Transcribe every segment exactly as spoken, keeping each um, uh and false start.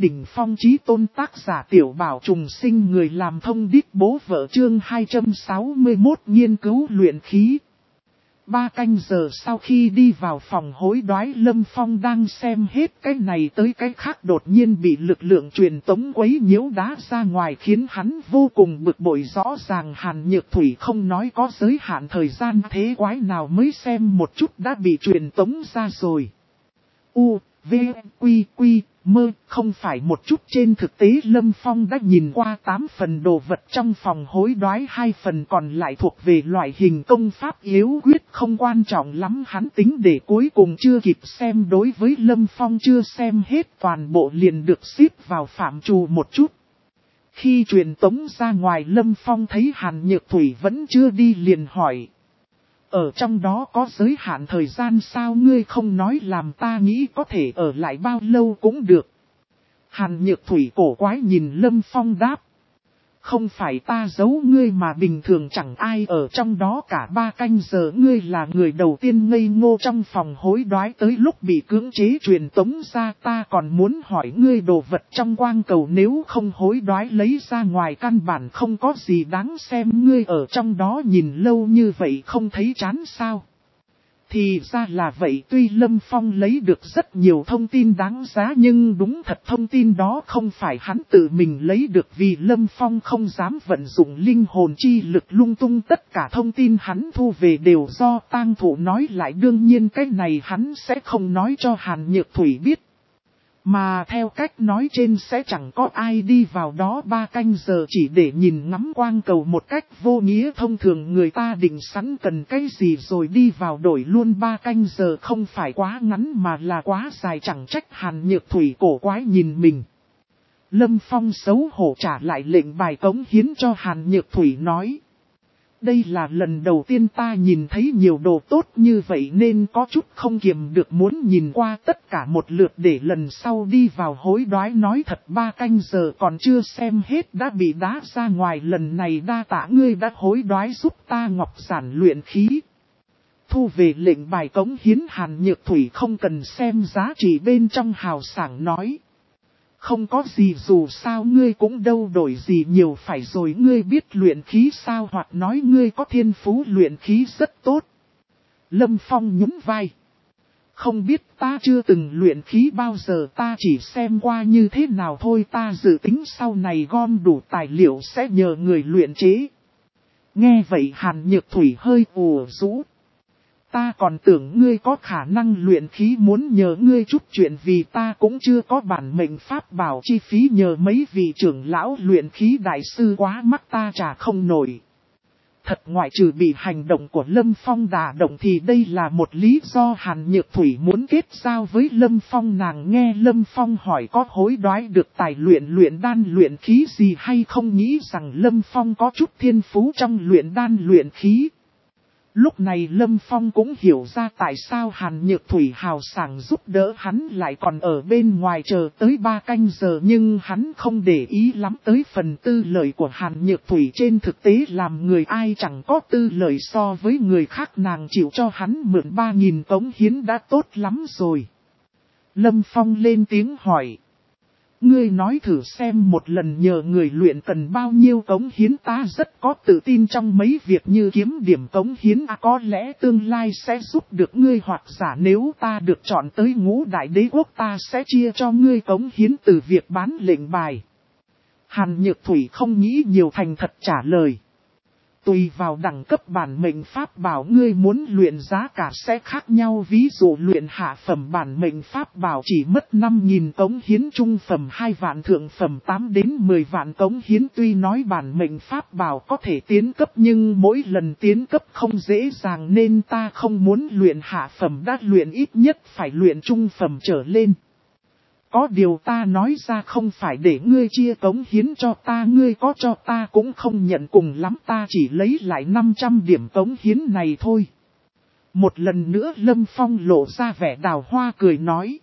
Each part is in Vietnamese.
đỉnh phong chí tôn tác giả Tiểu Bảo trùng sinh người làm thông đích bố vợ chương hai trăm sáu mươi mốt nghiên cứu luyện khí. Ba canh giờ sau khi đi vào phòng hối đoái, Lâm Phong đang xem hết cái này tới cái khác, đột nhiên bị lực lượng truyền tống quấy nhiễu đá ra ngoài, khiến hắn vô cùng bực bội. Rõ ràng Hàn Nhược Thủy không nói có giới hạn thời gian, thế quái nào mới xem một chút đã bị truyền tống ra rồi. U, V, Quy, Quy, Mơ, không phải một chút. Trên thực tế Lâm Phong đã nhìn qua tám phần đồ vật trong phòng hối đoái, hai phần còn lại thuộc về loại hình công pháp yếu quyết không quan trọng lắm, hắn tính để cuối cùng chưa kịp xem. Đối với Lâm Phong chưa xem hết toàn bộ liền được xếp vào phạm trù một chút. Khi truyền tống ra ngoài, Lâm Phong thấy Hàn Nhược Thủy vẫn chưa đi liền hỏi. Ở trong đó có giới hạn thời gian sao, ngươi không nói làm ta nghĩ có thể ở lại bao lâu cũng được. Hàn Nhược Thủy cổ quái nhìn Lâm Phong đáp. Không phải ta giấu ngươi mà bình thường chẳng ai ở trong đó cả. Ba canh giờ ngươi là người đầu tiên ngây ngô trong phòng hối đoái, tới lúc bị cưỡng chế truyền tống ra. Ta còn muốn hỏi ngươi đồ vật trong quang cầu nếu không hối đoái lấy ra ngoài căn bản không có gì đáng xem, ngươi ở trong đó nhìn lâu như vậy không thấy chán sao? Thì ra là vậy. Tuy Lâm Phong lấy được rất nhiều thông tin đáng giá, nhưng đúng thật thông tin đó không phải hắn tự mình lấy được, vì Lâm Phong không dám vận dụng linh hồn chi lực lung tung. Tất cả thông tin hắn thu về đều do tang thủ nói lại, đương nhiên cái này hắn sẽ không nói cho Hàn Nhược Thủy biết. Mà theo cách nói trên sẽ chẳng có ai đi vào đó ba canh giờ chỉ để nhìn ngắm quang cầu một cách vô nghĩa. Thông thường người ta định sẵn cần cái gì rồi đi vào đổi luôn. Ba canh giờ không phải quá ngắn mà là quá dài, chẳng trách Hàn Nhược Thủy cổ quái nhìn mình. Lâm Phong xấu hổ trả lại lệnh bài cống hiến cho Hàn Nhược Thủy nói. Đây là lần đầu tiên ta nhìn thấy nhiều đồ tốt như vậy nên có chút không kiềm được muốn nhìn qua tất cả một lượt để lần sau đi vào hối đoái. Nói thật ba canh giờ còn chưa xem hết đã bị đá ra ngoài, lần này đa tạ ngươi đã hối đoái giúp ta ngọc giản luyện khí. Thu về lệnh bài cống hiến, Hàn Nhược Thủy không cần xem giá trị bên trong hào sảng nói. Không có gì, dù sao ngươi cũng đâu đổi gì nhiều phải rồi. Ngươi biết luyện khí sao, hoặc nói ngươi có thiên phú luyện khí rất tốt. Lâm Phong nhún vai. Không biết, ta chưa từng luyện khí bao giờ, ta chỉ xem qua như thế nào thôi. Ta dự tính sau này gom đủ tài liệu sẽ nhờ người luyện chế. Nghe vậy Hàn Nhược Thủy hơi ủ rũ. Ta còn tưởng ngươi có khả năng luyện khí, muốn nhờ ngươi chút chuyện, vì ta cũng chưa có bản mệnh pháp bảo, chi phí nhờ mấy vị trưởng lão luyện khí đại sư quá mắc ta trả không nổi. Thật ngoại trừ bị hành động của Lâm Phong đả động thì đây là một lý do Hàn Nhược Thủy muốn kết giao với Lâm Phong. Nàng nghe Lâm Phong hỏi có hối đoái được tài luyện luyện đan luyện khí gì hay không, nghĩ rằng Lâm Phong có chút thiên phú trong luyện đan luyện khí. Lúc này Lâm Phong cũng hiểu ra tại sao Hàn Nhược Thủy hào sảng giúp đỡ hắn, lại còn ở bên ngoài chờ tới ba canh giờ. Nhưng hắn không để ý lắm tới phần tư lợi của Hàn Nhược Thủy. Trên thực tế làm người ai chẳng có tư lợi so với người khác, nàng chịu cho hắn mượn ba nghìn cống hiến đã tốt lắm rồi. Lâm Phong lên tiếng hỏi. Ngươi nói thử xem một lần nhờ người luyện cần bao nhiêu cống hiến, ta rất có tự tin trong mấy việc như kiếm điểm cống hiến, à, có lẽ tương lai sẽ giúp được ngươi, hoặc giả nếu ta được chọn tới ngũ đại đế quốc ta sẽ chia cho ngươi cống hiến từ việc bán lệnh bài. Hàn Nhược Thủy không nghĩ nhiều thành thật trả lời. Tùy vào đẳng cấp bản mệnh pháp bảo ngươi muốn luyện giá cả sẽ khác nhau, ví dụ luyện hạ phẩm bản mệnh pháp bảo chỉ mất năm nghìn cống hiến, trung phẩm hai vạn, thượng phẩm tám đến mười vạn cống hiến. Tuy nói bản mệnh pháp bảo có thể tiến cấp nhưng mỗi lần tiến cấp không dễ dàng nên ta không muốn luyện hạ phẩm, đã luyện ít nhất phải luyện trung phẩm trở lên. Có điều ta nói ra không phải để ngươi chia cống hiến cho ta, ngươi có cho ta cũng không nhận, cùng lắm ta chỉ lấy lại năm trăm điểm cống hiến này thôi. Một lần nữa Lâm Phong lộ ra vẻ đào hoa cười nói.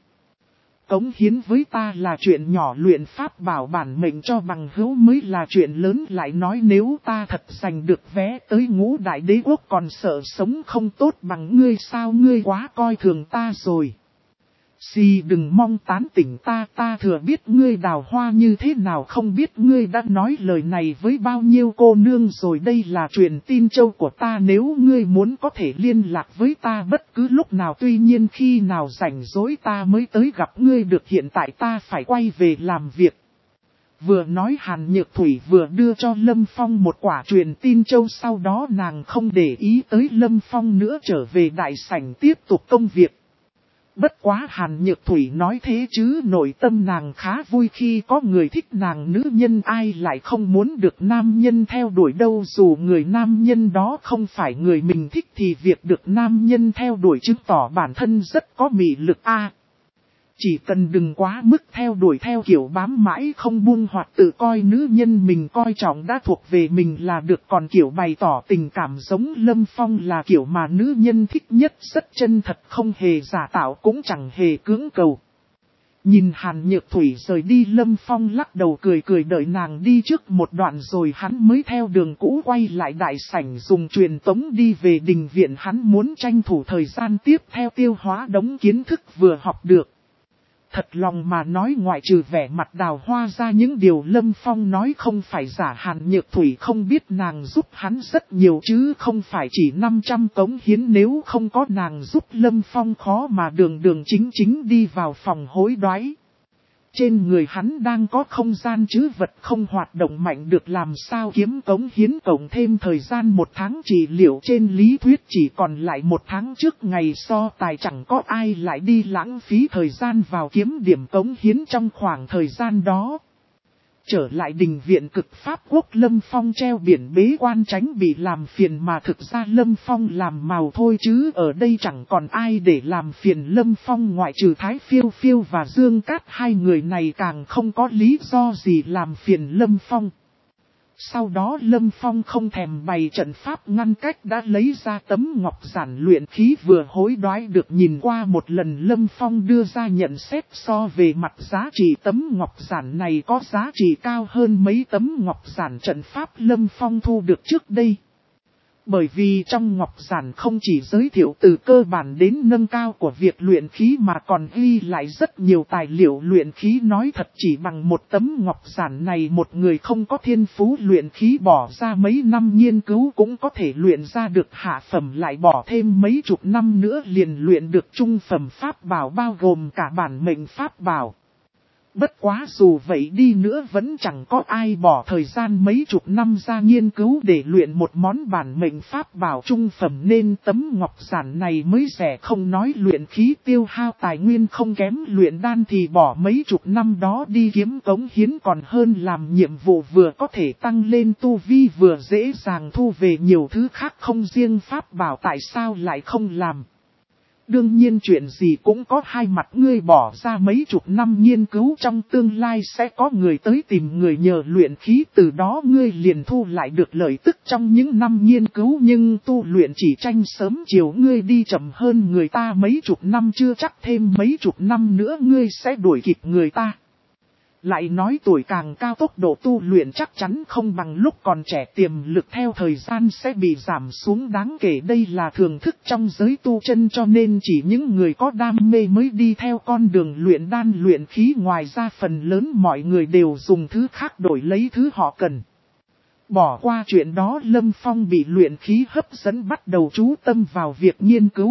Cống hiến với ta là chuyện nhỏ, luyện pháp bảo bản mệnh cho bằng hữu mới là chuyện lớn. Lại nói nếu ta thật giành được vé tới ngũ đại đế quốc còn sợ sống không tốt bằng ngươi sao, ngươi quá coi thường ta rồi. Xì đừng mong tán tỉnh ta, ta thừa biết ngươi đào hoa như thế nào, không biết ngươi đã nói lời này với bao nhiêu cô nương rồi. Đây là truyền tin châu của ta, nếu ngươi muốn có thể liên lạc với ta bất cứ lúc nào, tuy nhiên khi nào rảnh rỗi ta mới tới gặp ngươi được, hiện tại ta phải quay về làm việc. Vừa nói Hàn Nhược Thủy vừa đưa cho Lâm Phong một quả truyền tin châu, sau đó nàng không để ý tới Lâm Phong nữa, trở về đại sảnh tiếp tục công việc. Bất quá Hàn Nhược Thủy nói thế chứ nội tâm nàng khá vui, khi có người thích nàng, nữ nhân ai lại không muốn được nam nhân theo đuổi đâu, dù người nam nhân đó không phải người mình thích thì việc được nam nhân theo đuổi chứng tỏ bản thân rất có mị lực a. Chỉ cần đừng quá mức theo đuổi theo kiểu bám mãi không buông, hoặc tự coi nữ nhân mình coi trọng đã thuộc về mình là được, còn kiểu bày tỏ tình cảm giống Lâm Phong là kiểu mà nữ nhân thích nhất, rất chân thật, không hề giả tạo cũng chẳng hề cưỡng cầu. Nhìn Hàn Nhược Thủy rời đi, Lâm Phong lắc đầu cười cười, đợi nàng đi trước một đoạn rồi hắn mới theo đường cũ quay lại đại sảnh dùng truyền tống đi về đình viện. Hắn muốn tranh thủ thời gian tiếp theo tiêu hóa đống kiến thức vừa học được. Thật lòng mà nói, ngoại trừ vẻ mặt đào hoa ra, những điều Lâm Phong nói không phải giả. Hàn Nhược Thủy không biết nàng giúp hắn rất nhiều chứ không phải chỉ năm trăm cống hiến, nếu không có nàng giúp Lâm Phong khó mà đường đường chính chính đi vào phòng hối đoái. Trên người hắn đang có không gian trữ vật không hoạt động mạnh, được làm sao kiếm cống hiến, cộng thêm thời gian một tháng trị liệu, trên lý thuyết chỉ còn lại một tháng trước ngày so tài, chẳng có ai lại đi lãng phí thời gian vào kiếm điểm cống hiến trong khoảng thời gian đó. Trở lại đình viện Cực Pháp Quốc, Lâm Phong treo biển bế quan tránh bị làm phiền, mà thực ra Lâm Phong làm màu thôi chứ ở đây chẳng còn ai để làm phiền Lâm Phong ngoại trừ Thái Phiêu Phiêu và Dương Cát, hai người này càng không có lý do gì làm phiền Lâm Phong. Sau đó Lâm Phong không thèm bày trận pháp ngăn cách, đã lấy ra tấm ngọc giản luyện khí vừa hối đoái được, nhìn qua một lần Lâm Phong đưa ra nhận xét. So về mặt giá trị, tấm ngọc giản này có giá trị cao hơn mấy tấm ngọc giản trận pháp Lâm Phong thu được trước đây. Bởi vì trong ngọc giản không chỉ giới thiệu từ cơ bản đến nâng cao của việc luyện khí mà còn ghi lại rất nhiều tài liệu luyện khí. Nói thật, chỉ bằng một tấm ngọc giản này, một người không có thiên phú luyện khí bỏ ra mấy năm nghiên cứu cũng có thể luyện ra được hạ phẩm, lại bỏ thêm mấy chục năm nữa liền luyện được trung phẩm pháp bảo, bao gồm cả bản mệnh pháp bảo. Bất quá dù vậy đi nữa vẫn chẳng có ai bỏ thời gian mấy chục năm ra nghiên cứu để luyện một món bản mệnh pháp bảo trung phẩm, nên tấm ngọc giản này mới rẻ. Không nói luyện khí tiêu hao tài nguyên không kém luyện đan thì bỏ mấy chục năm đó đi kiếm cống hiến còn hơn làm nhiệm vụ, vừa có thể tăng lên tu vi vừa dễ dàng thu về nhiều thứ khác không riêng pháp bảo, tại sao lại không làm. Đương nhiên chuyện gì cũng có hai mặt, ngươi bỏ ra mấy chục năm nghiên cứu, trong tương lai sẽ có người tới tìm người nhờ luyện khí, từ đó ngươi liền thu lại được lợi tức trong những năm nghiên cứu. Nhưng tu luyện chỉ tranh sớm chiều, ngươi đi chậm hơn người ta mấy chục năm, chưa chắc thêm mấy chục năm nữa ngươi sẽ đuổi kịp người ta. Lại nói tuổi càng cao tốc độ tu luyện chắc chắn không bằng lúc còn trẻ, tiềm lực theo thời gian sẽ bị giảm xuống đáng kể. Đây là thường thức trong giới tu chân, cho nên chỉ những người có đam mê mới đi theo con đường luyện đan luyện khí, ngoài ra phần lớn mọi người đều dùng thứ khác đổi lấy thứ họ cần. Bỏ qua chuyện đó, Lâm Phong bị luyện khí hấp dẫn, bắt đầu chú tâm vào việc nghiên cứu.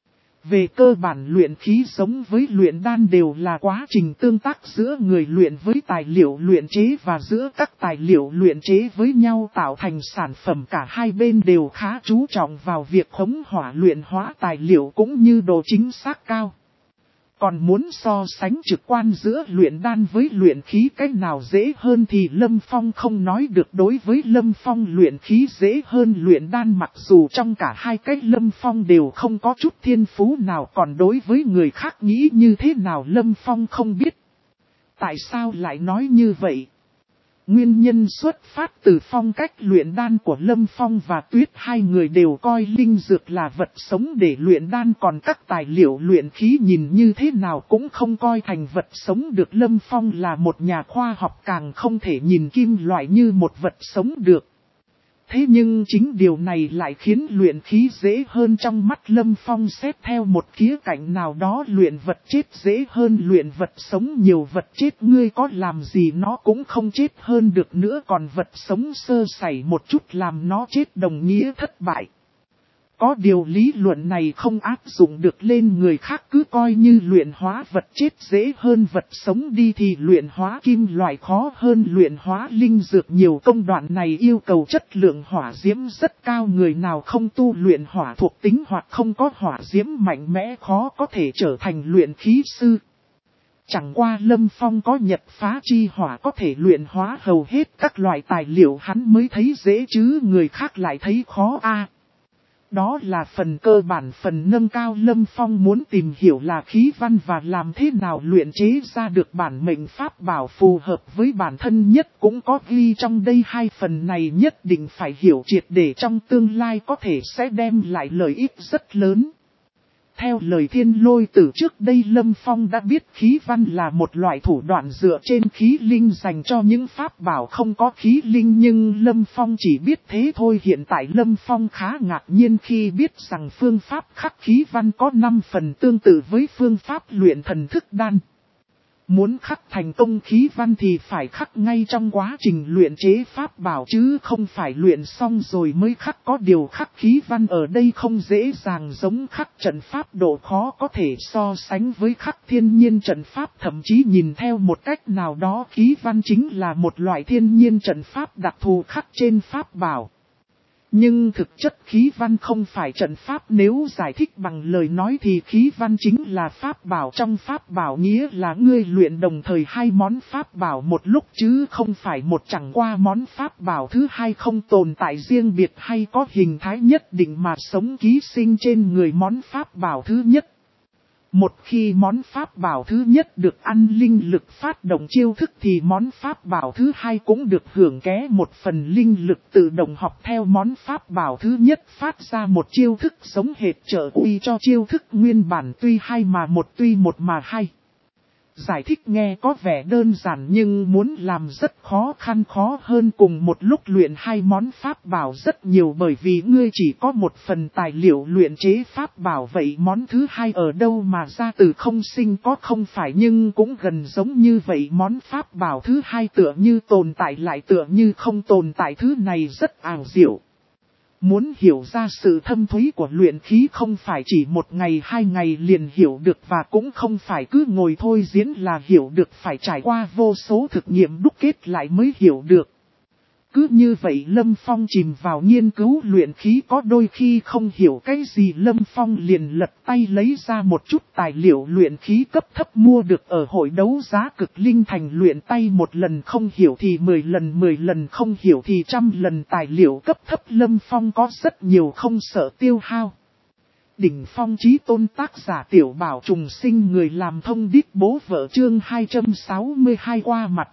Về cơ bản luyện khí giống với luyện đan đều là quá trình tương tác giữa người luyện với tài liệu luyện chế và giữa các tài liệu luyện chế với nhau tạo thành sản phẩm, cả hai bên đều khá chú trọng vào việc khống hỏa luyện hóa tài liệu cũng như độ chính xác cao. Còn muốn so sánh trực quan giữa luyện đan với luyện khí cách nào dễ hơn thì Lâm Phong không nói được. Đối với Lâm Phong luyện khí dễ hơn luyện đan, mặc dù trong cả hai cách Lâm Phong đều không có chút thiên phú nào, còn đối với người khác nghĩ như thế nào Lâm Phong không biết. Tại sao lại nói như vậy? Nguyên nhân xuất phát từ phong cách luyện đan của Lâm Phong và Tuyết, hai người đều coi linh dược là vật sống để luyện đan, còn các tài liệu luyện khí nhìn như thế nào cũng không coi thành vật sống được. Lâm Phong là một nhà khoa học, càng không thể nhìn kim loại như một vật sống được. Thế nhưng chính điều này lại khiến luyện khí dễ hơn trong mắt Lâm Phong. Xét theo một khía cạnh nào đó, luyện vật chết dễ hơn luyện vật sống nhiều. Vật chết ngươi có làm gì nó cũng không chết hơn được nữa, còn vật sống sơ sẩy một chút làm nó chết đồng nghĩa thất bại. Có điều lý luận này không áp dụng được lên người khác, cứ coi như luyện hóa vật chết dễ hơn vật sống đi thì luyện hóa kim loại khó hơn luyện hóa linh dược nhiều. Công đoạn này yêu cầu chất lượng hỏa diễm rất cao, người nào không tu luyện hỏa thuộc tính hoặc không có hỏa diễm mạnh mẽ khó có thể trở thành luyện khí sư. Chẳng qua Lâm Phong có nhật phá chi hỏa có thể luyện hóa hầu hết các loại tài liệu, hắn mới thấy dễ chứ người khác lại thấy khó a. Đó là phần cơ bản. Phần nâng cao Lâm Phong muốn tìm hiểu là khí văn và làm thế nào luyện chế ra được bản mệnh pháp bảo phù hợp với bản thân nhất cũng có ghi trong đây. Hai phần này nhất định phải hiểu triệt để, trong tương lai có thể sẽ đem lại lợi ích rất lớn. Theo lời Thiên Lôi Tử trước đây, Lâm Phong đã biết khí văn là một loại thủ đoạn dựa trên khí linh dành cho những pháp bảo không có khí linh, nhưng Lâm Phong chỉ biết thế thôi. Hiện tại Lâm Phong khá ngạc nhiên khi biết rằng phương pháp khắc khí văn có năm phần tương tự với phương pháp luyện thần thức đan. Muốn khắc thành công khí văn thì phải khắc ngay trong quá trình luyện chế pháp bảo chứ không phải luyện xong rồi mới khắc. Có điều khắc khí văn ở đây không dễ dàng giống khắc trận pháp, độ khó có thể so sánh với khắc thiên nhiên trận pháp. Thậm chí nhìn theo một cách nào đó, khí văn chính là một loại thiên nhiên trận pháp đặc thù khắc trên pháp bảo. Nhưng thực chất khí văn không phải trận pháp, nếu giải thích bằng lời nói thì khí văn chính là pháp bảo trong pháp bảo, nghĩa là ngươi luyện đồng thời hai món pháp bảo một lúc chứ không phải một. Chẳng qua món pháp bảo thứ hai không tồn tại riêng biệt hay có hình thái nhất định mà sống ký sinh trên người món pháp bảo thứ nhất. Một khi món pháp bảo thứ nhất được ăn linh lực phát động chiêu thức thì món pháp bảo thứ hai cũng được hưởng ké một phần linh lực tự động học theo món pháp bảo thứ nhất phát ra một chiêu thức giống hệt trợ uy cho chiêu thức nguyên bản, tuy hai mà một tuy một mà hai. Giải thích nghe có vẻ đơn giản nhưng muốn làm rất khó khăn, khó hơn cùng một lúc luyện hai món pháp bảo rất nhiều, bởi vì ngươi chỉ có một phần tài liệu luyện chế pháp bảo, vậy món thứ hai ở đâu mà ra? Từ không sinh có không phải nhưng cũng gần giống như vậy. Món pháp bảo thứ hai tựa như tồn tại lại tựa như không tồn tại, thứ này rất ảo diệu. Muốn hiểu ra sự thâm thúy của luyện khí không phải chỉ một ngày hai ngày liền hiểu được, và cũng không phải cứ ngồi thôi diễn là hiểu được, phải trải qua vô số thực nghiệm đúc kết lại mới hiểu được. Cứ như vậy Lâm Phong chìm vào nghiên cứu luyện khí, có đôi khi không hiểu cái gì Lâm Phong liền lật tay lấy ra một chút tài liệu luyện khí cấp thấp mua được ở hội đấu giá cực linh thành, luyện tay một lần không hiểu thì mười lần, mười lần không hiểu thì trăm lần. Tài liệu cấp thấp Lâm Phong có rất nhiều, không sợ tiêu hao. Đỉnh phong chí tôn tác giả Tiểu Bảo Trùng Sinh, người làm thông điệp bố vợ, chương hai trăm sáu mươi hai qua mặt.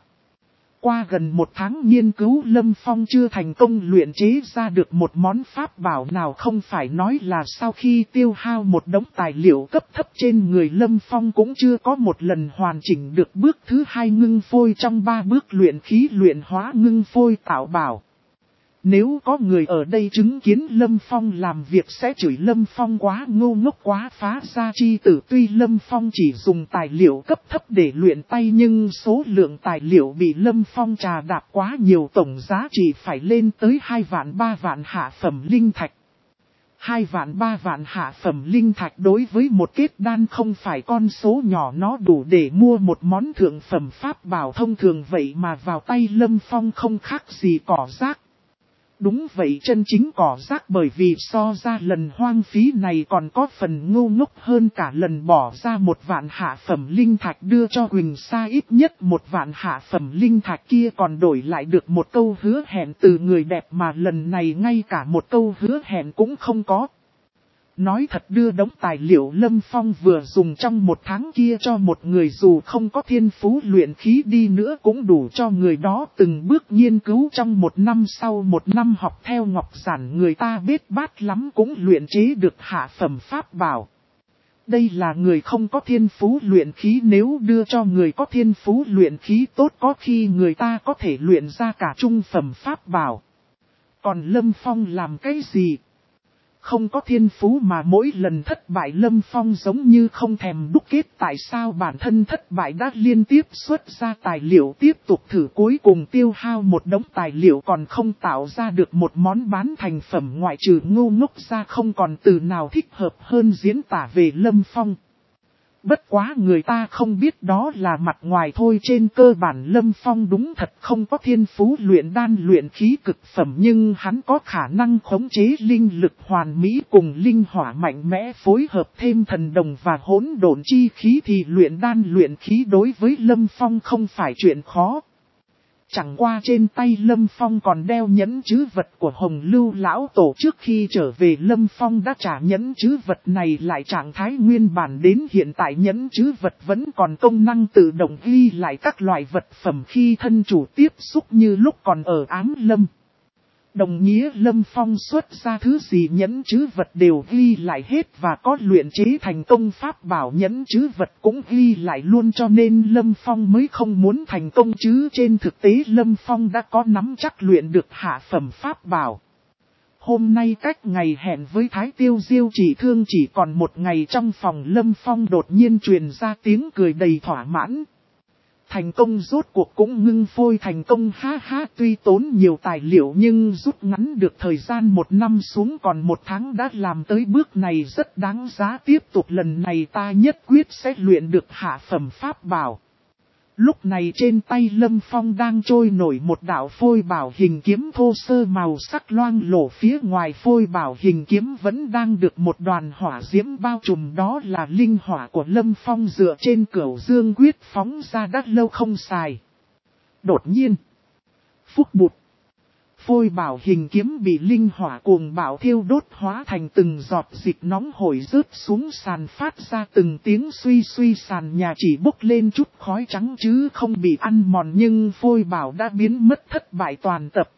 Qua gần một tháng nghiên cứu, Lâm Phong chưa thành công luyện chế ra được một món pháp bảo nào. Không phải nói là sau khi tiêu hao một đống tài liệu cấp thấp trên người, Lâm Phong cũng chưa có một lần hoàn chỉnh được bước thứ hai ngưng phôi trong ba bước luyện khí luyện hóa ngưng phôi tạo bảo. Nếu có người ở đây chứng kiến Lâm Phong làm việc sẽ chửi Lâm Phong quá ngu ngốc, quá phá gia chi tử. Tuy Lâm Phong chỉ dùng tài liệu cấp thấp để luyện tay nhưng số lượng tài liệu bị Lâm Phong trà đạp quá nhiều, tổng giá trị phải lên tới hai vạn ba vạn hạ phẩm linh thạch. Hai vạn ba vạn hạ phẩm linh thạch đối với một kết đan không phải con số nhỏ, nó đủ để mua một món thượng phẩm pháp bảo thông thường, vậy mà vào tay Lâm Phong không khác gì cỏ rác. Đúng vậy, chân chính cỏ rác, bởi vì so ra lần hoang phí này còn có phần ngu ngốc hơn cả lần bỏ ra một vạn hạ phẩm linh thạch đưa cho Quỳnh Sa ít nhất một vạn hạ phẩm linh thạch kia còn đổi lại được một câu hứa hẹn từ người đẹp, mà lần này ngay cả một câu hứa hẹn cũng không có. Nói thật, đưa đống tài liệu Lâm Phong vừa dùng trong một tháng kia cho một người dù không có thiên phú luyện khí đi nữa cũng đủ cho người đó từng bước nghiên cứu trong một năm. Sau một năm học theo ngọc giản, người ta bết bát lắm cũng luyện chế được hạ phẩm pháp bảo. Đây là người không có thiên phú luyện khí, nếu đưa cho người có thiên phú luyện khí tốt có khi người ta có thể luyện ra cả trung phẩm pháp bảo. Còn Lâm Phong làm cái gì? Không có thiên phú mà mỗi lần thất bại Lâm Phong giống như không thèm đúc kết, tại sao bản thân thất bại đã liên tiếp xuất ra tài liệu tiếp tục thử, cuối cùng tiêu hao một đống tài liệu còn không tạo ra được một món bán thành phẩm, ngoại trừ ngu ngốc ra không còn từ nào thích hợp hơn diễn tả về Lâm Phong. Bất quá người ta không biết đó là mặt ngoài thôi, trên cơ bản Lâm Phong đúng thật không có thiên phú luyện đan luyện khí cực phẩm, nhưng hắn có khả năng khống chế linh lực hoàn mỹ cùng linh hỏa mạnh mẽ phối hợp thêm thần đồng và hỗn độn chi khí thì luyện đan luyện khí đối với Lâm Phong không phải chuyện khó. Chẳng qua trên tay Lâm Phong còn đeo nhẫn trữ vật của Hồng Lưu lão tổ, trước khi trở về Lâm Phong đã trả nhẫn trữ vật này lại trạng thái nguyên bản, đến hiện tại nhẫn trữ vật vẫn còn công năng tự động ghi lại các loại vật phẩm khi thân chủ tiếp xúc như lúc còn ở Ám Lâm. Đồng nghĩa Lâm Phong xuất ra thứ gì nhẫn trữ vật đều ghi lại hết, và có luyện chế thành công pháp bảo nhẫn trữ vật cũng ghi lại luôn, cho nên Lâm Phong mới không muốn thành công, chứ trên thực tế Lâm Phong đã có nắm chắc luyện được hạ phẩm pháp bảo. Hôm nay cách ngày hẹn với Thái Tiêu Diêu chỉ thương chỉ còn một ngày, trong phòng Lâm Phong đột nhiên truyền ra tiếng cười đầy thỏa mãn. Thành công rốt cuộc cũng ngưng phôi thành công, ha ha, tuy tốn nhiều tài liệu nhưng rút ngắn được thời gian một năm xuống còn một tháng đã làm tới bước này rất đáng giá, tiếp tục lần này ta nhất quyết sẽ luyện được hạ phẩm pháp bảo. Lúc này trên tay Lâm Phong đang trôi nổi một đạo phôi bảo hình kiếm thô sơ màu sắc loang lổ, phía ngoài phôi bảo hình kiếm vẫn đang được một đoàn hỏa diễm bao trùm, đó là linh hỏa của Lâm Phong dựa trên Cửu Dương Quyết phóng ra đã lâu không xài. Đột nhiên, phúc bụt, phôi bảo hình kiếm bị linh hỏa cuồng bạo thiêu đốt hóa thành từng giọt dịch nóng hổi rớt xuống sàn, phát ra từng tiếng suy suy, sàn nhà chỉ bốc lên chút khói trắng chứ không bị ăn mòn, nhưng phôi bảo đã biến mất thất bại toàn tập.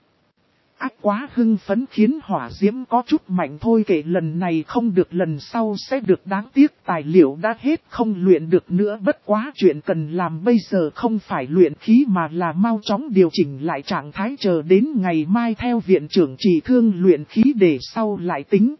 Ác quá hưng phấn khiến hỏa diễm có chút mạnh thôi, kể lần này không được lần sau sẽ được, đáng tiếc tài liệu đã hết không luyện được nữa. Bất quá chuyện cần làm bây giờ không phải luyện khí mà là mau chóng điều chỉnh lại trạng thái, chờ đến ngày mai theo viện trưởng chỉ thương luyện khí để sau lại tính.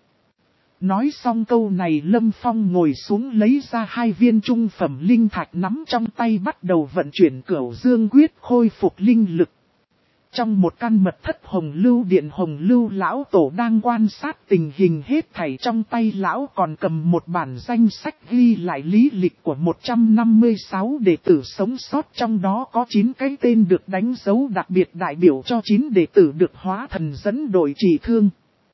Nói xong câu này Lâm Phong ngồi xuống lấy ra hai viên trung phẩm linh thạch nắm trong tay, bắt đầu vận chuyển Cửu Dương Quyết khôi phục linh lực. Trong một căn mật thất Hồng Lưu Điện, Hồng Lưu lão tổ đang quan sát tình hình hết thảy, trong tay lão còn cầm một bản danh sách ghi lại lý lịch của một trăm năm mươi sáu đệ tử sống sót, trong đó có chín cái tên được đánh dấu đặc biệt đại biểu cho chín đệ tử được hóa thần dẫn đội trị thương.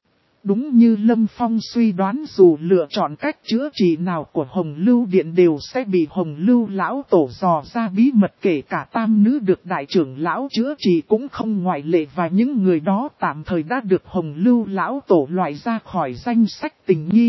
Đúng như Lâm Phong suy đoán, dù lựa chọn cách chữa trị nào của Hồng Lưu Điện đều sẽ bị Hồng Lưu lão tổ dò ra bí mật, kể cả tam nữ được đại trưởng lão chữa trị cũng không ngoại lệ, và những người đó tạm thời đã được Hồng Lưu lão tổ loại ra khỏi danh sách tình nghi.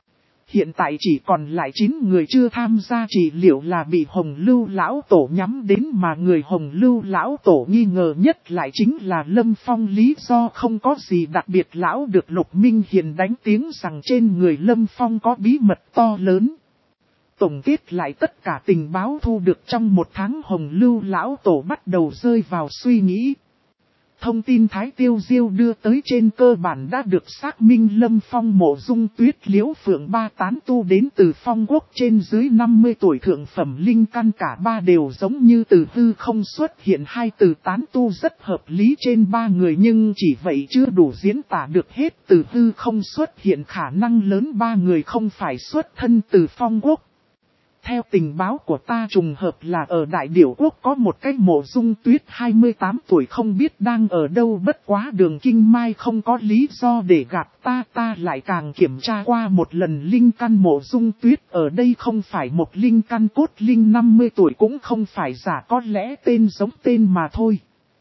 Hiện tại chỉ còn lại chín người chưa tham gia trị liệu là bị Hồng Lưu lão tổ nhắm đến, mà người Hồng Lưu lão tổ nghi ngờ nhất lại chính là Lâm Phong. Lý do không có gì đặc biệt, lão được Lục Minh Hiền đánh tiếng rằng trên người Lâm Phong có bí mật to lớn. Tổng kết lại tất cả tình báo thu được trong một tháng, Hồng Lưu lão tổ bắt đầu rơi vào suy nghĩ. Thông tin Thái Tiêu Diêu đưa tới trên cơ bản đã được xác minh, Lâm Phong, Mộ Dung Tuyết, Liễu Phượng ba tán tu đến từ Phong Quốc trên dưới năm mươi tuổi, thượng phẩm linh căn, cả ba đều giống như từ hư không xuất hiện. Hai từ tán tu rất hợp lý trên ba người, nhưng chỉ vậy chưa đủ diễn tả được hết từ hư không xuất hiện, khả năng lớn ba người không phải xuất thân từ Phong Quốc. Theo tình báo của ta, trùng hợp là ở Đại Điểu Quốc có một cái Mộ Dung Tuyết hai mươi tám tuổi không biết đang ở đâu, bất quá Đường Kinh Mai không có lý do để gạt ta, ta lại càng kiểm tra qua một lần linh căn Mộ Dung Tuyết ở đây không phải một linh căn cốt linh, năm mươi tuổi cũng không phải giả, có lẽ tên giống tên mà thôi.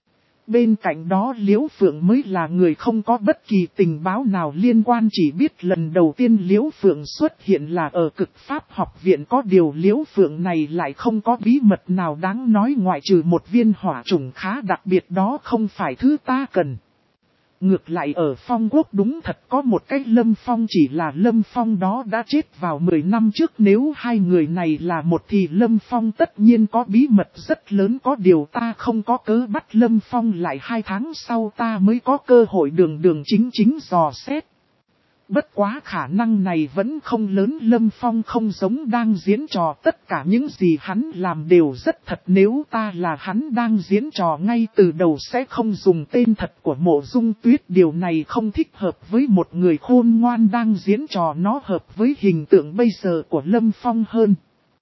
Bên cạnh đó Liễu Phượng mới là người không có bất kỳ tình báo nào liên quan, chỉ biết lần đầu tiên Liễu Phượng xuất hiện là ở Cực Pháp học viện, có điều Liễu Phượng này lại không có bí mật nào đáng nói ngoại trừ một viên hỏa chủng khá đặc biệt, đó không phải thứ ta cần. Ngược lại ở Phong Quốc đúng thật có một cái Lâm Phong, chỉ là Lâm Phong đó đã chết vào mười năm trước. Nếu hai người này là một thì Lâm Phong tất nhiên có bí mật rất lớn, có điều ta không có cớ bắt Lâm Phong lại, hai tháng sau ta mới có cơ hội đường đường chính chính dò xét. Bất quá khả năng này vẫn không lớn, Lâm Phong không giống đang diễn trò, tất cả những gì hắn làm đều rất thật. Nếu ta là hắn đang diễn trò ngay từ đầu sẽ không dùng tên thật của Mộ Dung Tuyết, điều này không thích hợp với một người khôn ngoan đang diễn trò, nó hợp với hình tượng bây giờ của Lâm Phong hơn.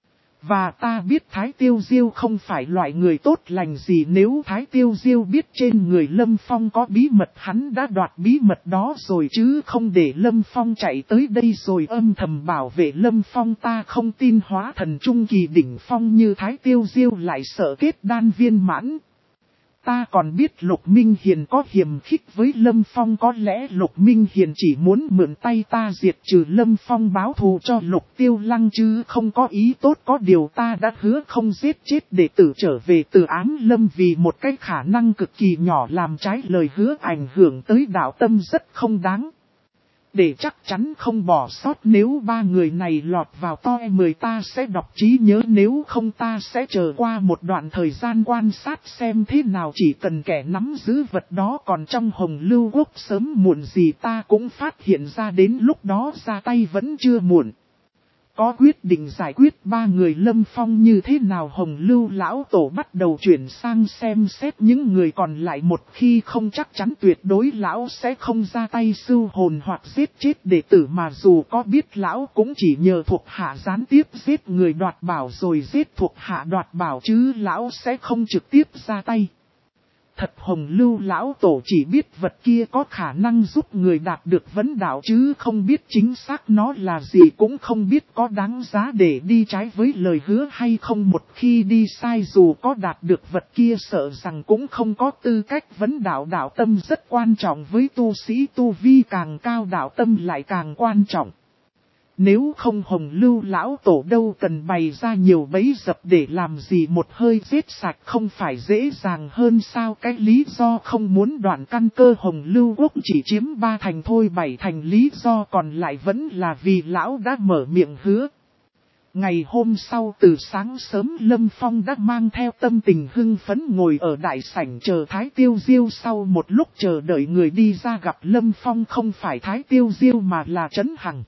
Và ta biết Thái Tiêu Diêu không phải loại người tốt lành gì, nếu Thái Tiêu Diêu biết trên người Lâm Phong có bí mật hắn đã đoạt bí mật đó rồi chứ không để Lâm Phong chạy tới đây rồi âm thầm bảo vệ Lâm Phong. Ta không tin hóa thần trung kỳ đỉnh phong như Thái Tiêu Diêu lại sợ kết đan viên mãn. Ta còn biết Lục Minh Hiền có hiềm khích với Lâm Phong, có lẽ Lục Minh Hiền chỉ muốn mượn tay ta diệt trừ Lâm Phong báo thù cho Lục Tiêu Lăng chứ không có ý tốt. Có điều ta đã hứa không giết chết đệ tử trở về từ ám lâm vì một cái khả năng cực kỳ nhỏ làm trái lời hứa ảnh hưởng tới đạo tâm rất không đáng. Để chắc chắn không bỏ sót, nếu ba người này lọt vào toi mười ta sẽ đọc trí nhớ, nếu không ta sẽ chờ qua một đoạn thời gian quan sát xem thế nào. Chỉ cần kẻ nắm giữ vật đó còn trong Hồng Lưu Quốc, sớm muộn gì ta cũng phát hiện ra, đến lúc đó ra tay vẫn chưa muộn. Có quyết định giải quyết ba người Lâm Phong như thế nào, Hồng Lưu lão tổ bắt đầu chuyển sang xem xét những người còn lại. Một khi không chắc chắn tuyệt đối lão sẽ không ra tay sưu hồn hoặc giết chết đệ tử, mà dù có biết lão cũng chỉ nhờ thuộc hạ gián tiếp giết người đoạt bảo rồi giết thuộc hạ đoạt bảo, chứ lão sẽ không trực tiếp ra tay. Thật Hồng Lưu lão tổ chỉ biết vật kia có khả năng giúp người đạt được vấn đạo chứ không biết chính xác nó là gì, cũng không biết có đáng giá để đi trái với lời hứa hay không. Một khi đi sai dù có đạt được vật kia sợ rằng cũng không có tư cách vấn đạo. Đạo tâm rất quan trọng với tu sĩ, tu vi càng cao đạo tâm lại càng quan trọng. Nếu không Hồng Lưu lão tổ đâu cần bày ra nhiều bẫy dập để làm gì, một hơi giết sạch không phải dễ dàng hơn sao. Cái lý do không muốn đoạn căn cơ Hồng Lưu Quốc chỉ chiếm ba thành thôi, bảy thành lý do còn lại vẫn là vì lão đã mở miệng hứa. Ngày hôm sau từ sáng sớm Lâm Phong đã mang theo tâm tình hưng phấn ngồi ở đại sảnh chờ Thái Tiêu Diêu. Sau một lúc chờ đợi, người đi ra gặp Lâm Phong không phải Thái Tiêu Diêu mà là Trấn Hằng.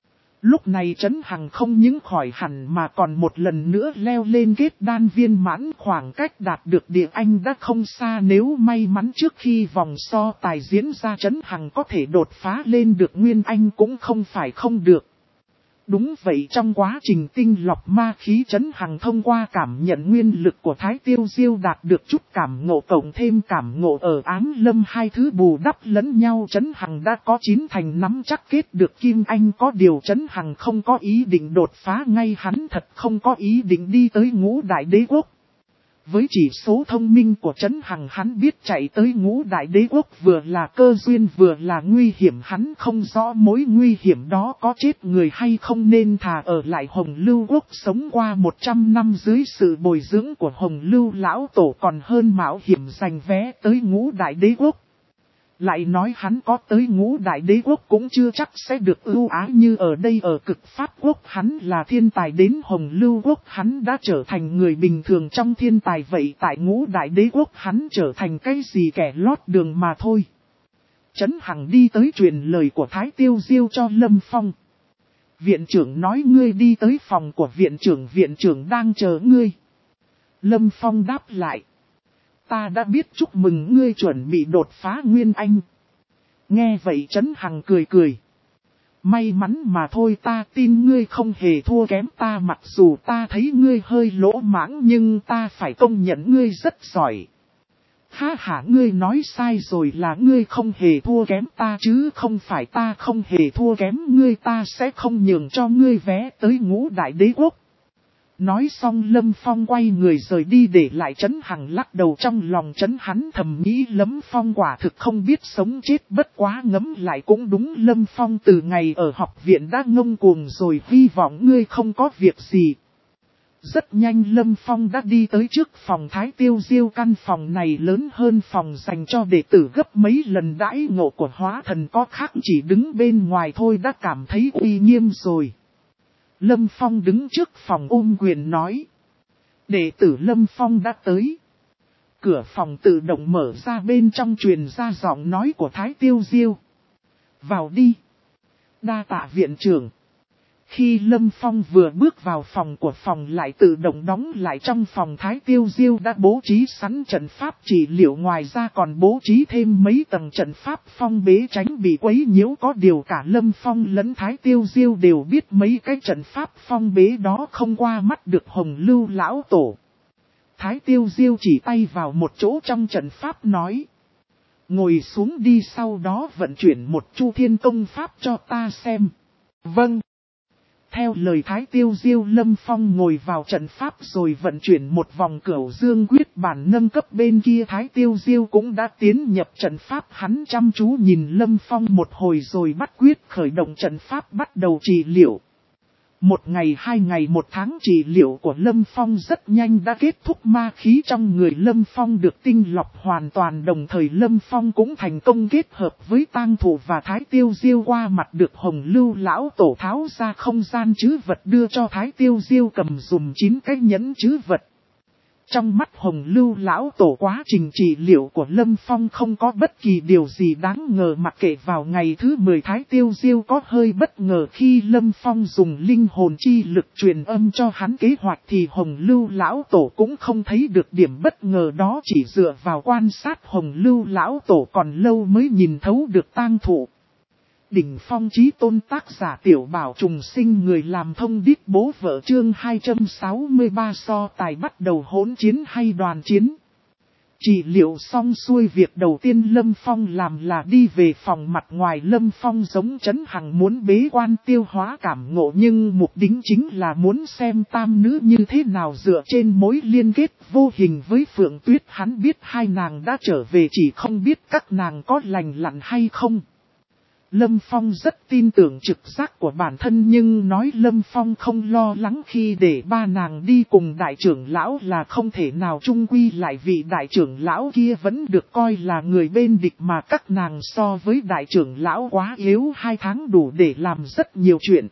Lúc này Trấn Hằng không những khỏi hẳn mà còn một lần nữa leo lên kết đan viên mãn, khoảng cách đạt được địa anh đã không xa. Nếu may mắn trước khi vòng so tài diễn ra Trấn Hằng có thể đột phá lên được nguyên anh cũng không phải không được. Đúng vậy, trong quá trình tinh lọc ma khí Trấn Hằng thông qua cảm nhận nguyên lực của Thái Tiêu Diêu đạt được chút cảm ngộ, cộng thêm cảm ngộ ở ám lâm, hai thứ bù đắp lẫn nhau. Trấn Hằng đã có chín thành nắm chắc kết được Kim Anh, có điều Trấn Hằng không có ý định đột phá ngay, hắn thật không có ý định đi tới Ngũ Đại Đế Quốc. Với chỉ số thông minh của Trấn Hằng, hắn biết chạy tới Ngũ Đại Đế Quốc vừa là cơ duyên vừa là nguy hiểm. Hắn không rõ mối nguy hiểm đó có chết người hay không, nên thà ở lại Hồng Lưu Quốc sống qua một trăm năm dưới sự bồi dưỡng của Hồng Lưu lão tổ còn hơn mạo hiểm giành vé tới Ngũ Đại Đế Quốc. Lại nói hắn có tới Ngũ Đại Đế Quốc cũng chưa chắc sẽ được ưu ái như ở đây. Ở Cực Pháp Quốc hắn là thiên tài, đến Hồng Lưu Quốc hắn đã trở thành người bình thường trong thiên tài, vậy tại Ngũ Đại Đế Quốc hắn trở thành cái gì, kẻ lót đường mà thôi. Trấn Hằng đi tới truyền lời của Thái Tiêu Diêu cho Lâm Phong. Viện trưởng nói ngươi đi tới phòng của viện trưởng, viện trưởng đang chờ ngươi. Lâm Phong đáp lại. Ta đã biết, chúc mừng ngươi chuẩn bị đột phá nguyên anh. Nghe vậy Trấn Hằng cười cười. May mắn mà thôi, ta tin ngươi không hề thua kém ta, mặc dù ta thấy ngươi hơi lỗ mãng nhưng ta phải công nhận ngươi rất giỏi. Ha ha, ngươi nói sai rồi, là ngươi không hề thua kém ta chứ không phải ta không hề thua kém ngươi, ta sẽ không nhường cho ngươi vé tới Ngũ Đại Đế Quốc. Nói xong Lâm Phong quay người rời đi, để lại Trấn Hằng lắc đầu. Trong lòng Trấn hắn thầm nghĩ Lâm Phong quả thực không biết sống chết, bất quá ngẫm lại cũng đúng. Lâm Phong từ ngày ở học viện đã ngông cuồng rồi, hy vọng ngươi không có việc gì. Rất nhanh Lâm Phong đã đi tới trước phòng Thái Tiêu Diêu, căn phòng này lớn hơn phòng dành cho đệ tử gấp mấy lần, đãi ngộ của hóa thần có khác, chỉ đứng bên ngoài thôi đã cảm thấy uy nghiêm rồi. Lâm Phong đứng trước phòng ôm quyền nói. Đệ tử Lâm Phong đã tới. Cửa phòng tự động mở ra, bên trong truyền ra giọng nói của Thái Tiêu Diêu. Vào đi. Đa tạ viện trưởng. Khi Lâm Phong vừa bước vào phòng của phòng lại tự động đóng lại, trong phòng Thái Tiêu Diêu đã bố trí sẵn trận pháp trị liệu, ngoài ra còn bố trí thêm mấy tầng trận pháp phong bế tránh bị quấy nhiễu. Có điều cả Lâm Phong lẫn Thái Tiêu Diêu đều biết mấy cái trận pháp phong bế đó không qua mắt được Hồng Lưu lão tổ. Thái Tiêu Diêu chỉ tay vào một chỗ trong trận pháp nói. Ngồi xuống đi, sau đó vận chuyển một chu thiên công pháp cho ta xem. Vâng. Theo lời Thái Tiêu Diêu, Lâm Phong ngồi vào trận pháp rồi vận chuyển một vòng Cửu Dương Quyết bản nâng cấp. Bên kia Thái Tiêu Diêu cũng đã tiến nhập trận pháp, hắn chăm chú nhìn Lâm Phong một hồi rồi bắt quyết khởi động trận pháp bắt đầu trị liệu. Một ngày, hai ngày, một tháng trị liệu của Lâm Phong rất nhanh đã kết thúc, ma khí trong người Lâm Phong được tinh lọc hoàn toàn, đồng thời Lâm Phong cũng thành công kết hợp với tang thủ và Thái Tiêu Diêu, qua mặt được Hồng Lưu lão tổ tháo ra không gian trữ vật đưa cho Thái Tiêu Diêu cầm dùm chín cái nhẫn trữ vật. Trong mắt Hồng Lưu lão tổ, quá trình trị liệu của Lâm Phong không có bất kỳ điều gì đáng ngờ, mặc kệ vào ngày thứ mười Thái Tiêu Diêu có hơi bất ngờ khi Lâm Phong dùng linh hồn chi lực truyền âm cho hắn kế hoạch thì Hồng Lưu lão tổ cũng không thấy được điểm bất ngờ đó, chỉ dựa vào quan sát Hồng Lưu lão tổ còn lâu mới nhìn thấu được tang thụ. Đỉnh phong chí tôn, tác giả Tiểu Bảo Trùng Sinh, người làm thông điệp bố vợ, chương hai trăm sáu mươi ba so tài bắt đầu, hỗn chiến hay đoàn chiến. Trị liệu xong xuôi, việc đầu tiên Lâm Phong làm là đi về phòng mặt ngoài. Lâm Phong giống Trấn Hằng muốn bế quan tiêu hóa cảm ngộ, nhưng mục đích chính là muốn xem tam nữ như thế nào dựa trên mối liên kết vô hình với Phượng Tuyết. Hắn biết hai nàng đã trở về, chỉ không biết các nàng có lành lặn hay không. Lâm Phong rất tin tưởng trực giác của bản thân, nhưng nói Lâm Phong không lo lắng khi để ba nàng đi cùng đại trưởng lão là không thể nào, chung quy lại vị đại trưởng lão kia vẫn được coi là người bên địch, mà các nàng so với đại trưởng lão quá yếu, hai tháng đủ để làm rất nhiều chuyện.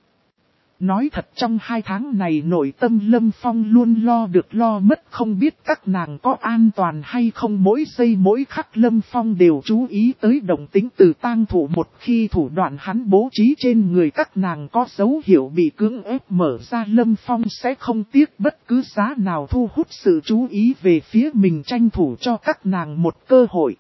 Nói thật, trong hai tháng này nội tâm Lâm Phong luôn lo được lo mất, không biết các nàng có an toàn hay không. Mỗi giây mỗi khắc Lâm Phong đều chú ý tới động tĩnh từ tang thủ, một khi thủ đoạn hắn bố trí trên người các nàng có dấu hiệu bị cưỡng ép mở ra, Lâm Phong sẽ không tiếc bất cứ giá nào thu hút sự chú ý về phía mình, tranh thủ cho các nàng một cơ hội.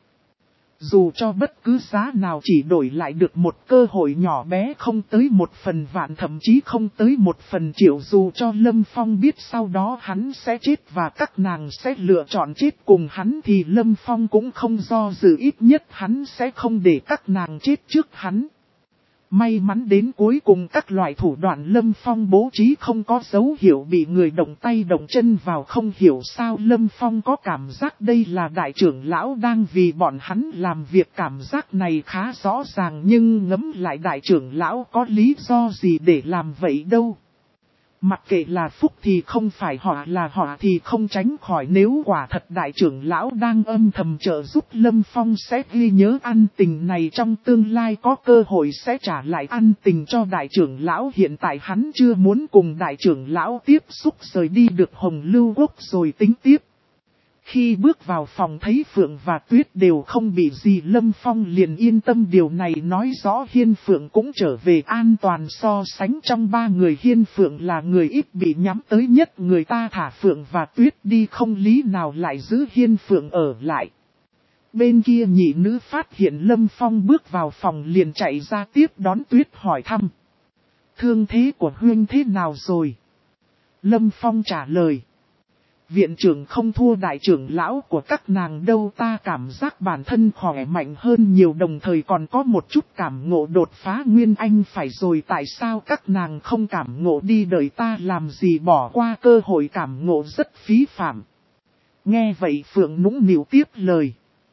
Dù cho bất cứ giá nào chỉ đổi lại được một cơ hội nhỏ bé không tới một phần vạn, thậm chí không tới một phần triệu, dù cho Lâm Phong biết sau đó hắn sẽ chết và các nàng sẽ lựa chọn chết cùng hắn thì Lâm Phong cũng không do dự, ít nhất hắn sẽ không để các nàng chết trước hắn. May mắn đến cuối cùng các loại thủ đoạn Lâm Phong bố trí không có dấu hiệu bị người động tay động chân vào, không hiểu sao Lâm Phong có cảm giác đây là đại trưởng lão đang vì bọn hắn làm việc, cảm giác này khá rõ ràng, nhưng ngẫm lại đại trưởng lão có lý do gì để làm vậy đâu. Mặc kệ là phúc thì không phải họ, là họ thì không tránh khỏi, nếu quả thật đại trưởng lão đang âm thầm trợ giúp Lâm Phong sẽ ghi nhớ ân tình này, trong tương lai có cơ hội sẽ trả lại ân tình cho đại trưởng lão. Hiện tại hắn chưa muốn cùng đại trưởng lão tiếp xúc, rời đi được Hồng Lưu Quốc rồi tính tiếp. Khi bước vào phòng thấy Phượng và Tuyết đều không bị gì, Lâm Phong liền yên tâm, điều này nói rõ Hiên Phượng cũng trở về an toàn. So sánh trong ba người, Hiên Phượng là người ít bị nhắm tới nhất, người ta thả Phượng và Tuyết đi không lý nào lại giữ Hiên Phượng ở lại. Bên kia nhị nữ phát hiện Lâm Phong bước vào phòng liền chạy ra tiếp đón Tuyết, hỏi thăm. Thương thế của huynh thế nào rồi? Lâm Phong trả lời. Viện trưởng không thua đại trưởng lão của các nàng đâu, ta cảm giác bản thân khỏe mạnh hơn nhiều, đồng thời còn có một chút cảm ngộ đột phá nguyên anh. Phải rồi, tại sao các nàng không cảm ngộ đi, đợi ta làm gì bỏ qua cơ hội cảm ngộ rất phí phạm. Nghe vậy Phượng nũng nịu tiếp lời.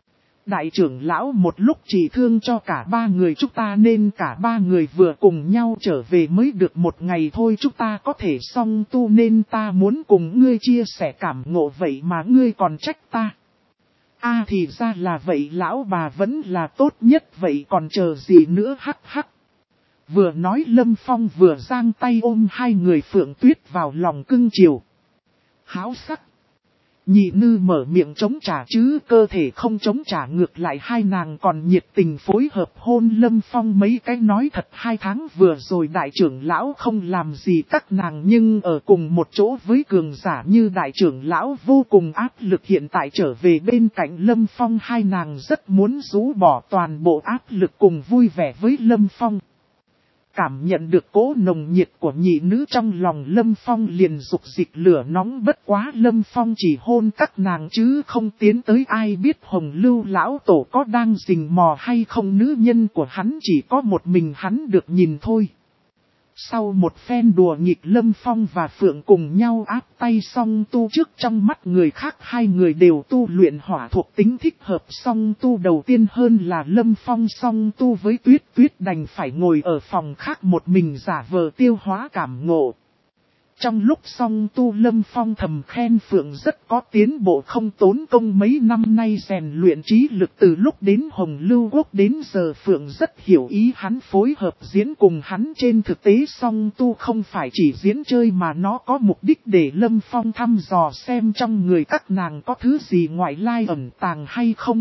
Đại trưởng lão một lúc chỉ thương cho cả ba người chúng ta nên cả ba người vừa cùng nhau trở về mới được một ngày thôi, chúng ta có thể song tu nên ta muốn cùng ngươi chia sẻ cảm ngộ, vậy mà ngươi còn trách ta. A à, thì ra là vậy, lão bà vẫn là tốt nhất, vậy còn chờ gì nữa, hắc hắc. Vừa nói Lâm Phong vừa giang tay ôm hai người Phượng Tuyết vào lòng cưng chiều. Háo sắc. Nhị nư mở miệng chống trả chứ cơ thể không chống trả, ngược lại hai nàng còn nhiệt tình phối hợp hôn Lâm Phong mấy cái. Nói thật hai tháng vừa rồi đại trưởng lão không làm gì các nàng, nhưng ở cùng một chỗ với cường giả như đại trưởng lão vô cùng áp lực. Hiện tại trở về bên cạnh Lâm Phong, hai nàng rất muốn rũ bỏ toàn bộ áp lực cùng vui vẻ với Lâm Phong. Cảm nhận được cỗ nồng nhiệt của nhị nữ trong lòng Lâm Phong liền dục dịch lửa nóng, bất quá Lâm Phong chỉ hôn các nàng chứ không tiến tới. Ai biết Hồng Lưu lão tổ có đang rình mò hay không, nữ nhân của hắn chỉ có một mình hắn được nhìn thôi. Sau một phen đùa nghịch, Lâm Phong và Phượng cùng nhau áp tay song tu trước trong mắt người khác. Hai người đều tu luyện hỏa thuộc tính thích hợp. Song tu đầu tiên hơn là Lâm Phong song tu với Tuyết Tuyết đành phải ngồi ở phòng khác một mình giả vờ tiêu hóa cảm ngộ. Trong lúc song tu Lâm Phong thầm khen Phượng rất có tiến bộ, không tốn công mấy năm nay rèn luyện trí lực từ lúc đến Hồng Lưu Quốc đến giờ Phượng rất hiểu ý hắn, phối hợp diễn cùng hắn. Trên thực tế song tu không phải chỉ diễn chơi mà nó có mục đích để Lâm Phong thăm dò xem trong người các nàng có thứ gì ngoại lai ẩn tàng hay không.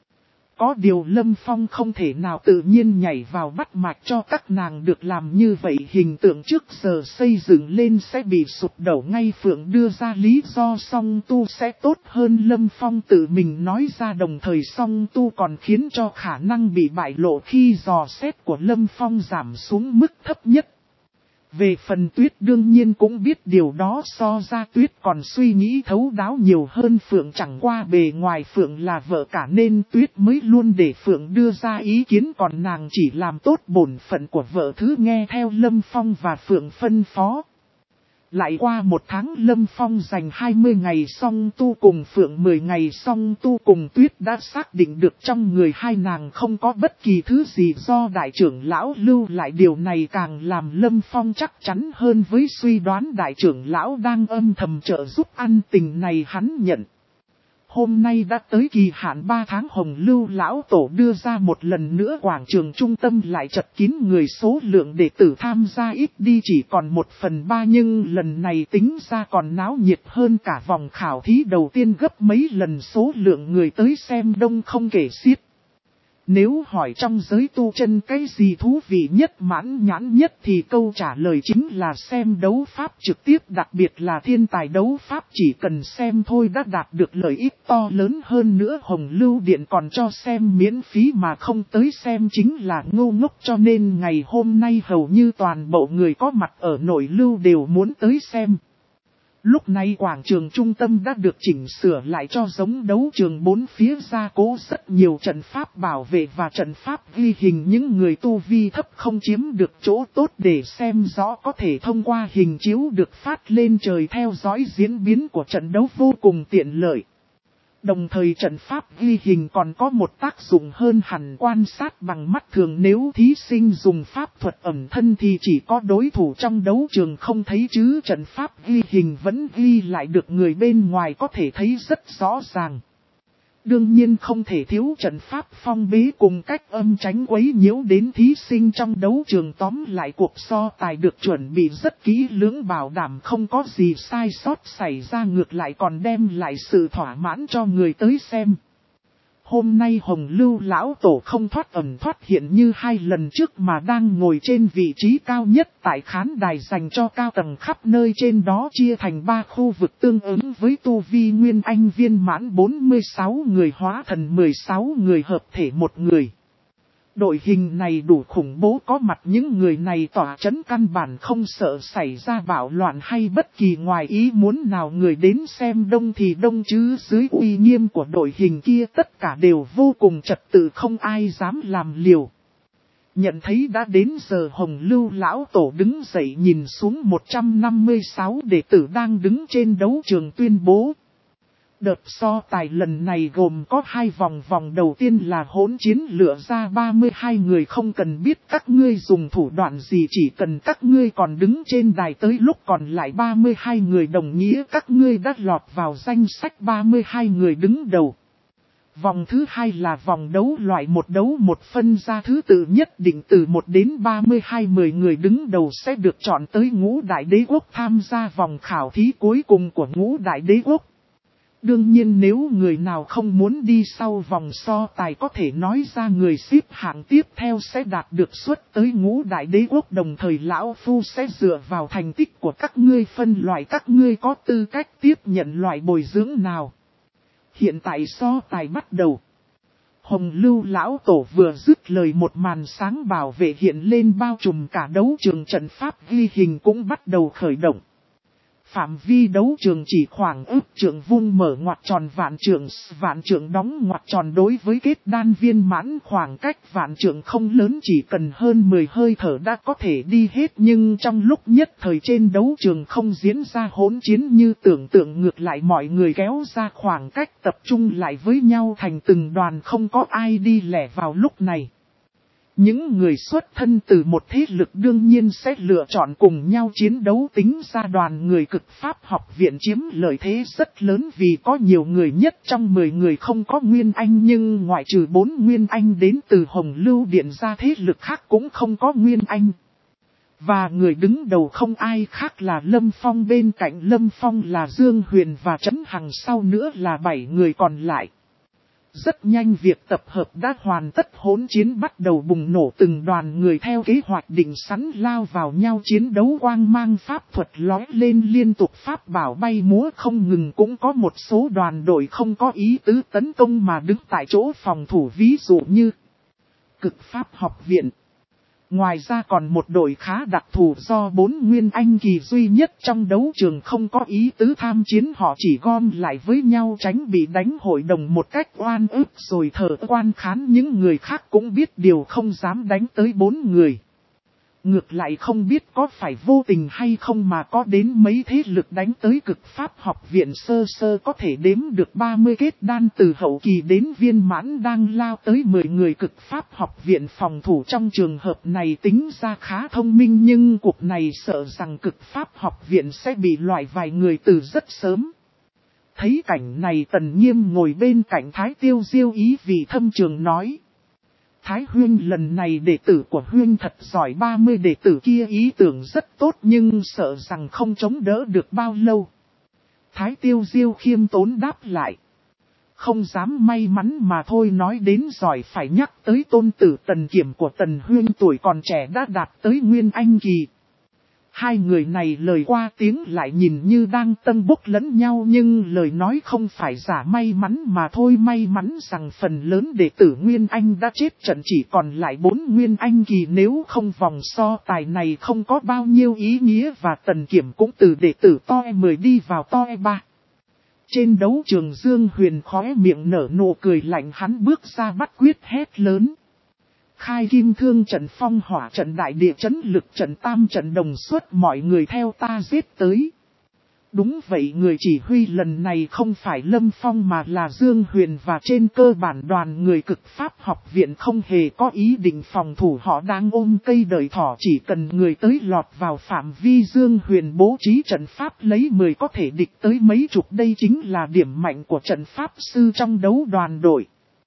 Có điều Lâm Phong không thể nào tự nhiên nhảy vào bắt mạch cho các nàng được, làm như vậy hình tượng trước giờ xây dựng lên sẽ bị sụp đổ ngay. Phượng đưa ra lý do song tu sẽ tốt hơn Lâm Phong tự mình nói ra, đồng thời song tu còn khiến cho khả năng bị bại lộ khi dò xét của Lâm Phong giảm xuống mức thấp nhất. Về phần Tuyết đương nhiên cũng biết điều đó, so ra Tuyết còn suy nghĩ thấu đáo nhiều hơn Phượng, chẳng qua bề ngoài Phượng là vợ cả nên Tuyết mới luôn để Phượng đưa ra ý kiến, còn nàng chỉ làm tốt bổn phận của vợ thứ nghe theo Lâm Phong và Phượng phân phó. Lại qua một tháng Lâm Phong dành hai mươi ngày song tu cùng Phượng mười ngày song tu cùng Tuyết đã xác định được trong người hai nàng không có bất kỳ thứ gì do đại trưởng lão lưu lại. Điều này càng làm Lâm Phong chắc chắn hơn với suy đoán đại trưởng lão đang âm thầm trợ giúp. Ăn tình này hắn nhận. Hôm nay đã tới kỳ hạn ba tháng, Hồng Lưu lão tổ đưa ra một lần nữa quảng trường trung tâm lại chật kín người, số lượng đệ tử tham gia ít đi chỉ còn một phần ba, nhưng lần này tính ra còn náo nhiệt hơn cả vòng khảo thí đầu tiên gấp mấy lần, số lượng người tới xem đông không kể xiết. Nếu hỏi trong giới tu chân cái gì thú vị nhất, mãn nhãn nhất thì câu trả lời chính là xem đấu pháp trực tiếp, đặc biệt là thiên tài đấu pháp, chỉ cần xem thôi đã đạt được lợi ích to lớn hơn nữa. Hồng Lưu Điện còn cho xem miễn phí mà không tới xem chính là ngu ngốc, cho nên ngày hôm nay hầu như toàn bộ người có mặt ở nội lưu đều muốn tới xem. Lúc này quảng trường trung tâm đã được chỉnh sửa lại cho giống đấu trường, bốn phía gia cố rất nhiều trận pháp bảo vệ và trận pháp ghi hình, những người tu vi thấp không chiếm được chỗ tốt để xem rõ có thể thông qua hình chiếu được phát lên trời theo dõi diễn biến của trận đấu vô cùng tiện lợi. Đồng thời trận pháp ghi hình còn có một tác dụng hơn hẳn quan sát bằng mắt thường, nếu thí sinh dùng pháp thuật ẩn thân thì chỉ có đối thủ trong đấu trường không thấy, chứ trận pháp ghi hình vẫn ghi lại được người bên ngoài có thể thấy rất rõ ràng. Đương nhiên không thể thiếu trận pháp phong bế cùng cách âm tránh quấy nhiễu đến thí sinh trong đấu trường. Tóm lại cuộc so tài được chuẩn bị rất kỹ lưỡng, bảo đảm không có gì sai sót xảy ra, ngược lại còn đem lại sự thỏa mãn cho người tới xem. Hôm nay Hồng Lưu lão tổ không thoát ẩn thoát hiện như hai lần trước mà đang ngồi trên vị trí cao nhất tại khán đài dành cho cao tầng, khắp nơi trên đó chia thành ba khu vực tương ứng với tu vi Nguyên Anh viên mãn bốn mươi sáu người, hóa thần mười sáu người, hợp thể một người. Đội hình này đủ khủng bố, có mặt những người này tỏa chấn căn bản không sợ xảy ra bạo loạn hay bất kỳ ngoài ý muốn nào. Người đến xem đông thì đông chứ dưới uy nghiêm của đội hình kia tất cả đều vô cùng trật tự, không ai dám làm liều. Nhận thấy đã đến giờ, Hồng Lưu lão tổ đứng dậy nhìn xuống một trăm năm mươi sáu đệ tử đang đứng trên đấu trường tuyên bố. Đợt so tài lần này gồm có hai vòng, vòng đầu tiên là hỗn chiến lựa ra ba mươi hai người, không cần biết các ngươi dùng thủ đoạn gì, chỉ cần các ngươi còn đứng trên đài tới lúc còn lại ba mươi hai người đồng nghĩa các ngươi đã lọt vào danh sách ba mươi hai người đứng đầu. Vòng thứ hai là vòng đấu loại một đấu một, phân ra thứ tự nhất định từ một đến ba mươi hai, mười người đứng đầu sẽ được chọn tới ngũ đại đế quốc tham gia vòng khảo thí cuối cùng của ngũ đại đế quốc. Đương nhiên nếu người nào không muốn đi sau vòng so tài có thể nói ra người xếp hạng tiếp theo sẽ đạt được suất tới ngũ đại đế quốc, đồng thời lão phu sẽ dựa vào thành tích của các ngươi phân loại các ngươi có tư cách tiếp nhận loại bồi dưỡng nào. Hiện tại so tài bắt đầu. Hồng Lưu lão tổ vừa dứt lời, một màn sáng bảo vệ hiện lên bao trùm cả đấu trường, trận pháp ghi hình cũng bắt đầu khởi động. Phạm vi đấu trường chỉ khoảng ước trượng vuông, mở ngoặc tròn vạn trượng, vạn trượng đóng ngoặc tròn. Đối với kết đan viên mãn khoảng cách vạn trượng không lớn, chỉ cần hơn mười hơi thở đã có thể đi hết. Nhưng trong lúc nhất thời trên đấu trường không diễn ra hỗn chiến như tưởng tượng, ngược lại mọi người kéo ra khoảng cách tập trung lại với nhau thành từng đoàn, không có ai đi lẻ vào lúc này. Những người xuất thân từ một thế lực đương nhiên sẽ lựa chọn cùng nhau chiến đấu, tính ra đoàn người Cực Pháp học viện chiếm lợi thế rất lớn vì có nhiều người, nhất trong mười người không có Nguyên Anh, nhưng ngoại trừ bốn Nguyên Anh đến từ Hồng Lưu Điện ra, thế lực khác cũng không có Nguyên Anh. Và người đứng đầu không ai khác là Lâm Phong, bên cạnh Lâm Phong là Dương Huyền và Trấn Hằng, sau nữa là bảy người còn lại. Rất nhanh việc tập hợp đã hoàn tất, hỗn chiến bắt đầu bùng nổ, từng đoàn người theo kế hoạch định sẵn lao vào nhau chiến đấu, quang mang pháp thuật lói lên liên tục, pháp bảo bay múa không ngừng. Cũng có một số đoàn đội không có ý tứ tấn công mà đứng tại chỗ phòng thủ, ví dụ như Cực Pháp học viện. Ngoài ra còn một đội khá đặc thù do bốn Nguyên Anh kỳ duy nhất trong đấu trường không có ý tứ tham chiến, họ chỉ gom lại với nhau tránh bị đánh hội đồng một cách oan ức rồi thở oan khán. Những người khác cũng biết điều không dám đánh tới bốn người. Ngược lại không biết có phải vô tình hay không mà có đến mấy thế lực đánh tới Cực Pháp học viện, sơ sơ có thể đếm được ba mươi kết đan từ hậu kỳ đến viên mãn đang lao tới mười người. Cực Pháp học viện phòng thủ trong trường hợp này tính ra khá thông minh, nhưng cuộc này sợ rằng Cực Pháp học viện sẽ bị loại vài người từ rất sớm. Thấy cảnh này, Tần Nghiêm ngồi bên cạnh Thái Tiêu Diêu ý vị thâm trường nói: Thái Huyên, lần này đệ tử của Huyên thật giỏi, ba mươi đệ tử kia ý tưởng rất tốt nhưng sợ rằng không chống đỡ được bao lâu. Thái Tiêu Diêu khiêm tốn đáp lại: Không dám may mắn mà thôi, nói đến giỏi phải nhắc tới tôn tử Tần Kiểm của Tần Huyên, tuổi còn trẻ đã đạt tới Nguyên Anh kỳ. Hai người này lời qua tiếng lại nhìn như đang tân bốc lẫn nhau, nhưng lời nói không phải giả may mắn mà thôi. May mắn rằng phần lớn đệ tử Nguyên Anh đã chết trận, chỉ còn lại bốn Nguyên Anh kỳ, nếu không vòng so tài này không có bao nhiêu ý nghĩa, và Tần Kiểm cũng từ đệ tử toe mười đi vào toe ba. Trên đấu trường, Dương Huyền khóe miệng nở nụ cười lạnh, hắn bước ra bắt quyết hét lớn: Khai Kim Thương trận, phong hỏa trận, đại địa chấn lực trận, tam trận đồng xuất, mọi người theo ta giết tới. Đúng vậy, người chỉ huy lần này không phải Lâm Phong mà là Dương Huyền, và trên cơ bản đoàn người Cực Pháp học viện không hề có ý định phòng thủ, họ đang ôm cây đợi thỏ, chỉ cần người tới lọt vào phạm vi Dương Huyền bố trí trận pháp lấy mười có thể địch tới mấy chục, đây chính là điểm mạnh của trận pháp sư trong đấu đoàn đội.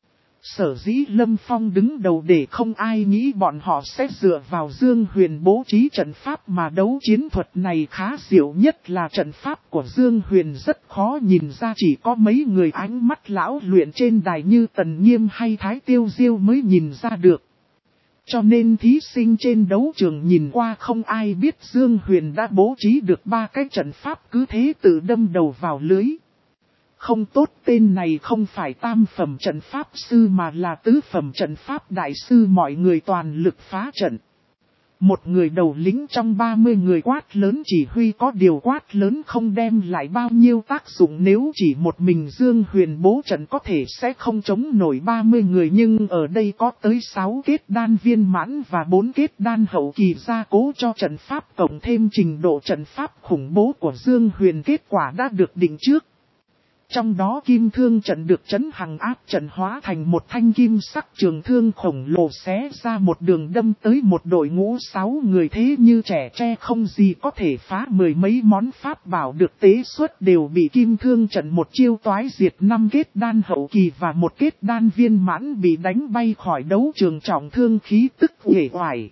Sở dĩ Lâm Phong đứng đầu để không ai nghĩ bọn họ sẽ dựa vào Dương Huyền bố trí trận pháp mà đấu. Chiến thuật này khá diệu, nhất là trận pháp của Dương Huyền rất khó nhìn ra, chỉ có mấy người ánh mắt lão luyện trên đài như Tần Nghiêm hay Thái Tiêu Diêu mới nhìn ra được. Cho nên thí sinh trên đấu trường nhìn qua không ai biết Dương Huyền đã bố trí được ba cái trận pháp, cứ thế tự đâm đầu vào lưới. Không tốt, tên này không phải tam phẩm trận pháp sư mà là tứ phẩm trận pháp đại sư, mọi người toàn lực phá trận. Một người đầu lĩnh trong ba mươi người quát lớn chỉ huy, có điều quát lớn không đem lại bao nhiêu tác dụng, nếu chỉ một mình Dương Huyền bố trận có thể sẽ không chống nổi ba mươi người, nhưng ở đây có tới sáu kết đan viên mãn và bốn kết đan hậu kỳ gia cố cho trận pháp, cộng thêm trình độ trận pháp khủng bố của Dương Huyền, kết quả đã được định trước. Trong đó kim thương trận được Trấn Hằng áp trận hóa thành một thanh kim sắc trường thương khổng lồ xé ra một đường đâm tới một đội ngũ sáu người thế như trẻ tre không gì có thể phá. Mười mấy món pháp bảo được tế xuất đều bị kim thương trận một chiêu toái diệt. Năm kết đan hậu kỳ và một kết đan viên mãn bị đánh bay khỏi đấu trường, trọng thương khí tức uể oải.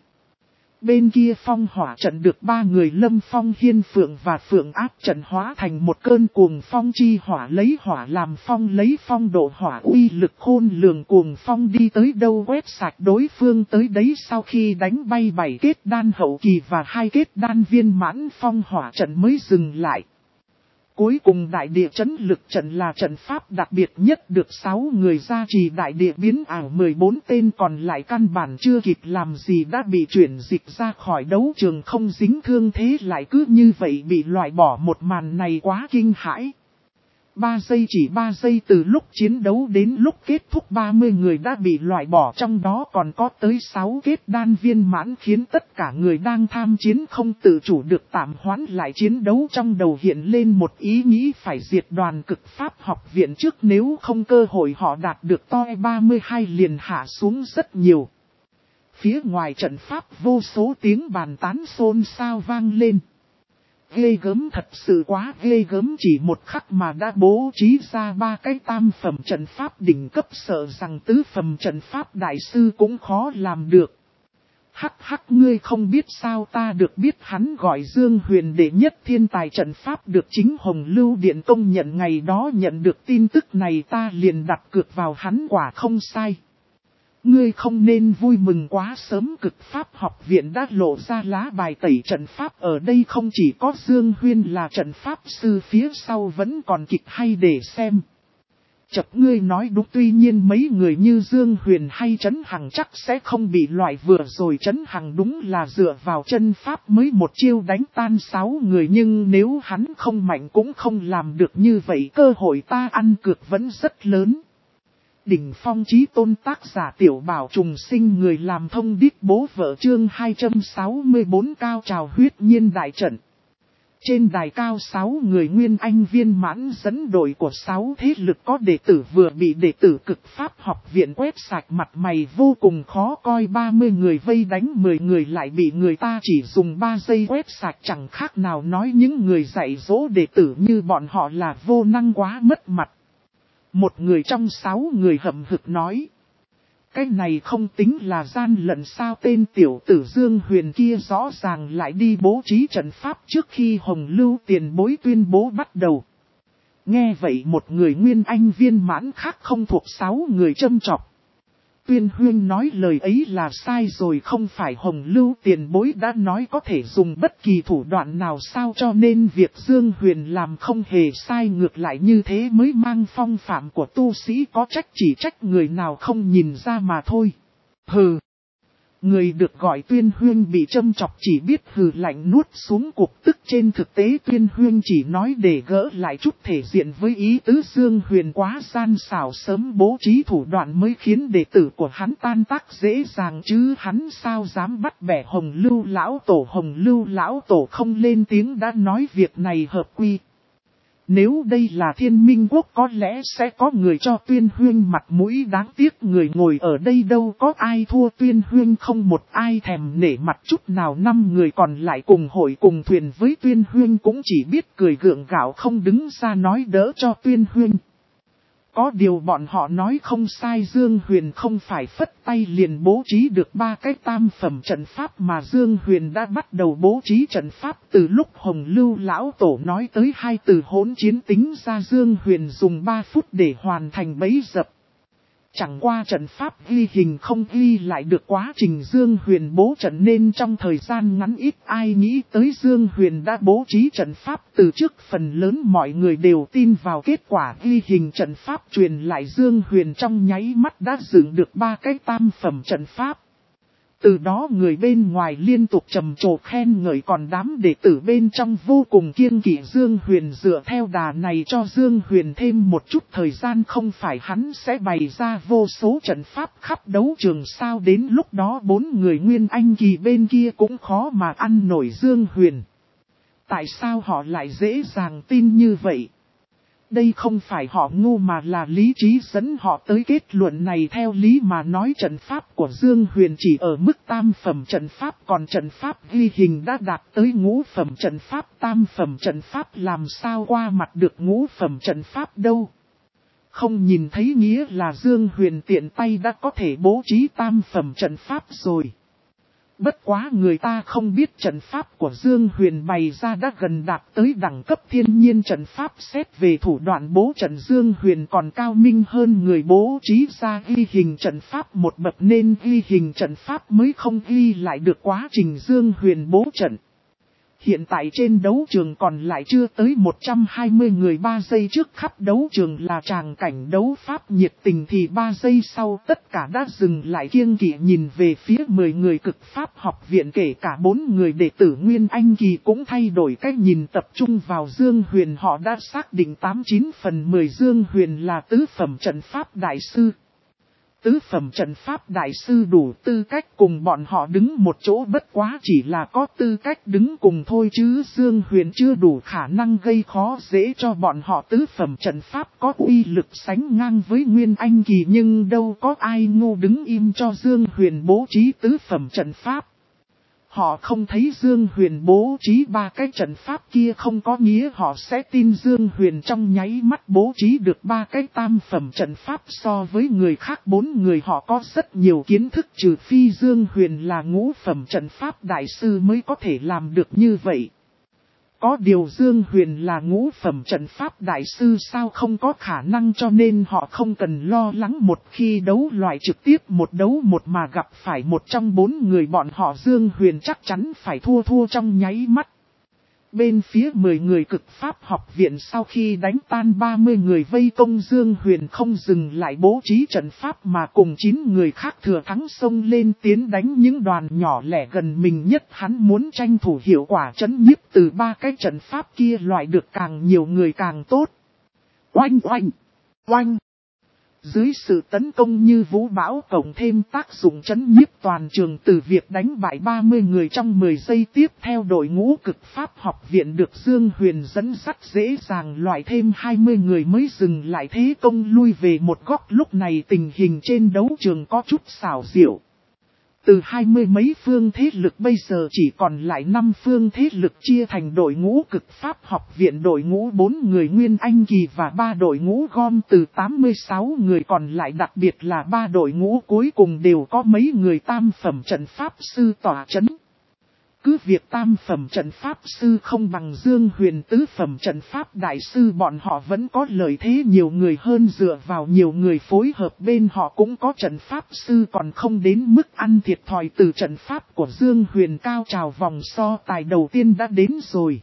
Bên kia phong hỏa trận được ba người Lâm Phong, Hiên Phượng và Phượng áp trận hóa thành một cơn cuồng phong chi hỏa, lấy hỏa làm phong, lấy phong độ hỏa, uy lực khôn lường. Cuồng phong đi tới đâu quét sạch đối phương tới đấy. Sau khi đánh bay bảy kết đan hậu kỳ và hai kết đan viên mãn, phong hỏa trận mới dừng lại. Cuối cùng đại địa chấn lực trận là trận pháp đặc biệt nhất được sáu người gia trì, đại địa biến ảo. mười bốn tên còn lại căn bản chưa kịp làm gì đã bị chuyển dịch ra khỏi đấu trường, không dính thương thế, lại cứ như vậy bị loại bỏ. Một màn này quá kinh hãi. ba giây, chỉ ba giây từ lúc chiến đấu đến lúc kết thúc ba mươi người đã bị loại bỏ, trong đó còn có tới sáu kết đan viên mãn, khiến tất cả người đang tham chiến không tự chủ được tạm hoãn lại chiến đấu. Trong đầu hiện lên một ý nghĩ phải diệt đoàn cực pháp học viện trước, nếu không cơ hội họ đạt được toi ba mươi hai liền hạ xuống rất nhiều. Phía ngoài trận pháp vô số tiếng bàn tán xôn xao vang lên. Ghê gớm, thật sự quá ghê gớm, chỉ một khắc mà đã bố trí ra ba cái tam phẩm trận pháp đỉnh cấp, sợ rằng tứ phẩm trận pháp đại sư cũng khó làm được. Hắc hắc, ngươi không biết sao, ta được biết hắn gọi Dương Huyền đệ nhất thiên tài trận pháp, được chính Hồng Lưu Điện công nhận. Ngày đó nhận được tin tức này ta liền đặt cược vào hắn, quả không sai. Ngươi không nên vui mừng quá sớm, cực pháp học viện đã lộ ra lá bài tẩy trận pháp. Ở đây không chỉ có Dương Huyên là trận pháp sư, phía sau vẫn còn kịch hay để xem. Chập, ngươi nói đúng, tuy nhiên mấy người như Dương Huyền hay Trấn Hằng chắc sẽ không bị loại. Vừa rồi Trấn Hằng đúng là dựa vào chân pháp mới một chiêu đánh tan sáu người, nhưng nếu hắn không mạnh cũng không làm được như vậy. Cơ hội ta ăn cược vẫn rất lớn. Đỉnh phong chí tôn, tác giả Tiểu Bảo Trùng Sinh, người làm thông điệp bố vợ, chương hai trăm sáu mươi tư cao trào huyết nhiên đại trận. Trên đài cao, sáu người nguyên anh viên mãn dẫn đội của sáu thế lực có đệ tử vừa bị đệ tử cực pháp học viện quét sạch, mặt mày vô cùng khó coi. ba mươi người vây đánh mười người lại bị người ta chỉ dùng ba giây quét sạch, chẳng khác nào nói những người dạy dỗ đệ tử như bọn họ là vô năng, quá mất mặt. Một người trong sáu người hậm hực nói: cái này không tính là gian lận sao? Tên tiểu tử Dương Huyền kia rõ ràng lại đi bố trí trận pháp trước khi Hồng Lưu tiền bối tuyên bố bắt đầu. Nghe vậy một người nguyên anh viên mãn khác không thuộc sáu người châm chọc: Tuyên Huyên nói lời ấy là sai rồi, không phải Hồng Lưu tiền bối đã nói có thể dùng bất kỳ thủ đoạn nào sao? Cho nên việc Dương Huyền làm không hề sai, ngược lại như thế mới mang phong phạm của tu sĩ, có trách chỉ trách người nào không nhìn ra mà thôi. Hừ. Người được gọi Tuyên Huyên bị châm chọc chỉ biết hừ lạnh nuốt xuống cục tức. Trên thực tế Tuyên Huyên chỉ nói để gỡ lại chút thể diện với ý tứ Dương Huyền quá gian xảo, sớm bố trí thủ đoạn mới khiến đệ tử của hắn tan tác dễ dàng, chứ hắn sao dám bắt bẻ Hồng Lưu lão tổ. Hồng Lưu lão tổ không lên tiếng đã nói việc này hợp quy. Nếu đây là Thiên Minh Quốc có lẽ sẽ có người cho Tuyên Huyên mặt mũi, đáng tiếc người ngồi ở đây đâu có ai thua Tuyên Huyên, không một ai thèm nể mặt chút nào. Năm người còn lại cùng hội cùng thuyền với Tuyên Huyên cũng chỉ biết cười gượng gạo, không đứng ra nói đỡ cho Tuyên Huyên. Có điều bọn họ nói không sai, Dương Huyền không phải phất tay liền bố trí được ba cái tam phẩm trận pháp, mà Dương Huyền đã bắt đầu bố trí trận pháp từ lúc Hồng Lưu lão tổ nói tới hai từ hỗn chiến, tính ra Dương Huyền dùng ba phút để hoàn thành bấy dập. Chẳng qua trận pháp ghi hình không ghi lại được quá trình Dương Huyền bố trận, nên trong thời gian ngắn ít ai nghĩ tới Dương Huyền đã bố trí trận pháp từ trước. Phần lớn mọi người đều tin vào kết quả ghi hình trận pháp truyền lại, Dương Huyền trong nháy mắt đã dựng được ba cái tam phẩm trận pháp. Từ đó người bên ngoài liên tục trầm trồ khen ngợi, còn đám đệ tử bên trong vô cùng kiêng kỵ Dương Huyền. Dựa theo đà này cho Dương Huyền thêm một chút thời gian, không phải hắn sẽ bày ra vô số trận pháp khắp đấu trường sao? Đến lúc đó bốn người nguyên anh kỳ bên kia cũng khó mà ăn nổi Dương Huyền. Tại sao họ lại dễ dàng tin như vậy? đây không phải họ ngu mà là lý trí dẫn họ tới kết luận này. Theo lý mà nói trận pháp của Dương Huyền chỉ ở mức tam phẩm trận pháp, còn trận pháp ghi hình đã đạt tới ngũ phẩm trận pháp. Tam phẩm trận pháp làm sao qua mặt được ngũ phẩm trận pháp đâu. Không nhìn thấy nghĩa là Dương Huyền tiện tay đã có thể bố trí tam phẩm trận pháp rồi. Bất quá người ta không biết trận pháp của Dương Huyền bày ra đã gần đạt tới đẳng cấp thiên nhiên trận pháp. Xét về thủ đoạn bố trận, Dương Huyền còn cao minh hơn người bố trí ra ghi hình trận pháp một bậc, nên ghi hình trận pháp mới không ghi lại được quá trình Dương Huyền bố trận. Hiện tại trên đấu trường còn lại chưa tới một trăm hai mươi người. Ba giây trước khắp đấu trường là tràng cảnh đấu pháp nhiệt tình, thì ba giây sau tất cả đã dừng lại kiêng kỵ nhìn về phía mười người cực pháp học viện. Kể cả bốn người đệ tử Nguyên Anh Kỳ cũng thay đổi cách nhìn, tập trung vào Dương Huyền. Họ đã xác định tám chín phần mười Dương Huyền là tứ phẩm trận pháp đại sư. Tứ phẩm trận pháp đại sư đủ tư cách cùng bọn họ đứng một chỗ, bất quá chỉ là có tư cách đứng cùng thôi chứ Dương Huyền chưa đủ khả năng gây khó dễ cho bọn họ. Tứ phẩm trận pháp có uy lực sánh ngang với Nguyên Anh Kỳ, nhưng đâu có ai ngu đứng im cho Dương Huyền bố trí tứ phẩm trận pháp. Họ không thấy Dương Huyền bố trí ba cái trận pháp kia không có nghĩa họ sẽ tin Dương Huyền trong nháy mắt bố trí được ba cái tam phẩm trận pháp. So với người khác bốn người họ có rất nhiều kiến thức, trừ phi Dương Huyền là ngũ phẩm trận pháp đại sư mới có thể làm được như vậy. Có điều Dương Huyền là ngũ phẩm trận pháp đại sư sao không có khả năng, cho nên họ không cần lo lắng một khi đấu loại trực tiếp một đấu một mà gặp phải một trong bốn người bọn họ, Dương Huyền chắc chắn phải thua thua trong nháy mắt. Bên phía mười người cực pháp học viện sau khi đánh tan ba mươi người vây công Dương Huyền không dừng lại bố trí trận pháp mà cùng chín người khác thừa thắng xông lên tiến đánh những đoàn nhỏ lẻ gần mình nhất. Hắn muốn tranh thủ hiệu quả trấn nhiếp từ ba cái trận pháp kia loại được càng nhiều người càng tốt. Oanh oanh, oanh. Dưới sự tấn công như vũ bão cộng thêm tác dụng trấn nhiếp toàn trường, từ việc đánh bại ba mươi người trong mười giây tiếp theo, đội ngũ cực pháp học viện được Dương Huyền dẫn dắt dễ dàng loại thêm hai mươi người mới dừng lại thế công lui về một góc. Lúc này tình hình trên đấu trường có chút xảo diệu. Từ hai mươi mấy phương thế lực bây giờ chỉ còn lại năm phương thế lực chia thành đội ngũ cực pháp học viện, đội ngũ bốn người Nguyên Anh Kỳ và ba đội ngũ gom từ tám mươi sáu người còn lại, đặc biệt là ba đội ngũ cuối cùng đều có mấy người tam phẩm trận pháp sư tỏa chấn. Cứ việc tam phẩm trận pháp sư không bằng Dương Huyền tứ phẩm trận pháp đại sư, bọn họ vẫn có lợi thế nhiều người hơn, dựa vào nhiều người phối hợp bên họ cũng có trận pháp sư còn không đến mức ăn thiệt thòi từ trận pháp của Dương Huyền. Cao trào vòng so tài đầu tiên đã đến rồi.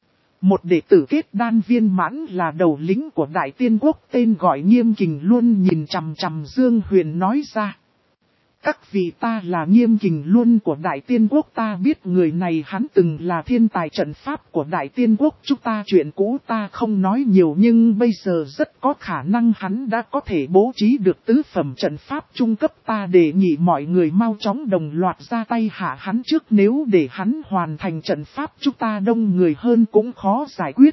Một đệ tử kết đan viên mãn là đầu lĩnh của Đại Tiên Quốc tên gọi Nghiêm Kình luôn nhìn chằm chằm Dương Huyền nói ra. Các vị, ta là Nghiêm Kình Luân của Đại Tiên Quốc, ta biết người này, hắn từng là thiên tài trận pháp của Đại Tiên Quốc. Chúng ta chuyện cũ ta không nói nhiều, nhưng bây giờ rất có khả năng hắn đã có thể bố trí được tứ phẩm trận pháp trung cấp. Ta đề nghị mọi người mau chóng đồng loạt ra tay hạ hắn trước, nếu để hắn hoàn thành trận pháp chúng ta đông người hơn cũng khó giải quyết.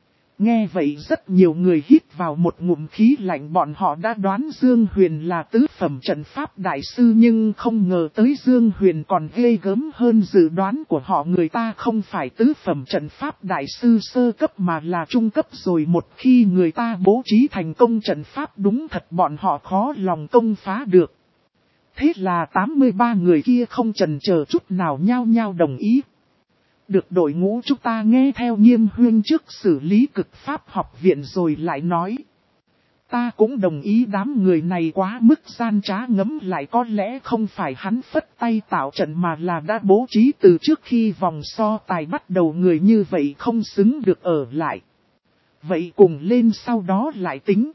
Nghe vậy rất nhiều người hít vào một ngụm khí lạnh, bọn họ đã đoán Dương Huyền là tứ phẩm trận pháp đại sư nhưng không ngờ tới Dương Huyền còn ghê gớm hơn dự đoán của họ. Người ta không phải tứ phẩm trận pháp đại sư sơ cấp mà là trung cấp rồi, một khi người ta bố trí thành công trận pháp đúng thật bọn họ khó lòng công phá được. Thế là tám mươi ba người kia không chần chờ chút nào nhao nhao đồng ý. Được, đội ngũ chúng ta nghe theo Nghiêm huynh trước xử lý cực pháp học viện rồi lại nói. Ta cũng đồng ý, đám người này quá mức gian trá, ngấm lại có lẽ không phải hắn phất tay tạo trận mà là đã bố trí từ trước khi vòng so tài bắt đầu, người như vậy không xứng được ở lại. Vậy cùng lên sau đó lại tính.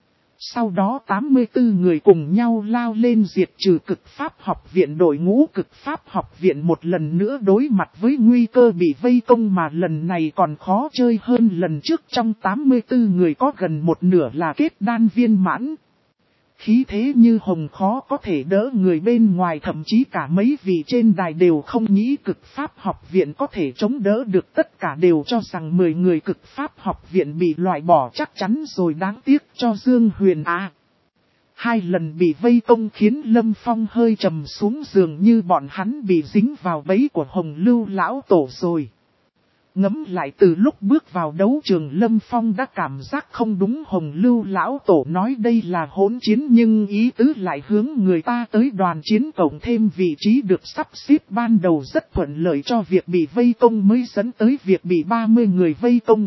Sau đó tám mươi tư người cùng nhau lao lên diệt trừ cực pháp học viện. Đội ngũ cực pháp học viện một lần nữa đối mặt với nguy cơ bị vây công, mà lần này còn khó chơi hơn lần trước. Trong tám mươi tư người có gần một nửa là kết đan viên mãn. khí thế như hồng khó có thể đỡ người bên ngoài, thậm chí cả mấy vị trên đài đều không nghĩ cực pháp học viện có thể chống đỡ được, tất cả đều cho rằng mười người cực pháp học viện bị loại bỏ chắc chắn rồi, đáng tiếc cho Dương Huyền à. Hai lần bị vây công khiến Lâm Phong hơi trầm xuống, dường như bọn hắn bị dính vào bẫy của Hồng Lưu lão tổ rồi. Ngẫm lại từ lúc bước vào đấu trường, Lâm Phong đã cảm giác không đúng. Hồng Lưu lão tổ nói đây là hỗn chiến, nhưng ý tứ lại hướng người ta tới đoàn chiến, cộng thêm vị trí được sắp xếp ban đầu rất thuận lợi cho việc bị vây công mới dẫn tới việc bị ba mươi người vây công.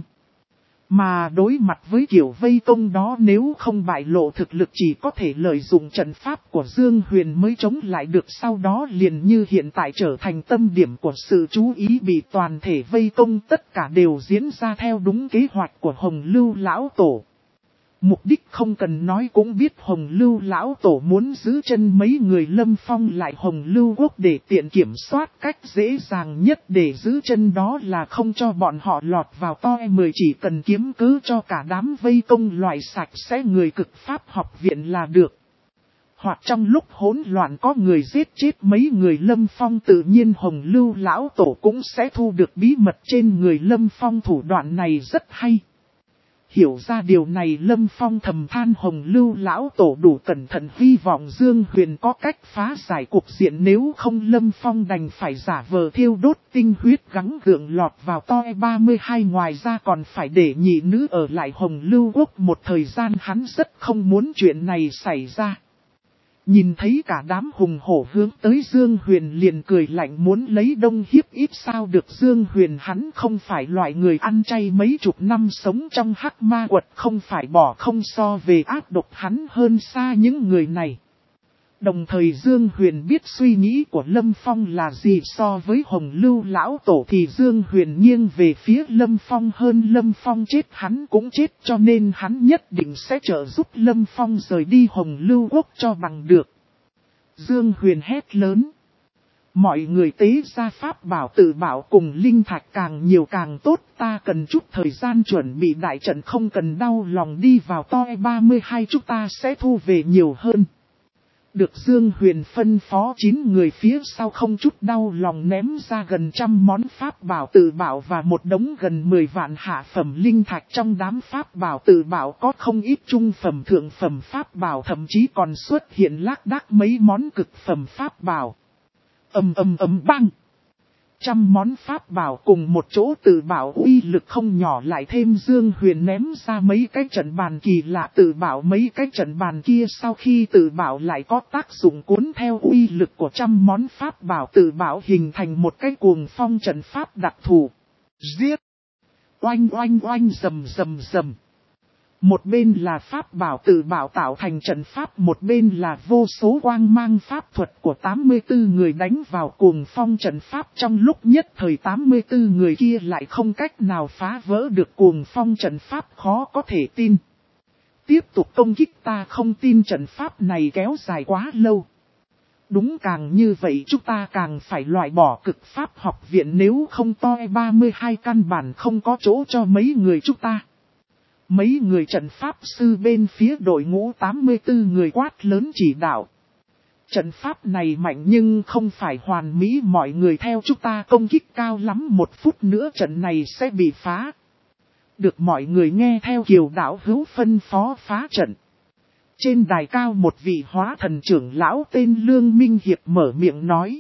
Mà đối mặt với kiểu vây công đó, nếu không bại lộ thực lực chỉ có thể lợi dụng trận pháp của Dương Huyền mới chống lại được, sau đó liền như hiện tại trở thành tâm điểm của sự chú ý, bị toàn thể vây công. Tất cả đều diễn ra theo đúng kế hoạch của Hồng Lưu lão tổ. Mục đích không cần nói cũng biết, Hồng Lưu lão tổ muốn giữ chân mấy người Lâm Phong lại Hồng Lưu quốc để tiện kiểm soát. Cách dễ dàng nhất để giữ chân đó là không cho bọn họ lọt vào toi mười, chỉ cần kiếm cứ cho cả đám vây công loại sạch sẽ người cực pháp học viện là được. Hoặc trong lúc hỗn loạn có người giết chết mấy người Lâm Phong, tự nhiên Hồng Lưu lão tổ cũng sẽ thu được bí mật trên người Lâm Phong. Thủ đoạn này rất hay. Hiểu ra điều này, Lâm Phong thầm than Hồng Lưu lão tổ đủ cẩn thận, hy vọng Dương Huyền có cách phá giải cục diện, nếu không Lâm Phong đành phải giả vờ thiêu đốt tinh huyết gắng gượng lọt vào toi ba mươi hai, ngoài ra còn phải để nhị nữ ở lại Hồng Lưu quốc một thời gian, hắn rất không muốn chuyện này xảy ra. Nhìn thấy cả đám hùng hổ hướng tới Dương Huyền liền cười lạnh, muốn lấy đông hiếp ít sao được. Dương Huyền hắn không phải loại người ăn chay mấy chục năm sống trong hắc ma quật, không phải bỏ không, so về ác độc hắn hơn xa những người này. Đồng thời Dương Huyền biết suy nghĩ của Lâm Phong là gì, so với Hồng Lưu lão tổ thì Dương Huyền nghiêng về phía Lâm Phong hơn. Lâm Phong chết hắn cũng chết, cho nên hắn nhất định sẽ trợ giúp Lâm Phong rời đi Hồng Lưu quốc cho bằng được. Dương Huyền hét lớn. Mọi người tế ra pháp bảo tự bảo cùng linh thạch, càng nhiều càng tốt, ta cần chút thời gian chuẩn bị đại trận, không cần đau lòng, đi vào toi ba mươi hai chúng ta sẽ thu về nhiều hơn. Được Dương Huyền phân phó, chín người phía sau không chút đau lòng ném ra gần trăm món pháp bảo tự bảo và một đống gần mười vạn hạ phẩm linh thạch. Trong đám pháp bảo tự bảo có không ít trung phẩm thượng phẩm pháp bảo, thậm chí còn xuất hiện lác đác mấy món cực phẩm pháp bảo. Ầm ầm ầm bang! Trăm món pháp bảo cùng một chỗ tự bảo uy lực không nhỏ, lại thêm Dương Huyền ném ra mấy cái trận bàn kỳ lạ tự bảo, mấy cái trận bàn kia sau khi tự bảo lại có tác dụng cuốn theo uy lực của trăm món pháp bảo tự bảo, hình thành một cái cuồng phong trận pháp đặc thù. Giết! Oanh oanh oanh, rầm rầm rầm. Một bên là pháp bảo tự bảo tạo thành trận pháp, một bên là vô số quang mang pháp thuật của tám mươi tư người đánh vào cuồng phong trận pháp. Trong lúc nhất thời tám mươi tư người kia lại không cách nào phá vỡ được cuồng phong trận pháp, khó có thể tin. Tiếp tục công kích, ta không tin trận pháp này kéo dài quá lâu. Đúng, càng như vậy chúng ta càng phải loại bỏ cực pháp học viện, nếu không toi ba mươi hai căn bản không có chỗ cho mấy người chúng ta. Mấy người trận pháp sư bên phía đội ngũ tám mươi tư người quát lớn chỉ đạo. Trận pháp này mạnh nhưng không phải hoàn mỹ, mọi người theo chúng ta công kích cao lắm một phút nữa trận này sẽ bị phá. Được mọi người nghe theo Kiều đạo hữu phân phó phá trận. Trên đài cao một vị hóa thần trưởng lão tên Lương Minh Hiệp mở miệng nói.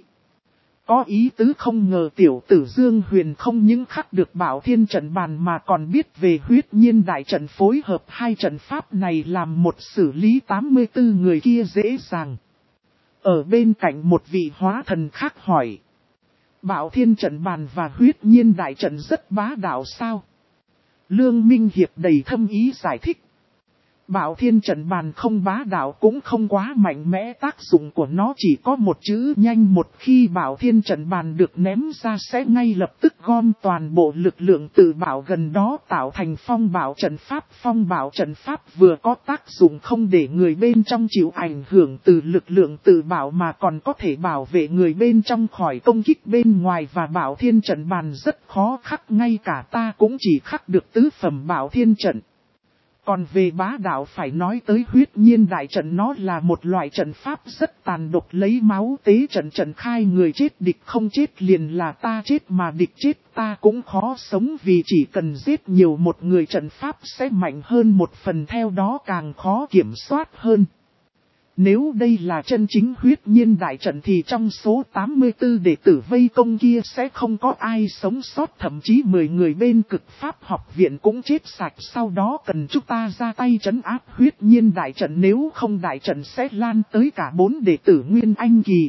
Có ý tứ, không ngờ tiểu tử Dương Huyền không những khắc được Bảo Thiên trận bàn mà còn biết về huyết nhiên đại trận, phối hợp hai trận pháp này làm một, xử lý tám mươi tư người kia dễ dàng. Ở bên cạnh một vị hóa thần khác hỏi. Bảo Thiên trận bàn và huyết nhiên đại trận rất bá đạo sao? Lương Minh Hiệp đầy thâm ý giải thích. Bảo Thiên trận bàn không bá đạo cũng không quá mạnh mẽ, tác dụng của nó chỉ có một chữ nhanh, một khi Bảo Thiên trận bàn được ném ra sẽ ngay lập tức gom toàn bộ lực lượng tự bảo gần đó tạo thành phong bảo trận pháp. Phong bảo trận pháp vừa có tác dụng không để người bên trong chịu ảnh hưởng từ lực lượng tự bảo mà còn có thể bảo vệ người bên trong khỏi công kích bên ngoài, và Bảo Thiên trận bàn rất khó khắc, ngay cả ta cũng chỉ khắc được tứ phẩm Bảo Thiên trận. Còn về bá đạo phải nói tới huyết nhiên đại trận, nó là một loại trận pháp rất tàn độc, lấy máu tế trận, trận khai người chết địch không chết liền là ta chết, mà địch chết ta cũng khó sống, vì chỉ cần giết nhiều một người trận pháp sẽ mạnh hơn một phần, theo đó càng khó kiểm soát hơn. Nếu đây là chân chính huyết nhiên đại trận thì trong số tám mươi tư đệ tử vây công kia sẽ không có ai sống sót, thậm chí mười người bên cực pháp học viện cũng chết sạch, sau đó cần chúng ta ra tay trấn áp huyết nhiên đại trận, nếu không đại trận sẽ lan tới cả bốn đệ tử Nguyên Anh kỳ.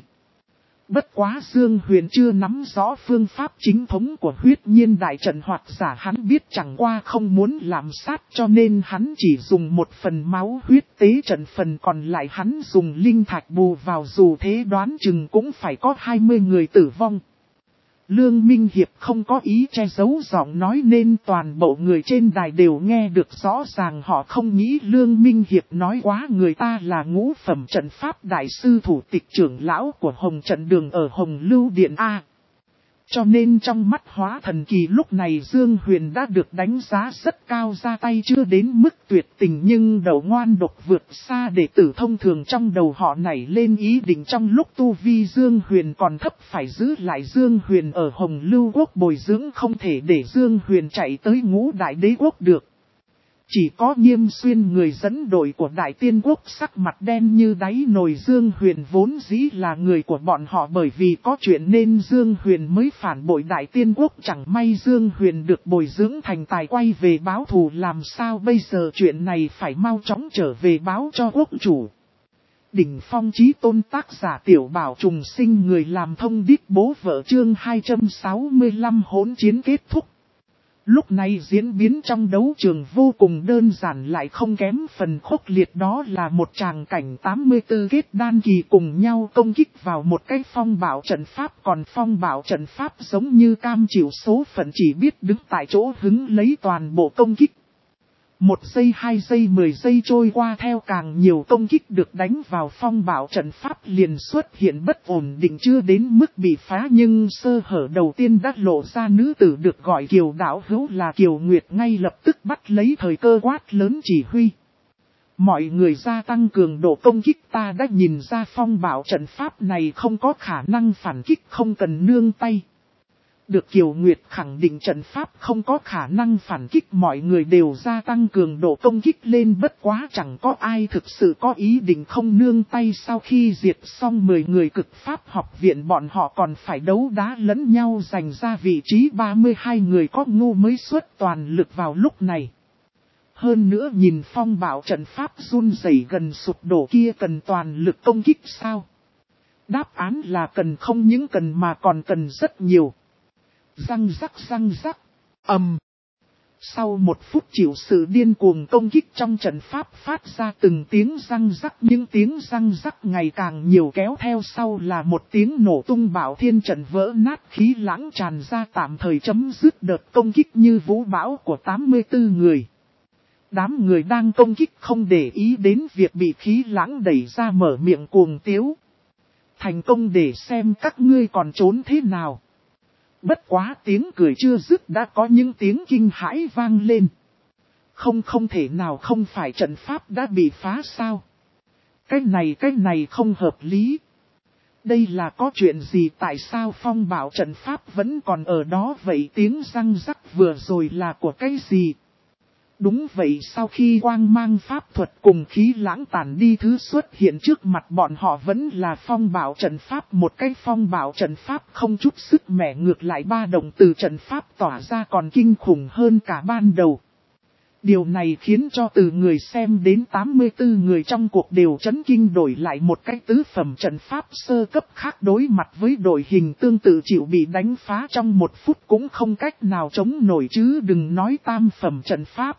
Bất quá Dương Huyền chưa nắm rõ phương pháp chính thống của huyết nhiên đại trận, hoặc giả hắn biết chẳng qua không muốn làm sát, cho nên hắn chỉ dùng một phần máu huyết tế trận, phần còn lại hắn dùng linh thạch bù vào, dù thế đoán chừng cũng phải có hai mươi người tử vong. Lương Minh Hiệp không có ý che giấu giọng nói nên toàn bộ người trên đài đều nghe được rõ ràng, họ không nghĩ Lương Minh Hiệp nói quá, người ta là ngũ phẩm trận pháp đại sư thủ tịch trưởng lão của Hồng Trận Đường ở Hồng Lưu Điện A. Cho nên trong mắt Hóa Thần Kỳ lúc này Dương Huyền đã được đánh giá rất cao, ra tay chưa đến mức tuyệt tình nhưng đầu ngoan độc vượt xa đệ tử thông thường, trong đầu họ nảy lên ý định trong lúc tu vi Dương Huyền còn thấp phải giữ lại Dương Huyền ở Hồng Lưu Quốc bồi dưỡng, không thể để Dương Huyền chạy tới Ngũ Đại Đế Quốc được. Chỉ có Nghiêm Xuyên, người dẫn đội của Đại Tiên Quốc, sắc mặt đen như đáy nồi. Dương Huyền vốn dĩ là người của bọn họ, bởi vì có chuyện nên Dương Huyền mới phản bội Đại Tiên Quốc. Chẳng may Dương Huyền được bồi dưỡng thành tài quay về báo thù, làm sao bây giờ? Chuyện này phải mau chóng trở về báo cho quốc chủ. Đỉnh phong chí tôn, tác giả Tiểu Bảo Trùng Sinh, người làm thông điệp bố vợ, chương hai trăm sáu mươi lăm hỗn chiến kết thúc. Lúc này diễn biến trong đấu trường vô cùng đơn giản lại không kém phần khốc liệt, đó là một tràng cảnh tám mươi tư kết đan kỳ cùng nhau công kích vào một cái phong bảo trận pháp, còn phong bảo trận pháp giống như cam chịu số phận, chỉ biết đứng tại chỗ hứng lấy toàn bộ công kích. Một giây, hai giây, mười giây trôi qua, theo càng nhiều công kích được đánh vào phong bảo trận pháp liền xuất hiện bất ổn định, chưa đến mức bị phá nhưng sơ hở đầu tiên đã lộ ra. Nữ tử được gọi Kiều Đạo Hữu là Kiều Nguyệt ngay lập tức bắt lấy thời cơ quát lớn chỉ huy. Mọi người gia tăng cường độ công kích, ta đã nhìn ra phong bảo trận pháp này không có khả năng phản kích, không cần nương tay. Được Kiều Nguyệt khẳng định trận pháp không có khả năng phản kích, mọi người đều gia tăng cường độ công kích lên, bất quá chẳng có ai thực sự có ý định không nương tay. Sau khi diệt xong mười người cực pháp học viện, bọn họ còn phải đấu đá lẫn nhau giành ra vị trí, ba mươi hai người có ngu mới xuất toàn lực vào lúc này. Hơn nữa nhìn phong bảo trận pháp run rẩy gần sụp đổ kia, cần toàn lực công kích sao? Đáp án là cần, không những cần mà còn cần rất nhiều. Răng rắc răng rắc, ầm. Sau một phút chịu sự điên cuồng công kích, trong trận pháp phát ra từng tiếng răng rắc, những tiếng răng rắc ngày càng nhiều, kéo theo sau là một tiếng nổ tung, bảo thiên trận vỡ nát, khí lãng tràn ra, tạm thời chấm dứt đợt công kích như vũ bão của tám mươi tư người. Đám người đang công kích không để ý đến việc bị khí lãng đẩy ra, mở miệng cuồng tiếu. Thành công để xem các ngươi còn trốn thế nào. Bất quá tiếng cười chưa dứt đã có những tiếng kinh hãi vang lên. Không không thể nào, không phải trận pháp đã bị phá sao? Cái này cái này không hợp lý. Đây là có chuyện gì, tại sao phong bảo trận pháp vẫn còn ở đó vậy? Tiếng răng rắc vừa rồi là của cái gì? Đúng vậy, sau khi quang mang pháp thuật cùng khí lãng tàn đi, thứ xuất hiện trước mặt bọn họ vẫn là phong bảo trận pháp. Một cái phong bảo trận pháp không chút sức mẻ, ngược lại ba động từ trận pháp tỏa ra còn kinh khủng hơn cả ban đầu. Điều này khiến cho từ người xem đến tám mươi tư người trong cuộc đều chấn kinh, đổi lại một cái tứ phẩm trận pháp sơ cấp khác đối mặt với đội hình tương tự chịu bị đánh phá trong một phút cũng không cách nào chống nổi, chứ đừng nói tam phẩm trận pháp.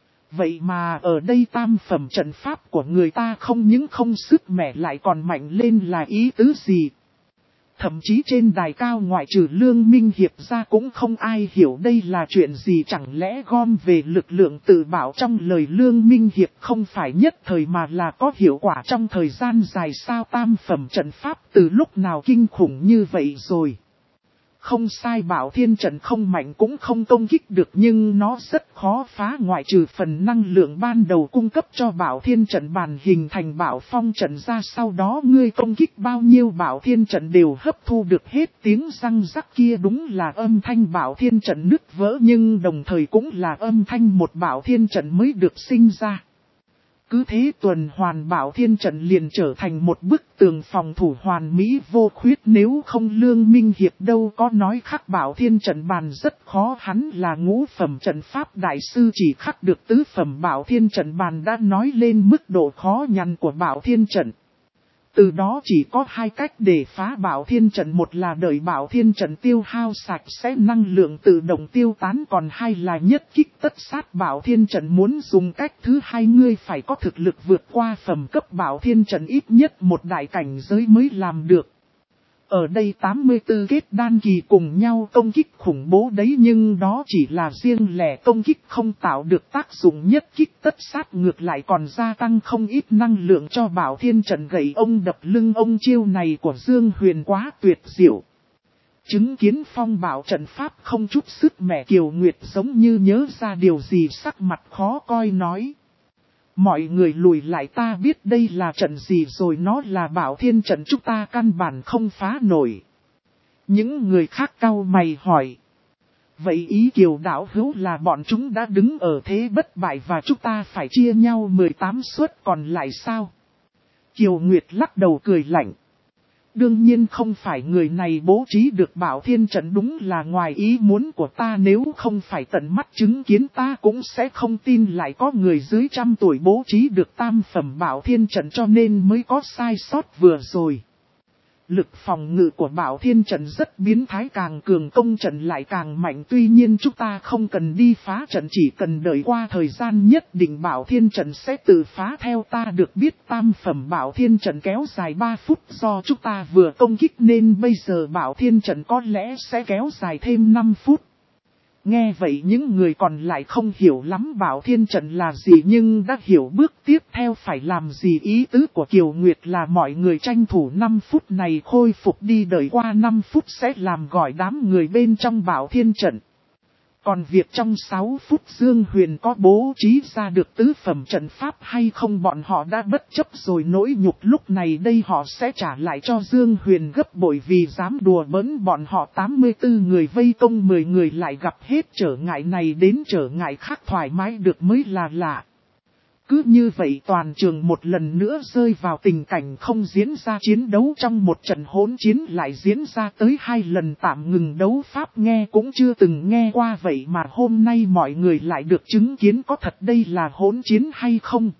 Vậy mà ở đây tam phẩm trận pháp của người ta không những không sức mẻ lại còn mạnh lên là ý tứ gì? Thậm chí trên đài cao ngoại trừ Lương Minh Hiệp ra cũng không ai hiểu đây là chuyện gì. Chẳng lẽ gom về lực lượng tự bảo trong lời Lương Minh Hiệp không phải nhất thời mà là có hiệu quả trong thời gian dài sao? Tam phẩm trận pháp từ lúc nào kinh khủng như vậy rồi? Không sai, Bảo Thiên trận không mạnh cũng không công kích được, nhưng nó rất khó phá, ngoại trừ phần năng lượng ban đầu cung cấp cho Bảo Thiên trận bàn hình thành Bảo Phong trận ra, sau đó ngươi công kích bao nhiêu Bảo Thiên trận đều hấp thu được hết. Tiếng răng rắc kia đúng là âm thanh Bảo Thiên trận nứt vỡ, nhưng đồng thời cũng là âm thanh một Bảo Thiên trận mới được sinh ra. Cứ thế tuần hoàn, Bảo Thiên trận liền trở thành một bức tường phòng thủ hoàn mỹ vô khuyết. Nếu không Lương Minh Hiệp đâu có nói khắc Bảo Thiên trận bàn rất khó, hắn là ngũ phẩm trận pháp đại sư, chỉ khắc được tứ phẩm Bảo Thiên trận bàn đã nói lên mức độ khó nhằn của Bảo Thiên trận. Từ đó chỉ có hai cách để phá Bảo Thiên trận, một là đợi Bảo Thiên trận tiêu hao sạch sẽ năng lượng tự động tiêu tán, còn hai là nhất kích tất sát Bảo Thiên trận. Muốn dùng cách thứ hai, ngươi phải có thực lực vượt qua phẩm cấp Bảo Thiên trận ít nhất một đại cảnh giới mới làm được. Ở đây tám mươi tư kết đan kỳ cùng nhau công kích khủng bố đấy, nhưng đó chỉ là riêng lẻ công kích, không tạo được tác dụng nhất kích tất sát, ngược lại còn gia tăng không ít năng lượng cho Bảo Thiên trận. Gậy ông đập lưng ông, chiêu này của Dương Huyền quá tuyệt diệu. Chứng kiến phong bảo trận pháp không chút sức mẻ, Kiều Nguyệt giống như nhớ ra điều gì, sắc mặt khó coi nói: mọi người lùi lại, ta biết đây là trận gì rồi, nó là Bảo Thiên trận, chúng ta căn bản không phá nổi. Những người khác cau mày hỏi: vậy ý Kiều đạo hữu là bọn chúng đã đứng ở thế bất bại và chúng ta phải chia nhau mười tám suất còn lại sao? Kiều Nguyệt lắc đầu cười lạnh: đương nhiên không phải, người này bố trí được Bảo Thiên trận đúng là ngoài ý muốn của ta, nếu không phải tận mắt chứng kiến ta cũng sẽ không tin lại có người dưới trăm tuổi bố trí được tam phẩm Bảo Thiên trận, cho nên mới có sai sót vừa rồi. Lực phòng ngự của Bảo Thiên trận rất biến thái, càng cường công trận lại càng mạnh, tuy nhiên chúng ta không cần đi phá trận, chỉ cần đợi qua thời gian nhất định Bảo Thiên trận sẽ tự phá. Theo ta được biết tam phẩm Bảo Thiên trận kéo dài ba phút, do chúng ta vừa công kích nên bây giờ Bảo Thiên trận có lẽ sẽ kéo dài thêm năm phút. Nghe vậy những người còn lại không hiểu lắm Bảo Thiên trận là gì, nhưng đã hiểu bước tiếp theo phải làm gì. Ý tứ của Kiều Nguyệt là mọi người tranh thủ năm phút này khôi phục đi, đợi qua năm phút sẽ làm gọi đám người bên trong Bảo Thiên trận. Còn việc trong sáu phút Dương Huyền có bố trí ra được tứ phẩm trận pháp hay không, bọn họ đã bất chấp rồi. Nỗi nhục lúc này đây họ sẽ trả lại cho Dương Huyền gấp bội, vì dám đùa bỡn bọn họ. Tám mươi tư người vây công mười người lại gặp hết trở ngại này đến trở ngại khác thoải mái được mới là lạ. Cứ như vậy toàn trường một lần nữa rơi vào tình cảnh không diễn ra chiến đấu, trong một trận hỗn chiến lại diễn ra tới hai lần tạm ngừng đấu pháp, nghe cũng chưa từng nghe qua, vậy mà hôm nay mọi người lại được chứng kiến, có thật đây là hỗn chiến hay không?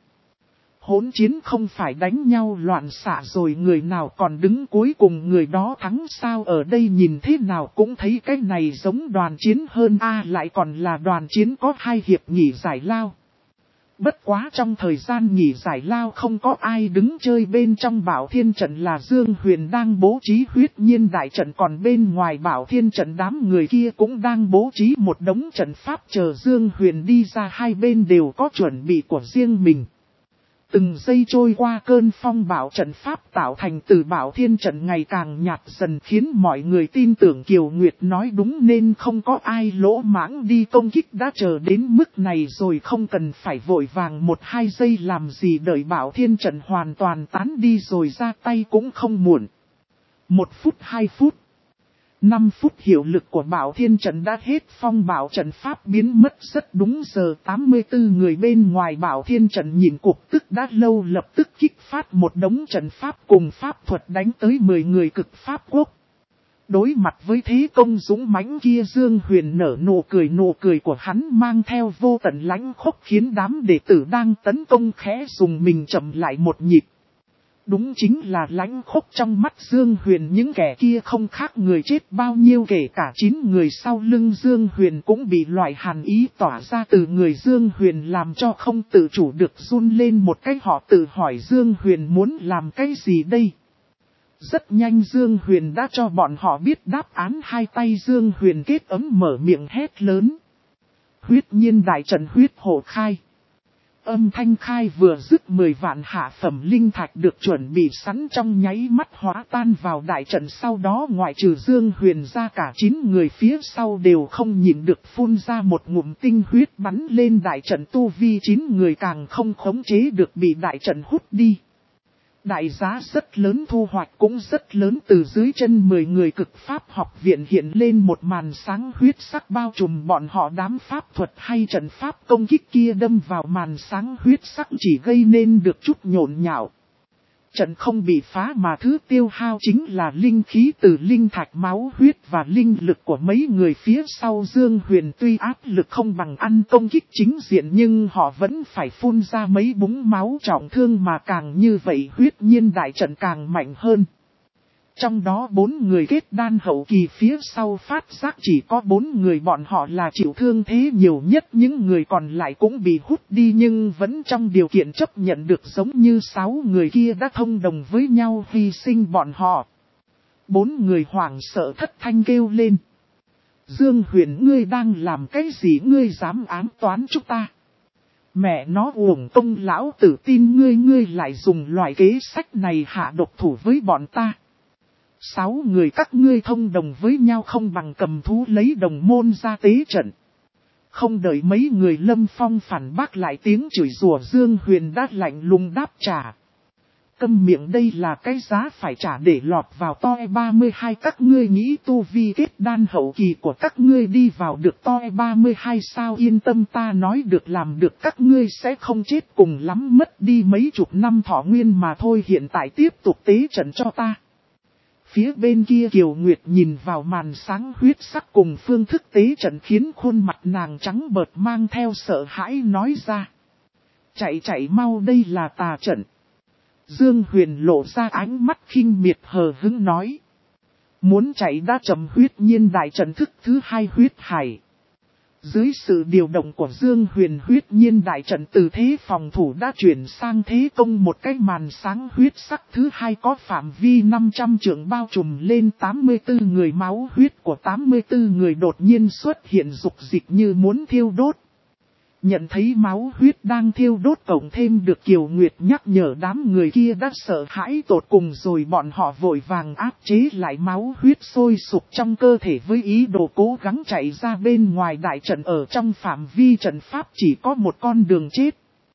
Hỗn chiến không phải đánh nhau loạn xạ rồi người nào còn đứng cuối cùng người đó thắng sao? Ở đây nhìn thế nào cũng thấy cái này giống đoàn chiến hơn a, lại còn là đoàn chiến có hai hiệp nghỉ giải lao. Bất quá trong thời gian nghỉ giải lao không có ai đứng chơi bên trong Bảo Thiên trận, là Dương Huyền đang bố trí huyết nhiên đại trận, còn bên ngoài Bảo Thiên trận đám người kia cũng đang bố trí một đống trận pháp chờ Dương Huyền đi ra, hai bên đều có chuẩn bị của riêng mình. Từng giây trôi qua, cơn phong bảo trận pháp tạo thành từ Bảo Thiên trận ngày càng nhạt dần, khiến mọi người tin tưởng Kiều Nguyệt nói đúng nên không có ai lỗ mãng đi công kích. Đã chờ đến mức này rồi, không cần phải vội vàng một hai giây làm gì, đợi Bảo Thiên trận hoàn toàn tán đi rồi ra tay cũng không muộn. Một phút, hai phút, năm phút hiệu lực của Bảo Thiên trận đã hết, phong bảo trận pháp biến mất rất đúng giờ. Tám mươi tư người bên ngoài Bảo Thiên trận nhìn cuộc tức đã lâu, lập tức kích phát một đống trận pháp cùng pháp thuật đánh tới mười người cực pháp quốc. Đối mặt với thế công dũng mãnh kia, Dương Huyền nở nụ cười, nụ cười của hắn mang theo vô tận lãnh khốc, khiến đám đệ tử đang tấn công khẽ dùng mình chậm lại một nhịp. Đúng chính là lãnh khốc, trong mắt Dương Huyền những kẻ kia không khác người chết bao nhiêu, kể cả chín người sau lưng Dương Huyền cũng bị loại hàn ý tỏa ra từ người Dương Huyền làm cho không tự chủ được run lên một cái. Họ tự hỏi Dương Huyền muốn làm cái gì đây? Rất nhanh Dương Huyền đã cho bọn họ biết đáp án, hai tay Dương Huyền kết ấm mở miệng hét lớn: huyết nhiên đại trận, huyết hổ khai. âm thanh khai vừa dứt mười vạn hạ phẩm linh thạch được chuẩn bị sẵn trong nháy mắt hóa tan vào đại trận, sau đó ngoại trừ Dương Huyền ra cả chín người phía sau đều không nhịn được phun ra một ngụm tinh huyết bắn lên đại trận, tu vi chín người càng không khống chế được bị đại trận hút đi. Đại giá rất lớn, thu hoạch cũng rất lớn, từ dưới chân mười người cực pháp học viện hiện lên một màn sáng huyết sắc bao trùm bọn họ, đám pháp thuật hay trận pháp công kích kia đâm vào màn sáng huyết sắc chỉ gây nên được chút nhộn nhạo. Trận không bị phá mà thứ tiêu hao chính là linh khí từ linh thạch, máu huyết và linh lực của mấy người phía sau Dương Huyền. Tuy áp lực không bằng ăn công kích chính diện nhưng họ vẫn phải phun ra mấy búng máu trọng thương, mà càng như vậy huyết nhiên đại trận càng mạnh hơn. Trong đó bốn người kết đan hậu kỳ phía sau phát giác chỉ có bốn người bọn họ là chịu thương thế nhiều nhất, những người còn lại cũng bị hút đi nhưng vẫn trong điều kiện chấp nhận được, giống như sáu người kia đã thông đồng với nhau hy sinh bọn họ. Bốn người hoảng sợ thất thanh kêu lên: Dương Huyền, ngươi đang làm cái gì, ngươi dám ám toán chúng ta? Mẹ nó, uổng công lão tử tin ngươi, ngươi lại dùng loại kế sách này hạ độc thủ với bọn ta. Sáu người các ngươi thông đồng với nhau không bằng cầm thú lấy đồng môn ra tế trận. Không đợi mấy người Lâm Phong phản bác lại tiếng chửi rủa, Dương Huyền đã lạnh lùng đáp trả: câm miệng, đây là cái giá phải trả để lọt vào toi ba mươi hai. Các ngươi nghĩ tu vi kết đan hậu kỳ của các ngươi đi vào được toi ba mươi hai sao? Yên tâm, ta nói được làm được, các ngươi sẽ không chết, cùng lắm mất đi mấy chục năm thọ nguyên mà thôi. Hiện tại tiếp tục tế trận cho ta. Phía bên kia Kiều Nguyệt nhìn vào màn sáng huyết sắc cùng phương thức tế trận khiến khuôn mặt nàng trắng bợt mang theo sợ hãi, nói ra: chạy chạy mau, đây là tà trận. Dương Huyền lộ ra ánh mắt khinh miệt hờ hững nói: muốn chạy đã chậm. Huyết nhiên đại trận thức thứ hai huyết hải. Dưới sự điều động của Dương Huyền, huyết nhiên đại trận từ thế phòng thủ đã chuyển sang thế công. Một cái màn sáng huyết sắc thứ hai có phạm vi năm trăm trượng bao trùm lên tám mươi tư người, máu huyết của tám mươi tư người đột nhiên xuất hiện dục dịch như muốn thiêu đốt. Nhận thấy máu huyết đang thiêu đốt cộng thêm được Kiều Nguyệt nhắc nhở, đám người kia đã sợ hãi tột cùng rồi, bọn họ vội vàng áp chế lại máu huyết sôi sục trong cơ thể với ý đồ cố gắng chạy ra bên ngoài đại trận. Ở trong phạm vi trận pháp chỉ có một con đường chết.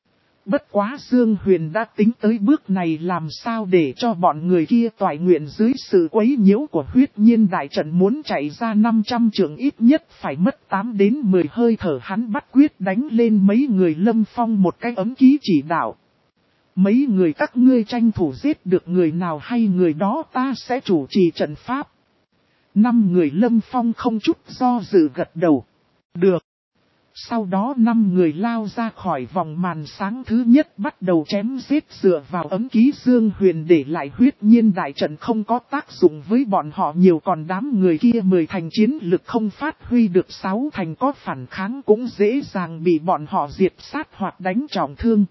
Bất quá Dương Huyền đã tính tới bước này, làm sao để cho bọn người kia toại nguyện dưới sự quấy nhiễu của huyết nhiên đại trận. Muốn chạy ra năm trăm trượng ít nhất phải mất tám đến mười hơi thở. Hắn bắt quyết đánh lên mấy người Lâm Phong một cái ấm ký chỉ đạo: mấy người các ngươi tranh thủ giết được người nào hay người đó ta sẽ chủ trì trận pháp. Năm người Lâm Phong không chút do dự gật đầu: được. Sau đó năm người lao ra khỏi vòng màn sáng thứ nhất, bắt đầu chém giết dựa vào ấm ký Dương Huyền để lại. Huyết nhiên đại trận không có tác dụng với bọn họ nhiều, còn đám người kia mười thành chiến lực không phát huy được sáu thành có phản kháng cũng dễ dàng bị bọn họ diệt sát hoặc đánh trọng thương.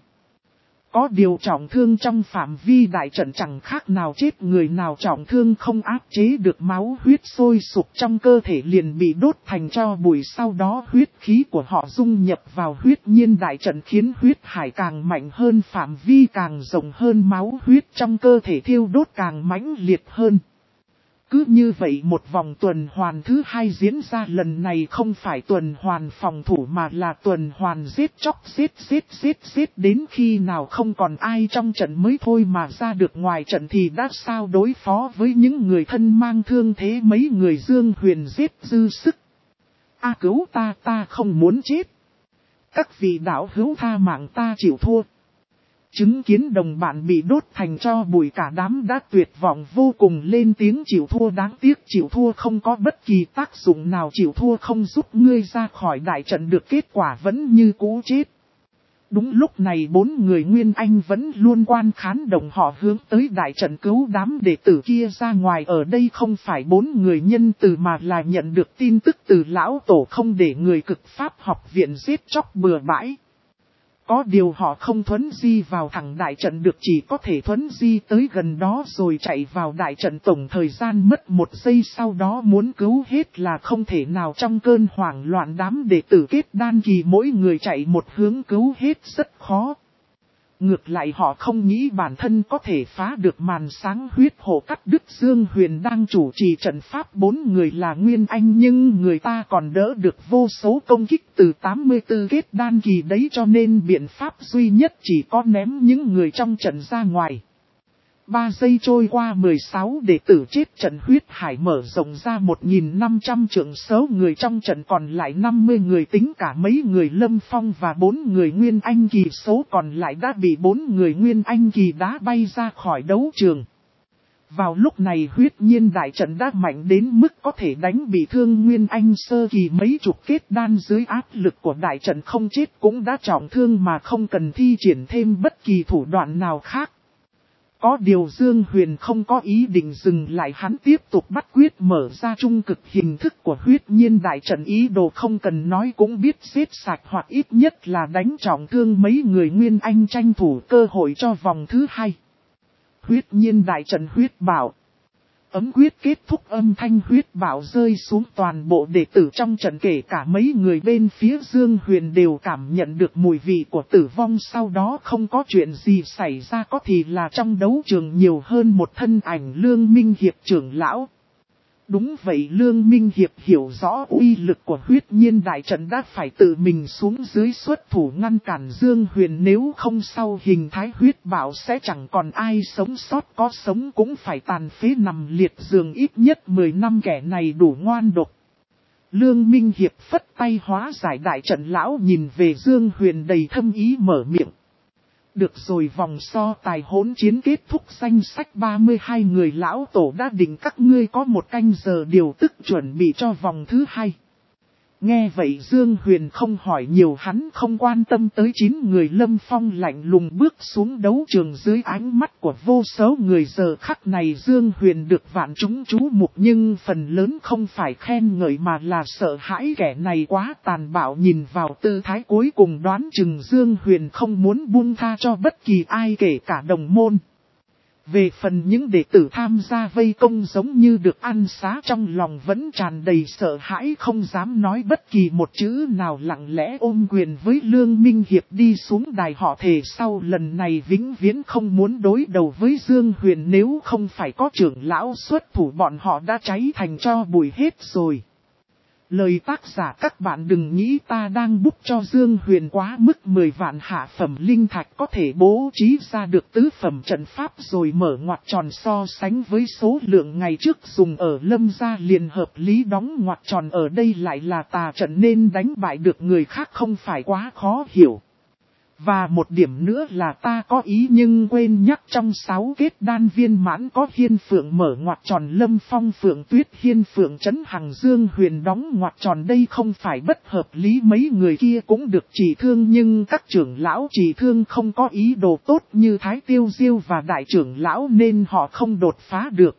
Có điều trọng thương trong phạm vi đại trận chẳng khác nào chết, người nào trọng thương không áp chế được máu huyết sôi sục trong cơ thể liền bị đốt thành tro bụi. Sau đó huyết khí của họ dung nhập vào huyết nhiên đại trận khiến huyết hải càng mạnh hơn, phạm vi càng rộng hơn, máu huyết trong cơ thể thiêu đốt càng mãnh liệt hơn. Cứ như vậy một vòng tuần hoàn thứ hai diễn ra, lần này không phải tuần hoàn phòng thủ mà là tuần hoàn giết chóc, giết giết giết giết đến khi nào không còn ai trong trận mới thôi, mà ra được ngoài trận thì đã sao đối phó với những người thân mang thương thế. Mấy người Dương Huyền giết dư sức. A cứu ta, ta không muốn chết. Các vị đạo hữu tha mạng, ta chịu thua. Chứng kiến đồng bạn bị đốt thành tro bụi, cả đám đã tuyệt vọng vô cùng lên tiếng chịu thua. Đáng tiếc chịu thua không có bất kỳ tác dụng nào, chịu thua không giúp ngươi ra khỏi đại trận được, kết quả vẫn như cũ chết. Đúng lúc này bốn người Nguyên Anh vẫn luôn quan khán đồng, họ hướng tới đại trận cứu đám đệ tử kia ra ngoài. Ở đây không phải bốn người nhân từ mà là nhận được tin tức từ lão tổ không để người cực pháp học viện giết chóc bừa bãi. Có điều họ không thuấn di vào thẳng đại trận được, chỉ có thể thuấn di tới gần đó rồi chạy vào đại trận, tổng thời gian mất một giây, sau đó muốn cứu hết là không thể nào. Trong cơn hoảng loạn, đám đệ tử kết đan kỳ mỗi người chạy một hướng cứu hết rất khó. Ngược lại họ không nghĩ bản thân có thể phá được màn sáng huyết hộ cắt đứt. Dương Huyền đang chủ trì trận pháp, bốn người là Nguyên Anh, nhưng người ta còn đỡ được vô số công kích từ tám mươi tư kết đan kỳ đấy, cho nên biện pháp duy nhất chỉ có ném những người trong trận ra ngoài. Ba giây trôi qua, mười sáu đệ tử chết, trận huyết hải mở rộng ra một nghìn năm trăm trượng, số người trong trận còn lại năm mươi người, tính cả mấy người Lâm Phong và bốn người Nguyên Anh kỳ, số còn lại đã bị bốn người Nguyên Anh kỳ đá bay ra khỏi đấu trường. Vào lúc này huyết nhiên đại trận đã mạnh đến mức có thể đánh bị thương Nguyên Anh sơ kỳ mấy chục kết đan, dưới áp lực của đại trận không chết cũng đã trọng thương mà không cần thi triển thêm bất kỳ thủ đoạn nào khác. Có điều Dương Huyền không có ý định dừng lại, hắn tiếp tục bắt quyết mở ra trung cực hình thức của huyết nhiên đại trận, ý đồ không cần nói cũng biết giết sạch hoặc ít nhất là đánh trọng thương mấy người Nguyên Anh, tranh thủ cơ hội cho vòng thứ hai. Huyết nhiên đại trận huyết bảo. Ấm quyết kết thúc, âm thanh huyết bảo rơi xuống, toàn bộ đệ tử trong trận kể cả mấy người bên phía Dương Huyền đều cảm nhận được mùi vị của tử vong. Sau đó không có chuyện gì xảy ra, có thì là trong đấu trường nhiều hơn một thân ảnh, Lương Minh Hiệp trưởng lão. Đúng vậy, Lương Minh Hiệp hiểu rõ uy lực của huyết nhiên đại trận, đã phải tự mình xuống dưới xuất thủ ngăn cản Dương Huyền, nếu không sau hình thái huyết bảo sẽ chẳng còn ai sống sót, có sống cũng phải tàn phế nằm liệt giường, ít nhất mười năm, kẻ này đủ ngoan độc. Lương Minh Hiệp phất tay hóa giải đại trận, lão nhìn về Dương Huyền đầy thâm ý mở miệng. Được rồi, vòng so tài hỗn chiến kết thúc, danh sách ba mươi hai người lão tổ đã định các ngươi có một canh giờ điều tức chuẩn bị cho vòng thứ hai. Nghe vậy Dương Huyền không hỏi nhiều, hắn không quan tâm tới chín người. Lâm Phong lạnh lùng bước xuống đấu trường dưới ánh mắt của vô số người. Giờ khắc này Dương Huyền được vạn chúng chú mục, nhưng phần lớn không phải khen ngợi mà là sợ hãi, kẻ này quá tàn bạo. Nhìn vào tư thái cuối cùng, đoán chừng Dương Huyền không muốn buông tha cho bất kỳ ai, kể cả đồng môn. Về phần những đệ tử tham gia vây công giống như được ăn xá, trong lòng vẫn tràn đầy sợ hãi, không dám nói bất kỳ một chữ nào, lặng lẽ ôm quyền với Lương Minh Hiệp đi xuống đài. Họ thề sau lần này vĩnh viễn không muốn đối đầu với Dương Huyền, nếu không phải có trưởng lão xuất thủ bọn họ đã cháy thành tro bụi hết rồi. Lời tác giả: các bạn đừng nghĩ ta đang bút cho Dương Huyền quá mức. Mười vạn hạ phẩm linh thạch có thể bố trí ra được tứ phẩm trận pháp rồi mở ngoặc tròn, so sánh với số lượng ngày trước dùng ở Lâm gia liền hợp lý. Đóng ngoặc tròn ở đây lại là tà trận nên đánh bại được người khác không phải quá khó hiểu. Và một điểm nữa là ta có ý nhưng quên nhắc, trong sáu kết đan viên mãn có Hiên Phượng mở ngoặc tròn, Lâm Phong, Phượng Tuyết, Hiên Phượng, Trấn Hằng, Dương Huyền đóng ngoặc tròn. Đây không phải bất hợp lý, mấy người kia cũng được trị thương nhưng các trưởng lão trị thương không có ý đồ tốt như Thái Tiêu Diêu và đại trưởng lão nên họ không đột phá được.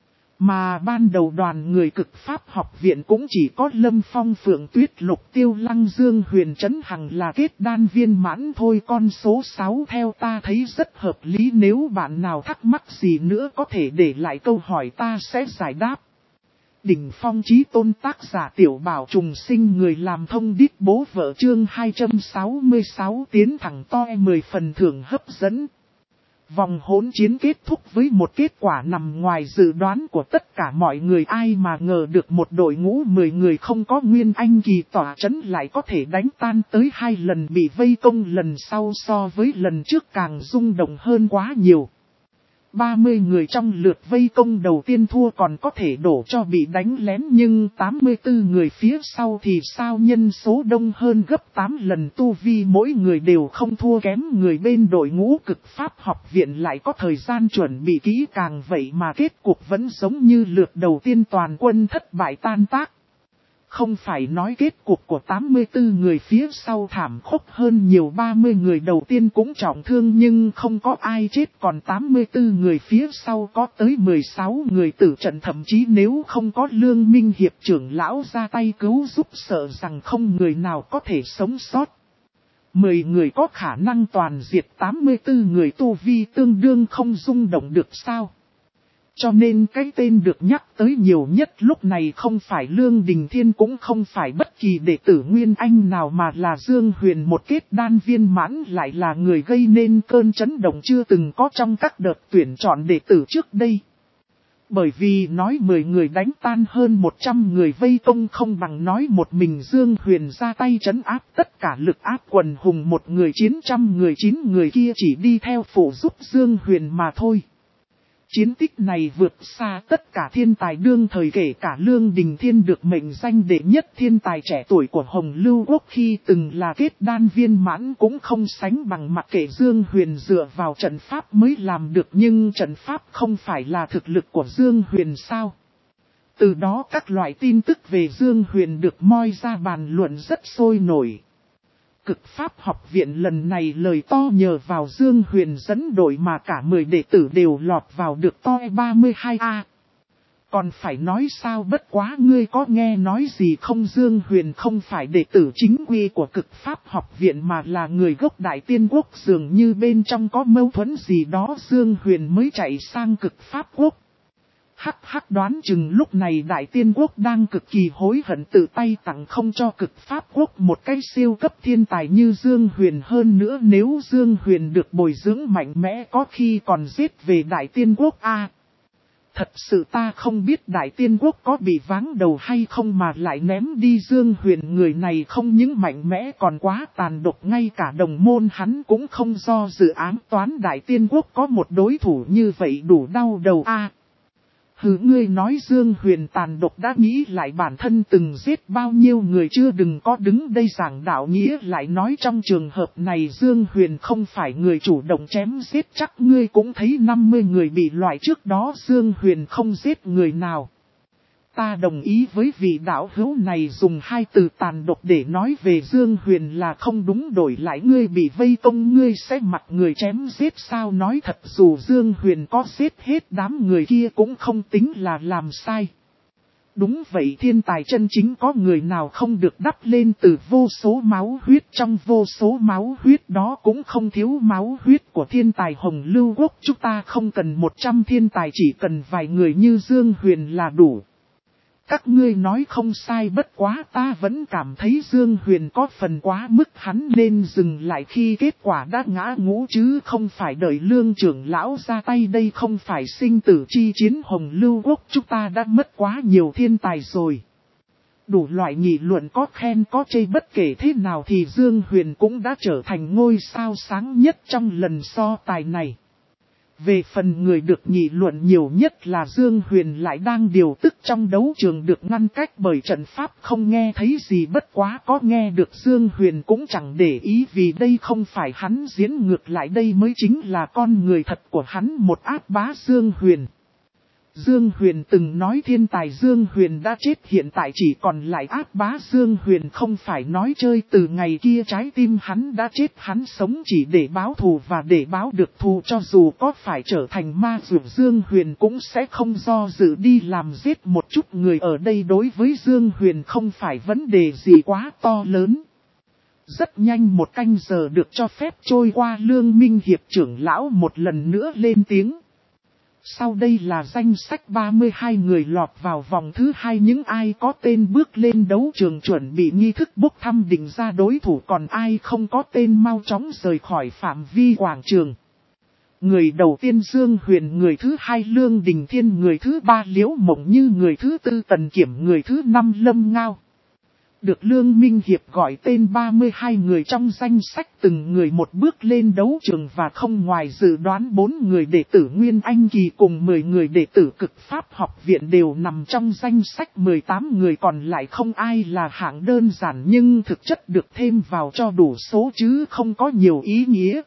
Mà ban đầu đoàn người Cực Pháp học viện cũng chỉ có Lâm Phong, Phượng Tuyết, Lục Tiêu Lăng, Dương Huyền, Trấn Hằng là kết đan viên mãn thôi. Con số sáu theo ta thấy rất hợp lý, nếu bạn nào thắc mắc gì nữa có thể để lại câu hỏi ta sẽ giải đáp. Đỉnh phong chí tôn, tác giả Tiểu Bảo Trùng Sinh, người làm thông điệp bố vợ, chương hai trăm sáu mươi sáu, tiến thẳng to mười phần thưởng hấp dẫn. Vòng hỗn chiến kết thúc với một kết quả nằm ngoài dự đoán của tất cả mọi người, ai mà ngờ được một đội ngũ mười người không có Nguyên Anh kỳ tỏa chấn lại có thể đánh tan tới hai lần bị vây công, lần sau so với lần trước càng rung động hơn quá nhiều. ba mươi người trong lượt vây công đầu tiên thua còn có thể đổ cho bị đánh lén, nhưng tám mươi tư người phía sau thì sao, nhân số đông hơn gấp tám lần, tu vi mỗi người đều không thua kém người bên đội ngũ Cực Pháp học viện, lại có thời gian chuẩn bị kỹ càng, vậy mà kết cục vẫn giống như lượt đầu tiên, toàn quân thất bại tan tác. Không phải nói kết cục của tám mươi tư người phía sau thảm khốc hơn nhiều, ba mươi người đầu tiên cũng trọng thương nhưng không có ai chết, còn tám mươi tư người phía sau có tới mười sáu người tử trận, thậm chí nếu không có Lương Minh Hiệp trưởng lão ra tay cứu giúp sợ rằng không người nào có thể sống sót. mười người có khả năng toàn diệt tám mươi tư người tu vi tương đương không rung động được sao? Cho nên cái tên được nhắc tới nhiều nhất lúc này không phải Lương Đình Thiên cũng không phải bất kỳ đệ tử Nguyên Anh nào mà là Dương Huyền, một kết đan viên mãn, lại là người gây nên cơn chấn động chưa từng có trong các đợt tuyển chọn đệ tử trước đây. Bởi vì nói mười người đánh tan hơn một trăm người vây công không bằng nói một mình Dương Huyền ra tay trấn áp tất cả lực áp quần hùng một người chiến trăm người, chín người kia chỉ đi theo phụ giúp Dương Huyền mà thôi. Chiến tích này vượt xa tất cả thiên tài đương thời, kể cả Lương Đình Thiên được mệnh danh đệ nhất thiên tài trẻ tuổi của Hồng Lưu Quốc khi từng là kết đan viên mãn cũng không sánh bằng. Mặc kệ Dương Huyền dựa vào trận pháp mới làm được, nhưng trận pháp không phải là thực lực của Dương Huyền sao? Từ đó các loại tin tức về Dương Huyền được moi ra bàn luận rất sôi nổi. Cực Pháp học viện lần này lời to nhờ vào Dương Huyền dẫn đội mà cả mười đệ tử đều lọt vào được toi ba mươi hai A. Còn phải nói sao, bất quá ngươi có nghe nói gì không? Dương Huyền không phải đệ tử chính quy của Cực Pháp học viện mà là người gốc Đại Tiên Quốc, dường như bên trong có mâu thuẫn gì đó Dương Huyền mới chạy sang Cực Pháp Quốc. Hắc hắc, đoán chừng lúc này Đại Tiên Quốc đang cực kỳ hối hận tự tay tặng không cho Cực Pháp Quốc một cái siêu cấp thiên tài như Dương Huyền. Hơn nữa nếu Dương Huyền được bồi dưỡng mạnh mẽ có khi còn giết về Đại Tiên Quốc a. À, thật sự ta không biết Đại Tiên Quốc có bị váng đầu hay không mà lại ném đi Dương Huyền. Người này không những mạnh mẽ còn quá tàn độc, ngay cả đồng môn hắn cũng không do dự ám toán Đại Tiên Quốc có một đối thủ như vậy đủ đau đầu a. À, hừ, ngươi nói Dương Huyền tàn độc đã nghĩ lại bản thân từng giết bao nhiêu người chưa, đừng có đứng đây giảng đạo nghĩa lại nói trong trường hợp này Dương Huyền không phải người chủ động chém giết, chắc ngươi cũng thấy năm mươi người bị loại trước đó Dương Huyền không giết người nào. Ta đồng ý với vị đạo hữu này dùng hai từ tàn độc để nói về Dương Huyền là không đúng, đổi lại ngươi bị vây công ngươi sẽ mặc người chém giết sao? Nói thật, dù Dương Huyền có giết hết đám người kia cũng không tính là làm sai. Đúng vậy, thiên tài chân chính có người nào không được đắp lên từ vô số máu huyết, trong vô số máu huyết đó cũng không thiếu máu huyết của thiên tài Hồng Lưu Quốc. Chúng ta không cần một trăm thiên tài, chỉ cần vài người như Dương Huyền là đủ. Các ngươi nói không sai, bất quá ta vẫn cảm thấy Dương Huyền có phần quá mức, hắn nên dừng lại khi kết quả đã ngã ngũ chứ không phải đợi Lương trưởng lão ra tay. Đây không phải sinh tử chi chiến Hồng Lưu Quốc, chúng ta đã mất quá nhiều thiên tài rồi. Đủ loại nghị luận có khen có chê, bất kể thế nào thì Dương Huyền cũng đã trở thành ngôi sao sáng nhất trong lần so tài này. Về phần người được nghị luận nhiều nhất là Dương Huyền lại đang điều tức trong đấu trường được ngăn cách bởi trận pháp không nghe thấy gì, bất quá có nghe được Dương Huyền cũng chẳng để ý vì đây không phải hắn diễn, ngược lại đây mới chính là con người thật của hắn, một ác bá Dương Huyền. Dương Huyền từng nói thiên tài Dương Huyền đã chết, hiện tại chỉ còn lại ác bá Dương Huyền không phải nói chơi. Từ ngày kia trái tim hắn đã chết, hắn sống chỉ để báo thù, và để báo được thù cho dù có phải trở thành ma dược Dương Huyền cũng sẽ không do dự đi làm, giết một chút người ở đây đối với Dương Huyền không phải vấn đề gì quá to lớn. Rất nhanh một canh giờ được cho phép trôi qua, Lương Minh Hiệp trưởng lão một lần nữa lên tiếng. Sau đây là danh sách ba mươi hai người lọt vào vòng thứ hai, những ai có tên bước lên đấu trường chuẩn bị nghi thức bốc thăm định ra đối thủ, còn ai không có tên mau chóng rời khỏi phạm vi quảng trường. Người đầu tiên Dương Huyền, người thứ hai Lương Đình Thiên, người thứ ba Liễu Mộng Như, người thứ tư Tần Kiểm, người thứ năm Lâm Ngao. Được Lương Minh Hiệp gọi tên ba mươi hai người trong danh sách, từng người một bước lên đấu trường, và không ngoài dự đoán bốn người đệ tử Nguyên Anh Kỳ cùng mười người đệ tử Cực Pháp học viện đều nằm trong danh sách. mười tám người còn lại không ai là hạng đơn giản, nhưng thực chất được thêm vào cho đủ số chứ không có nhiều ý nghĩa.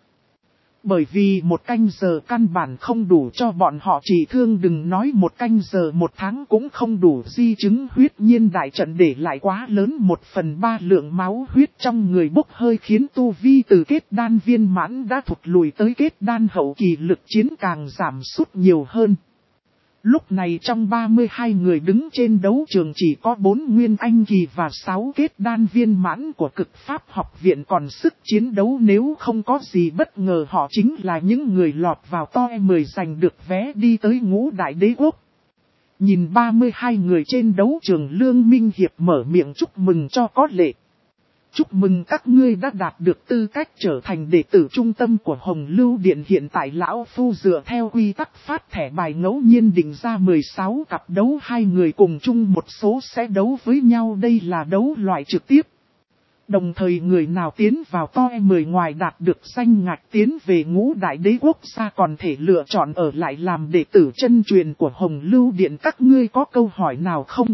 Bởi vì một canh giờ căn bản không đủ cho bọn họ trị thương, đừng nói một canh giờ, một tháng cũng không đủ. Di chứng huyết nhiên đại trận để lại quá lớn, một phần ba lượng máu huyết trong người bốc hơi khiến tu vi từ kết đan viên mãn đã thụt lùi tới kết đan hậu kỳ, lực chiến càng giảm sút nhiều hơn. Lúc này trong ba mươi hai người đứng trên đấu trường chỉ có bốn nguyên anh kỳ và sáu kết đan viên mãn của cực pháp học viện còn sức chiến đấu, nếu không có gì bất ngờ họ chính là những người lọt vào top mười giành được vé đi tới ngũ đại đế quốc. Nhìn ba mươi hai người trên đấu trường, Lương Minh Hiệp mở miệng chúc mừng cho có lệ. Chúc mừng các ngươi đã đạt được tư cách trở thành đệ tử trung tâm của Hồng Lưu Điện. Hiện tại lão phu dựa theo quy tắc phát thẻ bài ngẫu nhiên định ra mười sáu cặp đấu, hai người cùng chung một số sẽ đấu với nhau. Đây là đấu loại trực tiếp. Đồng thời người nào tiến vào top mười ngoài đạt được danh ngạch tiến về ngũ đại đế quốc gia còn thể lựa chọn ở lại làm đệ tử chân truyền của Hồng Lưu Điện. Các ngươi có câu hỏi nào không?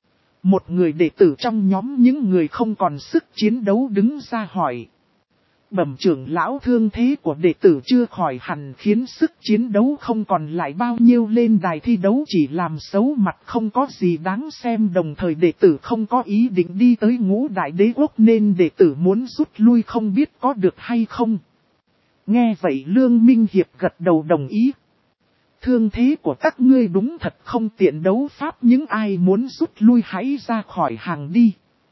Một người đệ tử trong nhóm những người không còn sức chiến đấu đứng ra hỏi. Bẩm trưởng lão, thương thế của đệ tử chưa khỏi hẳn khiến sức chiến đấu không còn lại bao nhiêu, lên đài thi đấu chỉ làm xấu mặt không có gì đáng xem. Đồng thời đệ tử không có ý định đi tới ngũ đại đế quốc nên đệ tử muốn rút lui, không biết có được hay không. Nghe vậy Lương Minh Hiệp gật đầu đồng ý. Thương thế của các ngươi đúng thật không tiện đấu pháp, những ai muốn rút lui hãy ra khỏi hàng đi.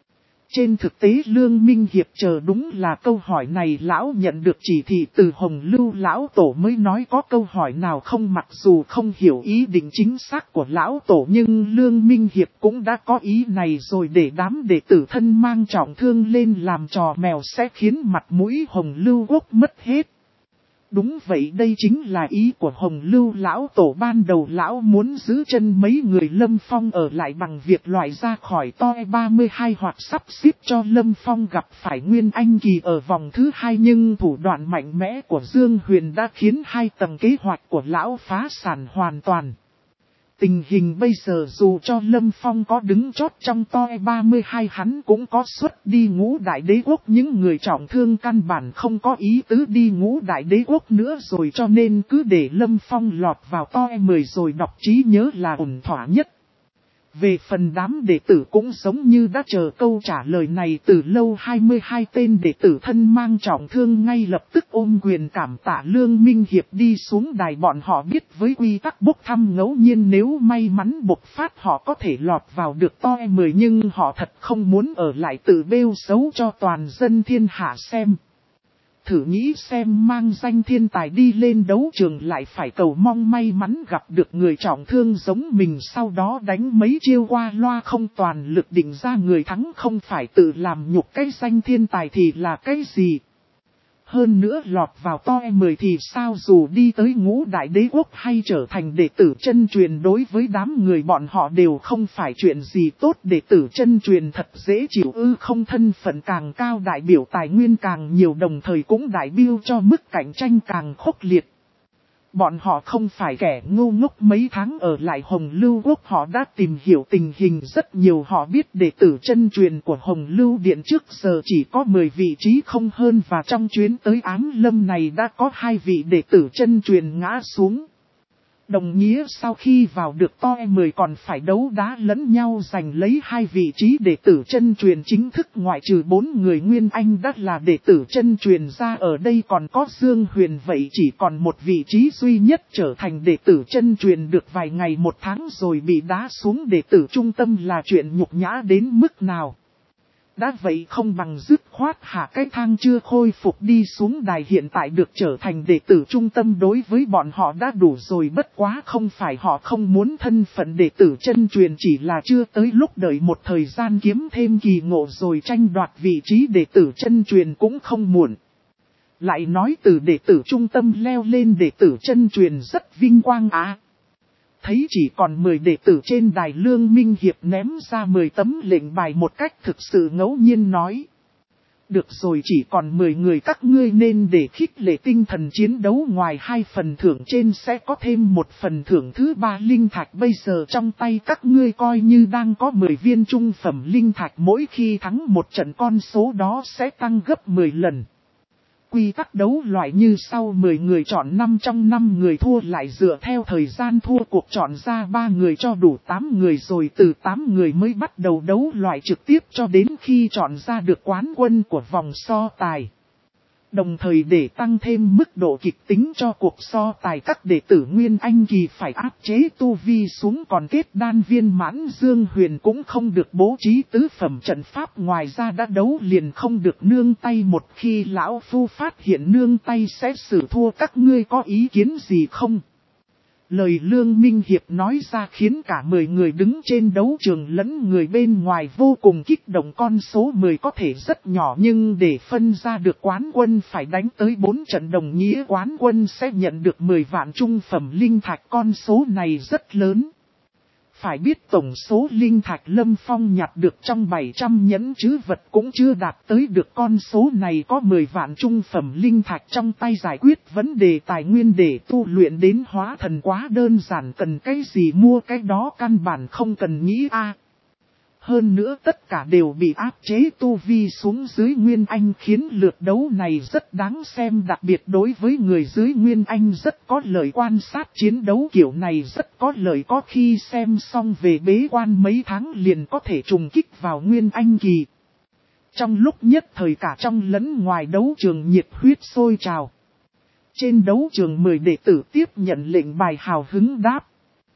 Trên thực tế Lương Minh Hiệp chờ đúng là câu hỏi này, lão nhận được chỉ thị từ Hồng Lưu lão tổ mới nói có câu hỏi nào không. Mặc dù không hiểu ý định chính xác của lão tổ nhưng Lương Minh Hiệp cũng đã có ý này rồi, để đám đệ tử thân mang trọng thương lên làm trò mèo sẽ khiến mặt mũi Hồng Lưu quốc mất hết. Đúng vậy, đây chính là ý của Hồng Lưu lão tổ. Ban đầu lão muốn giữ chân mấy người Lâm Phong ở lại bằng việc loại ra khỏi top ba mươi hai hoặc sắp xếp cho Lâm Phong gặp phải Nguyên Anh kỳ ở vòng thứ hai, nhưng thủ đoạn mạnh mẽ của Dương Huyền đã khiến hai tầng kế hoạch của lão phá sản hoàn toàn. Tình hình bây giờ dù cho Lâm Phong có đứng chót trong top ba mươi hai hắn cũng có suất đi ngũ đại đế quốc, những người trọng thương căn bản không có ý tứ đi ngũ đại đế quốc nữa rồi, cho nên cứ để Lâm Phong lọt vào top mười rồi đọc trí nhớ là ổn thỏa nhất. Về phần đám đệ tử cũng giống như đã chờ câu trả lời này từ lâu, hai mươi hai tên đệ tử thân mang trọng thương ngay lập tức ôm quyền cảm tạ Lương Minh Hiệp đi xuống đài. Bọn họ biết với quy tắc bốc thăm ngẫu nhiên nếu may mắn bộc phát họ có thể lọt vào được top mười, nhưng họ thật không muốn ở lại tự bêu xấu cho toàn dân thiên hạ xem. Thử nghĩ xem, mang danh thiên tài đi lên đấu trường lại phải cầu mong may mắn gặp được người trọng thương giống mình, sau đó đánh mấy chiêu qua loa không toàn lực định ra người thắng, không phải tự làm nhục cái danh thiên tài thì là cái gì. Hơn nữa lọt vào top mười thì sao, dù đi tới ngũ đại đế quốc hay trở thành đệ tử chân truyền đối với đám người bọn họ đều không phải chuyện gì tốt. Đệ tử chân truyền thật dễ chịu ư? Không, thân phận càng cao đại biểu tài nguyên càng nhiều, đồng thời cũng đại biểu cho mức cạnh tranh càng khốc liệt. Bọn họ không phải kẻ ngu ngốc, mấy tháng ở lại Hồng Lưu Quốc họ đã tìm hiểu tình hình rất nhiều. Họ biết đệ tử chân truyền của Hồng Lưu Điện trước giờ chỉ có mười vị trí không hơn, và trong chuyến tới Ám Lâm này đã có hai vị đệ tử chân truyền ngã xuống. Đồng nghĩa sau khi vào được top mười còn phải đấu đá lẫn nhau giành lấy hai vị trí đệ tử chân truyền chính thức. Ngoại trừ bốn người Nguyên Anh đã là đệ tử chân truyền ra, ở đây còn có Dương Huyền, vậy chỉ còn một vị trí duy nhất trở thành đệ tử chân truyền được vài ngày một tháng rồi bị đá xuống đệ tử trung tâm là chuyện nhục nhã đến mức nào. Đã vậy không bằng dứt khoát hạ cái thang chưa khôi phục đi xuống đài, hiện tại được trở thành đệ tử trung tâm đối với bọn họ đã đủ rồi. Bất quá không phải họ không muốn thân phận đệ tử chân truyền, chỉ là chưa tới lúc đợi một thời gian kiếm thêm kỳ ngộ rồi tranh đoạt vị trí đệ tử chân truyền cũng không muộn. Lại nói từ đệ tử trung tâm leo lên đệ tử chân truyền rất vinh quang á. Thấy chỉ còn mười đệ tử trên đài, Lương Minh Hiệp ném ra mười tấm lệnh bài một cách thực sự ngẫu nhiên nói. Được rồi, chỉ còn mười người các ngươi nên để khích lệ tinh thần chiến đấu, ngoài hai phần thưởng trên sẽ có thêm một phần thưởng thứ ba linh thạch. Bây giờ trong tay các ngươi coi như đang có mười viên trung phẩm linh thạch, mỗi khi thắng một trận con số đó sẽ tăng gấp mười lần. Quy tắc đấu loại như sau: mười người chọn năm trong năm người thua lại dựa theo thời gian thua cuộc chọn ra ba người cho đủ tám người, rồi từ tám người mới bắt đầu đấu loại trực tiếp cho đến khi chọn ra được quán quân của vòng so tài. Đồng thời để tăng thêm mức độ kịch tính cho cuộc so tài, các đệ tử Nguyên Anh kỳ phải áp chế tu vi xuống, còn kết đan viên mãn Dương Huyền cũng không được bố trí tứ phẩm trận pháp, ngoài ra đã đấu liền không được nương tay, một khi lão phu phát hiện nương tay sẽ xử thua, các ngươi có ý kiến gì không? Lời Lương Minh Hiệp nói ra khiến cả mười người đứng trên đấu trường lẫn người bên ngoài vô cùng kích động. Con số mười có thể rất nhỏ nhưng để phân ra được quán quân phải đánh tới bốn trận, đồng nghĩa quán quân sẽ nhận được mười vạn trung phẩm linh thạch, con số này rất lớn. Phải biết tổng số linh thạch Lâm Phong nhặt được trong bảy trăm nhẫn trữ vật cũng chưa đạt tới được con số này, có mười vạn trung phẩm linh thạch trong tay giải quyết vấn đề tài nguyên để tu luyện đến hóa thần quá đơn giản, cần cái gì mua cái đó, căn bản không cần nghĩ a. Hơn nữa tất cả đều bị áp chế tu vi xuống dưới Nguyên Anh, khiến lượt đấu này rất đáng xem, đặc biệt đối với người dưới Nguyên Anh rất có lợi, quan sát chiến đấu kiểu này rất có lợi, có khi xem xong về bế quan mấy tháng liền có thể trùng kích vào Nguyên Anh kỳ. Trong lúc nhất thời cả trong lẫn ngoài đấu trường nhiệt huyết sôi trào. Trên đấu trường mười đệ tử tiếp nhận lệnh bài hào hứng đáp.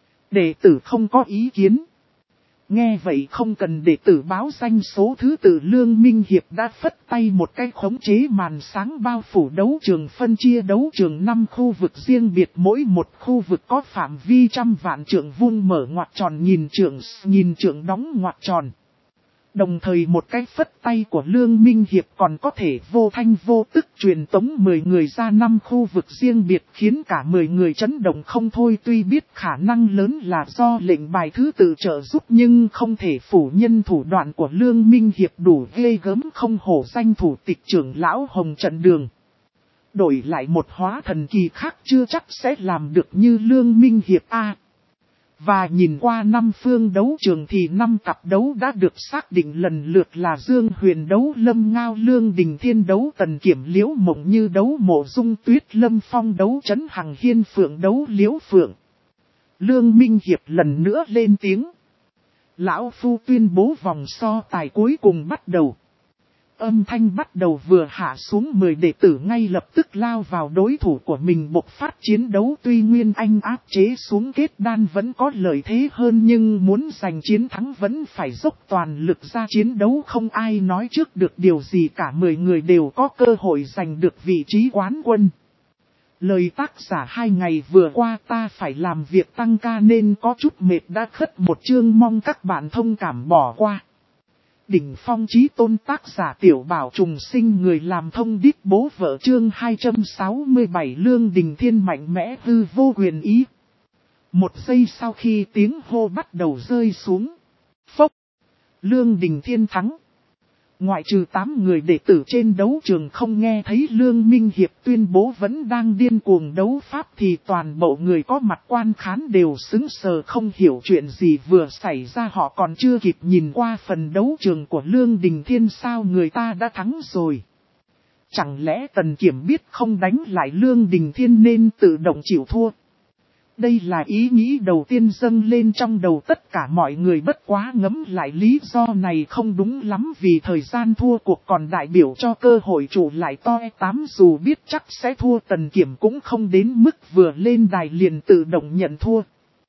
Đệ tử không có ý kiến. Nghe vậy không cần đệ tử báo danh số thứ tự, Lương Minh Hiệp đã phất tay một cái khống chế màn sáng bao phủ đấu trường, phân chia đấu trường năm khu vực riêng biệt, mỗi một khu vực có phạm vi trăm vạn trượng vuông, mở ngoặc tròn nhìn trượng, nhìn trượng đóng ngoặc tròn. Đồng thời một cái phất tay của Lương Minh Hiệp còn có thể vô thanh vô tức truyền tống mười người ra năm khu vực riêng biệt, khiến cả mười người chấn động không thôi. Tuy biết khả năng lớn là do lệnh bài thứ tự trợ giúp nhưng không thể phủ nhận thủ đoạn của Lương Minh Hiệp đủ ghê gớm, không hổ danh thủ tịch trưởng lão Hồng Trận Đường. Đổi lại một hóa thần kỳ khác chưa chắc sẽ làm được như Lương Minh Hiệp a. Và nhìn qua năm phương đấu trường thì năm cặp đấu đã được xác định lần lượt là Dương Huyền đấu Lâm Ngao, Lương Đình Thiên đấu Tần Kiểm, Liễu Mộng Như đấu Mộ Dung Tuyết, Lâm Phong đấu Trấn Hằng, Hiên Phượng đấu Liễu Phượng. Lương Minh Hiệp lần nữa lên tiếng. Lão Phu tuyên bố vòng so tài cuối cùng bắt đầu. Âm thanh bắt đầu vừa hạ xuống, mười đệ tử ngay lập tức lao vào đối thủ của mình bộc phát chiến đấu. Tuy Nguyên Anh áp chế xuống kết đan vẫn có lợi thế hơn nhưng muốn giành chiến thắng vẫn phải dốc toàn lực ra chiến đấu, không ai nói trước được điều gì cả, mười người đều có cơ hội giành được vị trí quán quân. Lời tác giả: hai ngày vừa qua ta phải làm việc tăng ca nên có chút mệt đã khất một chương, mong các bạn thông cảm bỏ qua. Đỉnh phong chí tôn, tác giả Tiểu Bảo Trùng Sinh, người làm thông điệp bố vợ, chương hai trăm sáu mươi bảy. Lương Đình Thiên mạnh mẽ hư vô quyền ý. Một giây sau khi tiếng hô bắt đầu rơi xuống. Phốc. Lương Đình Thiên thắng. Ngoại trừ tám người đệ tử trên đấu trường không nghe thấy Lương Minh Hiệp tuyên bố vẫn đang điên cuồng đấu pháp thì toàn bộ người có mặt quan khán đều sững sờ, không hiểu chuyện gì vừa xảy ra. Họ còn chưa kịp nhìn qua phần đấu trường của Lương Đình Thiên sao người ta đã thắng rồi. Chẳng lẽ Tần Kiểm biết không đánh lại Lương Đình Thiên nên tự động chịu thua? Đây là ý nghĩ đầu tiên dâng lên trong đầu tất cả mọi người, bất quá ngẫm lại lý do này không đúng lắm, vì thời gian thua cuộc còn đại biểu cho cơ hội trụ lại to tám, dù biết chắc sẽ thua Tần Kiểm cũng không đến mức vừa lên đài liền tự động nhận thua.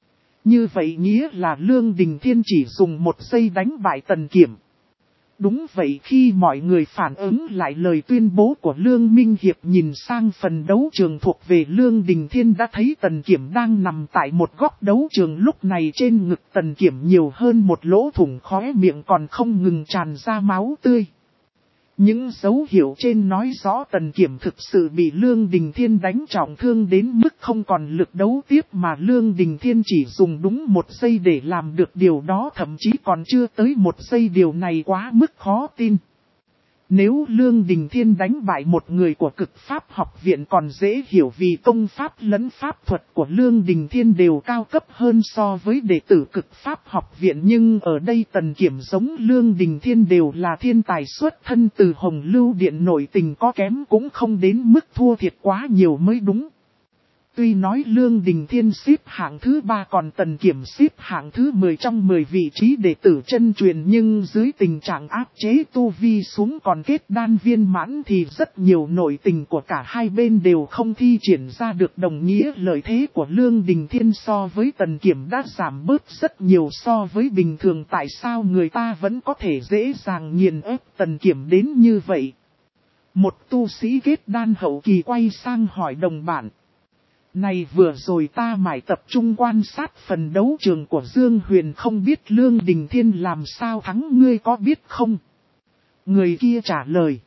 Như vậy nghĩa là Lương Đình Thiên chỉ dùng một giây đánh bại Tần Kiểm. Đúng vậy, khi mọi người phản ứng lại lời tuyên bố của Lương Minh Hiệp, nhìn sang phần đấu trường thuộc về Lương Đình Thiên đã thấy Tần Kiểm đang nằm tại một góc đấu trường, lúc này trên ngực Tần Kiểm nhiều hơn một lỗ thủng, khóe miệng còn không ngừng tràn ra máu tươi. Những dấu hiệu trên nói rõ Tần Kiểm thực sự bị Lương Đình Thiên đánh trọng thương đến mức không còn lực đấu tiếp, mà Lương Đình Thiên chỉ dùng đúng một giây để làm được điều đó, thậm chí còn chưa tới một giây, điều này quá mức khó tin. Nếu Lương Đình Thiên đánh bại một người của Cực Pháp học viện còn dễ hiểu, vì công pháp lẫn pháp thuật của Lương Đình Thiên đều cao cấp hơn so với đệ tử Cực Pháp học viện, nhưng ở đây Tần Kiểm giống Lương Đình Thiên đều là thiên tài xuất thân từ Hồng Lưu Điện, nội tình có kém cũng không đến mức thua thiệt quá nhiều mới đúng. Tuy nói Lương Đình Thiên xếp hạng thứ ba còn Tần Kiểm xếp hạng thứ mười trong mười vị trí đệ tử chân truyền, nhưng dưới tình trạng áp chế tu vi xuống còn kết đan viên mãn thì rất nhiều nội tình của cả hai bên đều không thi triển ra được, đồng nghĩa lợi thế của Lương Đình Thiên so với Tần Kiểm đã giảm bớt rất nhiều so với bình thường. Tại sao người ta vẫn có thể dễ dàng nghiền ép Tần Kiểm đến như vậy? Một tu sĩ kết đan hậu kỳ quay sang hỏi đồng bạn. Này vừa rồi ta mải tập trung quan sát phần đấu trường của Dương Huyền, không biết Lương Đình Thiên làm sao thắng, ngươi có biết không? Người kia trả lời.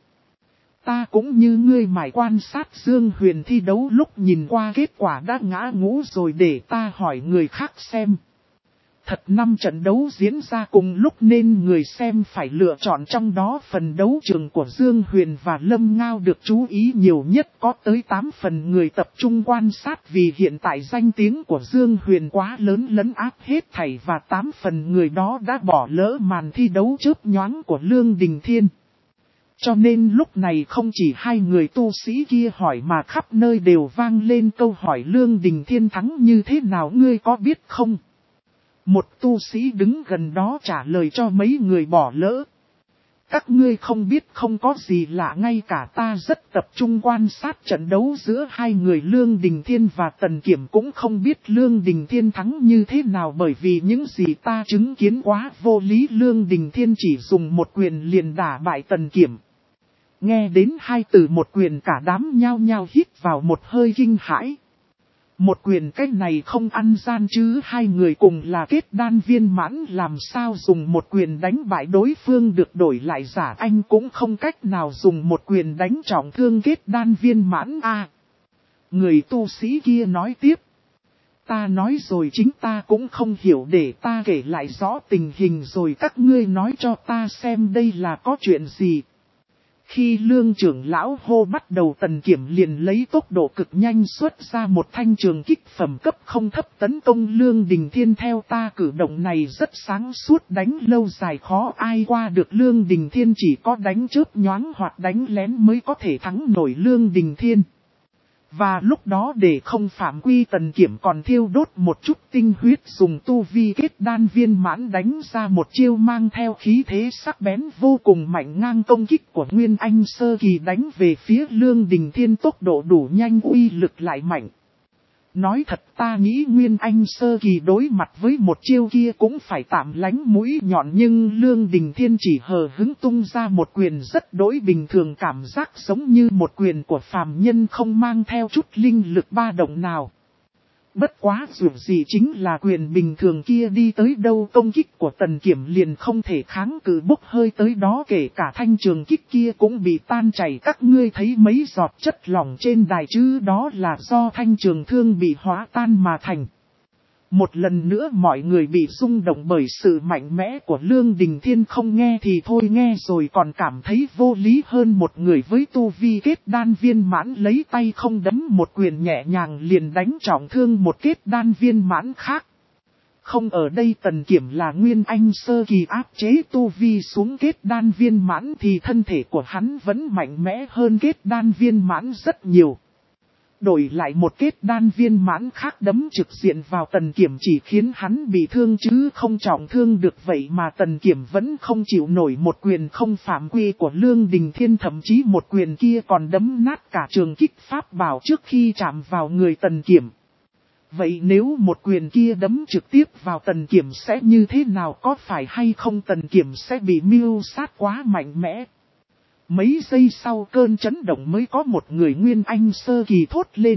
Ta cũng như ngươi mải quan sát Dương Huyền thi đấu, lúc nhìn qua kết quả đã ngã ngũ rồi, để ta hỏi người khác xem. Thật năm trận đấu diễn ra cùng lúc nên người xem phải lựa chọn, trong đó phần đấu trường của Dương Huyền và Lâm Ngao được chú ý nhiều nhất, có tới tám phần người tập trung quan sát, vì hiện tại danh tiếng của Dương Huyền quá lớn lấn áp hết thảy, và tám phần người đó đã bỏ lỡ màn thi đấu chớp nhoáng của Lương Đình Thiên. Cho nên lúc này không chỉ hai người tu sĩ kia hỏi mà khắp nơi đều vang lên câu hỏi Lương Đình Thiên thắng như thế nào, ngươi có biết không? Một tu sĩ đứng gần đó trả lời cho mấy người bỏ lỡ. Các ngươi không biết không có gì lạ, ngay cả ta rất tập trung quan sát trận đấu giữa hai người Lương Đình Thiên và Tần Kiểm cũng không biết Lương Đình Thiên thắng như thế nào, bởi vì những gì ta chứng kiến quá vô lý. Lương Đình Thiên chỉ dùng một quyền liền đả bại Tần Kiểm. Nghe đến hai từ một quyền, cả đám nhao nhao hít vào một hơi kinh hãi. Một quyền cách này không ăn gian chứ, hai người cùng là kết đan viên mãn làm sao dùng một quyền đánh bại đối phương được, đổi lại giả anh cũng không cách nào dùng một quyền đánh trọng thương kết đan viên mãn a. À, người tu sĩ kia nói tiếp. Ta nói rồi, chính ta cũng không hiểu, để ta kể lại rõ tình hình rồi các ngươi nói cho ta xem đây là có chuyện gì. Khi Lương trưởng lão hô bắt đầu, Tần Kiểm liền lấy tốc độ cực nhanh xuất ra một thanh trường kích phẩm cấp không thấp tấn công Lương Đình Thiên. Theo ta, cử động này rất sáng suốt, đánh lâu dài khó ai qua được Lương Đình Thiên, chỉ có đánh chớp nhoáng hoặc đánh lén mới có thể thắng nổi Lương Đình Thiên. Và lúc đó để không phạm quy, Tần Kiểm còn thiêu đốt một chút tinh huyết, dùng tu vi kết đan viên mãn đánh ra một chiêu mang theo khí thế sắc bén vô cùng mạnh, ngang công kích của Nguyên Anh sơ kỳ đánh về phía Lương Đình Thiên, tốc độ đủ nhanh, uy lực lại mạnh. Nói thật, ta nghĩ Nguyên Anh sơ kỳ đối mặt với một chiêu kia cũng phải tạm lánh mũi nhọn, nhưng Lương Đình Thiên chỉ hờ hứng tung ra một quyền rất đối bình thường, cảm giác giống như một quyền của phàm nhân, không mang theo chút linh lực ba động nào. Bất quá dù gì chính là quyền bình thường kia đi tới đâu, công kích của Tần Kiểm liền không thể kháng cự, bốc hơi tới đó, kể cả thanh trường kích kia cũng bị tan chảy. Các ngươi thấy mấy giọt chất lỏng trên đài chứ, đó là do thanh trường thương bị hóa tan mà thành. Một lần nữa mọi người bị rung động bởi sự mạnh mẽ của Lương Đình Thiên, không nghe thì thôi, nghe rồi còn cảm thấy vô lý hơn. Một người với tu vi kết đan viên mãn lấy tay không đấm một quyền nhẹ nhàng liền đánh trọng thương một kết đan viên mãn khác. Không, ở đây Tần Kiểm là Nguyên Anh sơ kỳ áp chế tu vi xuống kết đan viên mãn thì thân thể của hắn vẫn mạnh mẽ hơn kết đan viên mãn rất nhiều. Đổi lại một kết đan viên mãn khác đấm trực diện vào Tần Kiểm chỉ khiến hắn bị thương chứ không trọng thương được, vậy mà Tần Kiểm vẫn không chịu nổi một quyền không phạm quy của Lương Đình Thiên, thậm chí một quyền kia còn đấm nát cả trường kích pháp bảo trước khi chạm vào người Tần Kiểm. Vậy nếu một quyền kia đấm trực tiếp vào Tần Kiểm sẽ như thế nào, có phải hay không Tần Kiểm sẽ bị mưu sát quá mạnh mẽ? Mấy giây sau cơn chấn động mới có một người Nguyên Anh sơ kỳ thốt lên.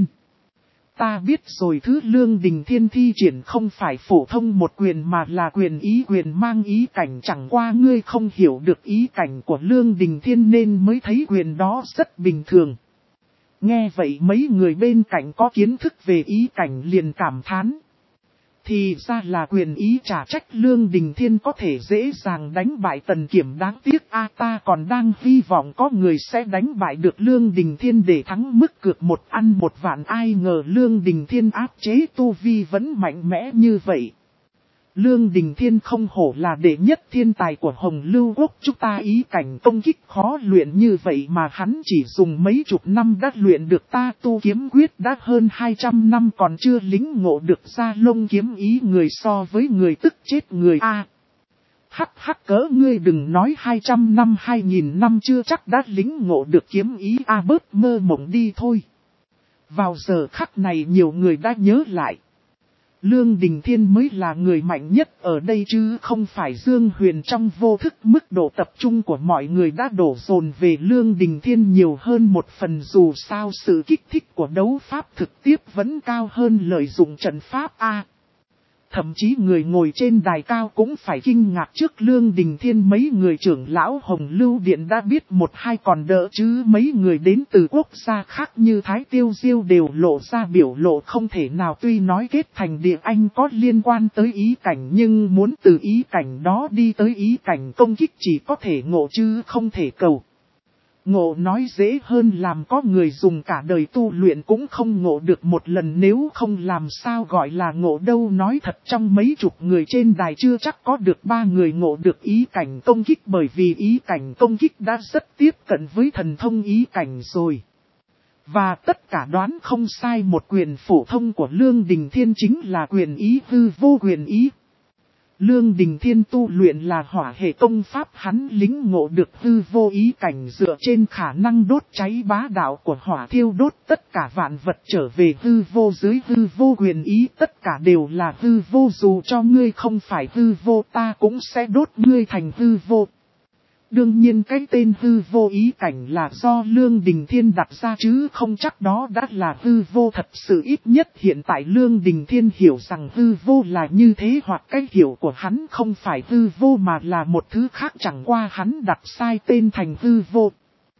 Ta biết rồi, thứ Lương Đình Thiên thi triển không phải phổ thông một quyền mà là quyền ý, quyền mang ý cảnh, chẳng qua ngươi không hiểu được ý cảnh của Lương Đình Thiên nên mới thấy quyền đó rất bình thường. Nghe vậy mấy người bên cạnh có kiến thức về ý cảnh liền cảm thán. Thì ra là quyền ý, trả trách Lương Đình Thiên có thể dễ dàng đánh bại Tần Kiểm, đáng tiếc a ta còn đang hy vọng có người sẽ đánh bại được Lương Đình Thiên để thắng mức cược một ăn một vạn, ai ngờ Lương Đình Thiên áp chế tu vi vẫn mạnh mẽ như vậy. Lương Đình Thiên không hổ là đệ nhất thiên tài của Hồng Lưu Quốc, chúng ta ý cảnh công kích khó luyện như vậy mà hắn chỉ dùng mấy chục năm đã luyện được, ta tu kiếm quyết đã hơn hai trăm năm còn chưa lĩnh ngộ được ra lông kiếm ý người so với người tức chết người a. Hắc hắc cỡ ngươi đừng nói hai trăm năm hai nghìn năm chưa chắc đã lĩnh ngộ được kiếm ý a, bớt mơ mộng đi thôi. Vào giờ khắc này nhiều người đã nhớ lại. Lương Đình Thiên mới là người mạnh nhất ở đây chứ không phải Dương Huyền. Trong vô thức mức độ tập trung của mọi người đã đổ dồn về Lương Đình Thiên nhiều hơn một phần, dù sao sự kích thích của đấu pháp thực tiếp vẫn cao hơn lợi dụng trận pháp A. Thậm chí người ngồi trên đài cao cũng phải kinh ngạc trước Lương Đình Thiên, mấy người trưởng lão Hồng Lưu Điện đã biết một hai còn đỡ chứ mấy người đến từ quốc gia khác như Thái Tiêu Diêu đều lộ ra biểu lộ không thể nào, tuy nói kết thành địa anh có liên quan tới ý cảnh nhưng muốn từ ý cảnh đó đi tới ý cảnh công kích chỉ có thể ngộ chứ không thể cầu. Ngộ nói dễ hơn làm, có người dùng cả đời tu luyện cũng không ngộ được một lần, nếu không làm sao gọi là ngộ đâu. Nói thật trong mấy chục người trên đài chưa chắc có được ba người ngộ được ý cảnh công kích, bởi vì ý cảnh công kích đã rất tiếp cận với thần thông ý cảnh rồi. Và tất cả đoán không sai, một quyền phổ thông của Lương Đình Thiên chính là quyền ý hư vô quyền ý. Lương Đình Thiên tu luyện là hỏa hệ công pháp, hắn lính ngộ được hư vô ý cảnh dựa trên khả năng đốt cháy bá đạo của hỏa thiêu đốt tất cả vạn vật trở về hư vô. Dưới hư vô quyền ý tất cả đều là hư vô, dù cho ngươi không phải hư vô ta cũng sẽ đốt ngươi thành hư vô. Đương nhiên cái tên hư vô ý cảnh là do Lương Đình Thiên đặt ra chứ không chắc đó đã là hư vô thật sự. Ít nhất hiện tại Lương Đình Thiên hiểu rằng hư vô là như thế, hoặc cái hiểu của hắn không phải hư vô mà là một thứ khác, chẳng qua hắn đặt sai tên thành hư vô.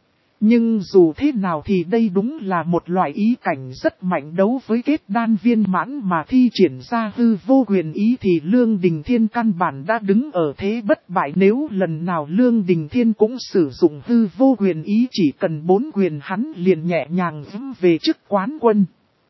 Nhưng dù thế nào thì đây đúng là một loại ý cảnh rất mạnh, đấu với kết đan viên mãn mà thi triển ra hư vô quyền ý thì Lương Đình Thiên căn bản đã đứng ở thế bất bại. Nếu lần nào Lương Đình Thiên cũng sử dụng hư vô quyền ý, chỉ cần bốn quyền hắn liền nhẹ nhàng vững về chức quán quân.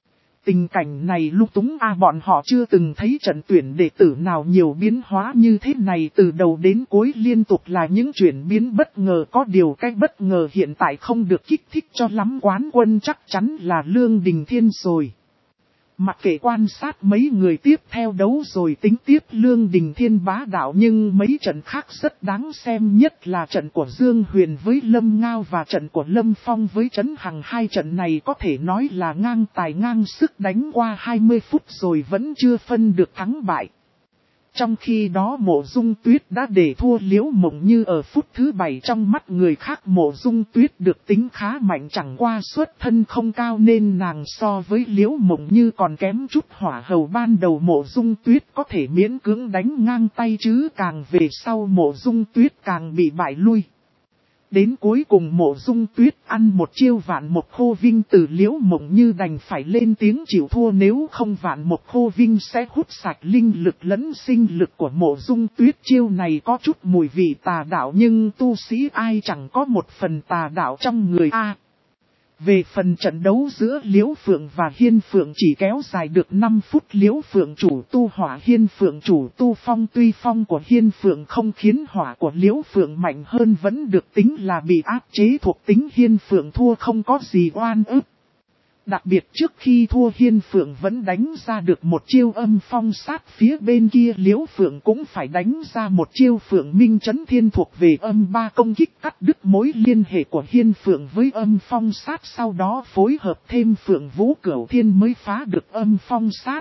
Tình cảnh này lung túng a, à, bọn họ chưa từng thấy trận tuyển đệ tử nào nhiều biến hóa như thế này, từ đầu đến cuối liên tục là những chuyển biến bất ngờ. Có điều cái bất ngờ hiện tại không được kích thích cho lắm, quán quân chắc chắn là Lương Đình Thiên rồi. Mặc kệ quan sát mấy người tiếp theo đấu rồi tính tiếp Lương Đình Thiên bá đạo, nhưng mấy trận khác rất đáng xem, nhất là trận của Dương Huyền với Lâm Ngao và trận của Lâm Phong với Trấn Hằng. Hai trận này có thể nói là ngang tài ngang sức, đánh qua hai mươi phút rồi vẫn chưa phân được thắng bại. Trong khi đó Mộ Dung Tuyết đã để thua Liễu Mộng Như ở phút thứ bảy. Trong mắt người khác Mộ Dung Tuyết được tính khá mạnh, chẳng qua xuất thân không cao nên nàng so với Liễu Mộng Như còn kém chút. Hỏa hầu ban đầu Mộ Dung Tuyết có thể miễn cưỡng đánh ngang tay chứ càng về sau Mộ Dung Tuyết càng bị bại lui. Đến cuối cùng Mộ Dung Tuyết ăn một chiêu vạn một khô vinh từ Liễu Mộng Như đành phải lên tiếng chịu thua, nếu không vạn một khô vinh sẽ hút sạch linh lực lẫn sinh lực của Mộ Dung Tuyết. Chiêu này có chút mùi vị tà đạo nhưng tu sĩ ai chẳng có một phần tà đạo trong người a. Về phần trận đấu giữa Liễu Phượng và Hiên Phượng chỉ kéo dài được năm phút. Liễu Phượng chủ tu hỏa, Hiên Phượng chủ tu phong. Tuy phong của Hiên Phượng không khiến hỏa của Liễu Phượng mạnh hơn, vẫn được tính là bị áp chế thuộc tính. Hiên Phượng thua không có gì oan ức. Đặc biệt trước khi thua Hiên Phượng vẫn đánh ra được một chiêu âm phong sát, phía bên kia Liễu Phượng cũng phải đánh ra một chiêu Phượng Minh Chấn Thiên thuộc về âm ba, công kích cắt đứt mối liên hệ của Hiên Phượng với âm phong sát, sau đó phối hợp thêm Phượng Vũ Cửu Thiên mới phá được âm phong sát.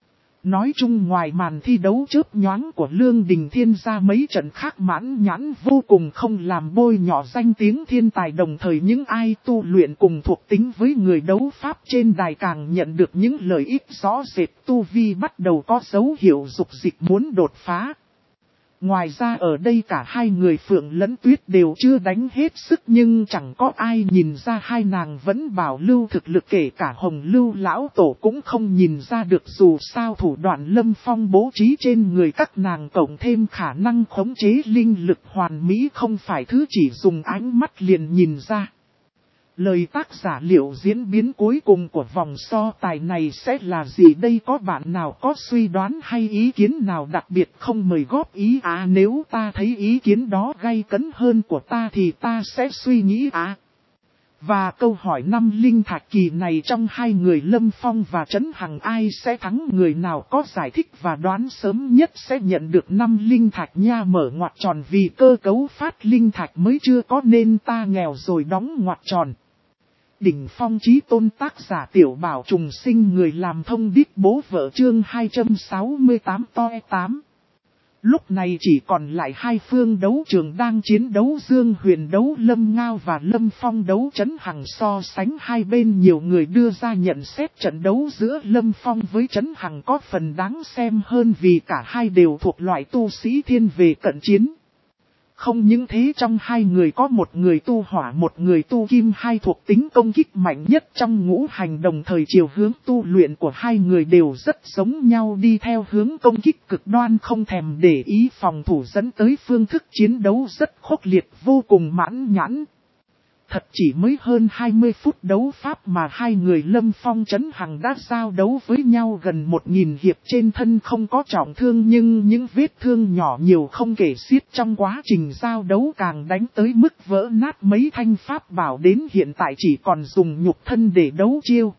Nói chung ngoài màn thi đấu chớp nhoáng của Lương Đình Thiên ra, mấy trận khác mãn nhãn vô cùng, không làm bôi nhọ danh tiếng thiên tài. Đồng thời những ai tu luyện cùng thuộc tính với người đấu pháp trên đài càng nhận được những lợi ích rõ rệt, tu vi bắt đầu có dấu hiệu dục dịch muốn đột phá. Ngoài ra ở đây cả hai người Phượng lẫn Tuyết đều chưa đánh hết sức, nhưng chẳng có ai nhìn ra hai nàng vẫn bảo lưu thực lực, kể cả Hồng Lưu lão tổ cũng không nhìn ra được. Dù sao thủ đoạn Lâm Phong bố trí trên người các nàng cộng thêm khả năng khống chế linh lực hoàn mỹ không phải thứ chỉ dùng ánh mắt liền nhìn ra. Lời tác giả liệu diễn biến cuối cùng của vòng so tài này sẽ là gì đây, có bạn nào có suy đoán hay ý kiến nào đặc biệt không mời góp ý à, nếu ta thấy ý kiến đó gay cấn hơn của ta thì ta sẽ suy nghĩ à. Và câu hỏi năm linh thạch kỳ này trong hai người Lâm Phong và Trấn Hằng ai sẽ thắng, người nào có giải thích và đoán sớm nhất sẽ nhận được năm linh thạch nha. Mở ngoặc tròn, vì cơ cấu phát linh thạch mới chưa có nên ta nghèo rồi đóng ngoặc tròn. Đỉnh phong chí tôn, tác giả Tiểu Bảo Trùng Sinh, người làm thông điệp bố vợ, chương hai trăm sáu mươi tám toe tám. Lúc này chỉ còn lại hai phương đấu trường đang chiến đấu, Dương Huyền đấu Lâm Ngao và Lâm Phong đấu Trấn Hằng. So sánh hai bên, nhiều người đưa ra nhận xét trận đấu giữa Lâm Phong với Trấn Hằng có phần đáng xem hơn vì cả hai đều thuộc loại tu sĩ thiên về cận chiến. Không những thế, trong hai người có một người tu hỏa, một người tu kim, hai thuộc tính công kích mạnh nhất trong ngũ hành, đồng thời chiều hướng tu luyện của hai người đều rất giống nhau, đi theo hướng công kích cực đoan, không thèm để ý phòng thủ, dẫn tới phương thức chiến đấu rất khốc liệt, vô cùng mãn nhãn. Thật chỉ mới hơn hai mươi phút đấu pháp mà hai người Lâm Phong Trấn Hằng đã giao đấu với nhau gần một nghìn hiệp, trên thân không có trọng thương nhưng những vết thương nhỏ nhiều không kể xiết, trong quá trình giao đấu càng đánh tới mức vỡ nát mấy thanh pháp bảo, đến hiện tại chỉ còn dùng nhục thân để đấu chiêu.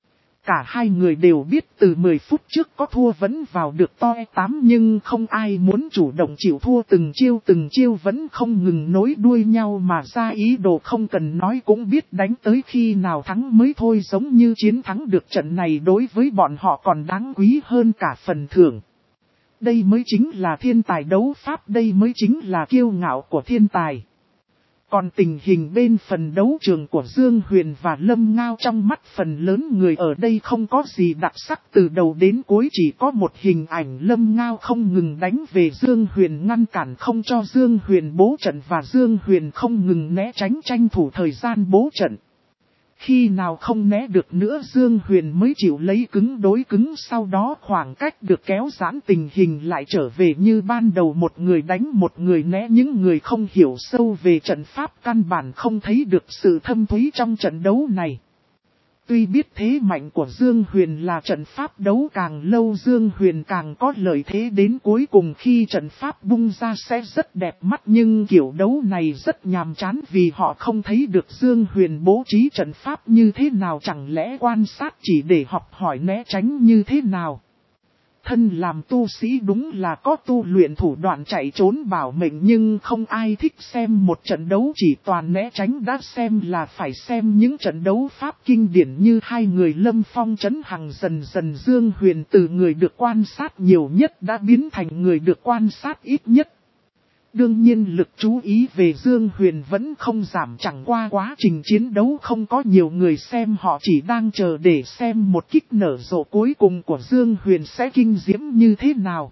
Cả hai người đều biết từ mười phút trước có thua vẫn vào được toe tám, nhưng không ai muốn chủ động chịu thua, từng chiêu từng chiêu vẫn không ngừng nối đuôi nhau mà ra, ý đồ không cần nói cũng biết đánh tới khi nào thắng mới thôi, giống như chiến thắng được trận này đối với bọn họ còn đáng quý hơn cả phần thưởng. Đây mới chính là thiên tài đấu pháp, đây mới chính là kiêu ngạo của thiên tài. Còn tình hình bên phần đấu trường của Dương Huyền và Lâm Ngao, trong mắt phần lớn người ở đây không có gì đặc sắc, từ đầu đến cuối chỉ có một hình ảnh Lâm Ngao không ngừng đánh về Dương Huyền, ngăn cản không cho Dương Huyền bố trận, và Dương Huyền không ngừng né tránh, tranh thủ thời gian bố trận. Khi nào không né được nữa, Dương Huyền mới chịu lấy cứng đối cứng, sau đó khoảng cách được kéo giãn, tình hình lại trở về như ban đầu, một người đánh một người né. Những người không hiểu sâu về trận pháp căn bản không thấy được sự thâm thúy trong trận đấu này. Tuy biết thế mạnh của Dương Huyền là trận pháp đấu càng lâu Dương Huyền càng có lợi thế, đến cuối cùng khi trận pháp bung ra sẽ rất đẹp mắt, nhưng kiểu đấu này rất nhàm chán vì họ không thấy được Dương Huyền bố trí trận pháp như thế nào, chẳng lẽ quan sát chỉ để học hỏi né tránh như thế nào. Thân làm tu sĩ đúng là có tu luyện thủ đoạn chạy trốn bảo mệnh, nhưng không ai thích xem một trận đấu chỉ toàn né tránh, đã xem là phải xem những trận đấu pháp kinh điển như hai người Lâm Phong Trấn Hằng. Dần dần Dương Huyền từ người được quan sát nhiều nhất đã biến thành người được quan sát ít nhất. Đương nhiên lực chú ý về Dương Huyền vẫn không giảm, chẳng qua quá trình chiến đấu không có nhiều người xem, họ chỉ đang chờ để xem một kích nở rộ cuối cùng của Dương Huyền sẽ kinh diễm như thế nào.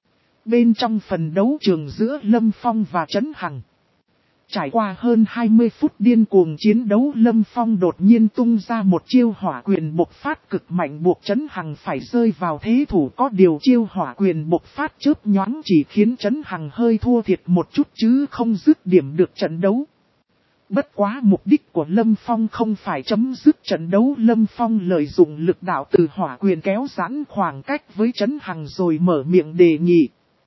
Bên trong phần đấu trường giữa Lâm Phong và Trấn Hằng, trải qua hơn hai mươi phút điên cuồng chiến đấu, Lâm Phong đột nhiên tung ra một chiêu hỏa quyền bộc phát cực mạnh, buộc Trấn Hằng phải rơi vào thế thủ. Có điều chiêu hỏa quyền bộc phát chớp nhoáng chỉ khiến Trấn Hằng hơi thua thiệt một chút chứ không dứt điểm được trận đấu. Bất quá mục đích của Lâm Phong không phải chấm dứt trận đấu, Lâm Phong lợi dụng lực đạo từ hỏa quyền kéo giãn khoảng cách với Trấn Hằng rồi mở miệng đề nghị.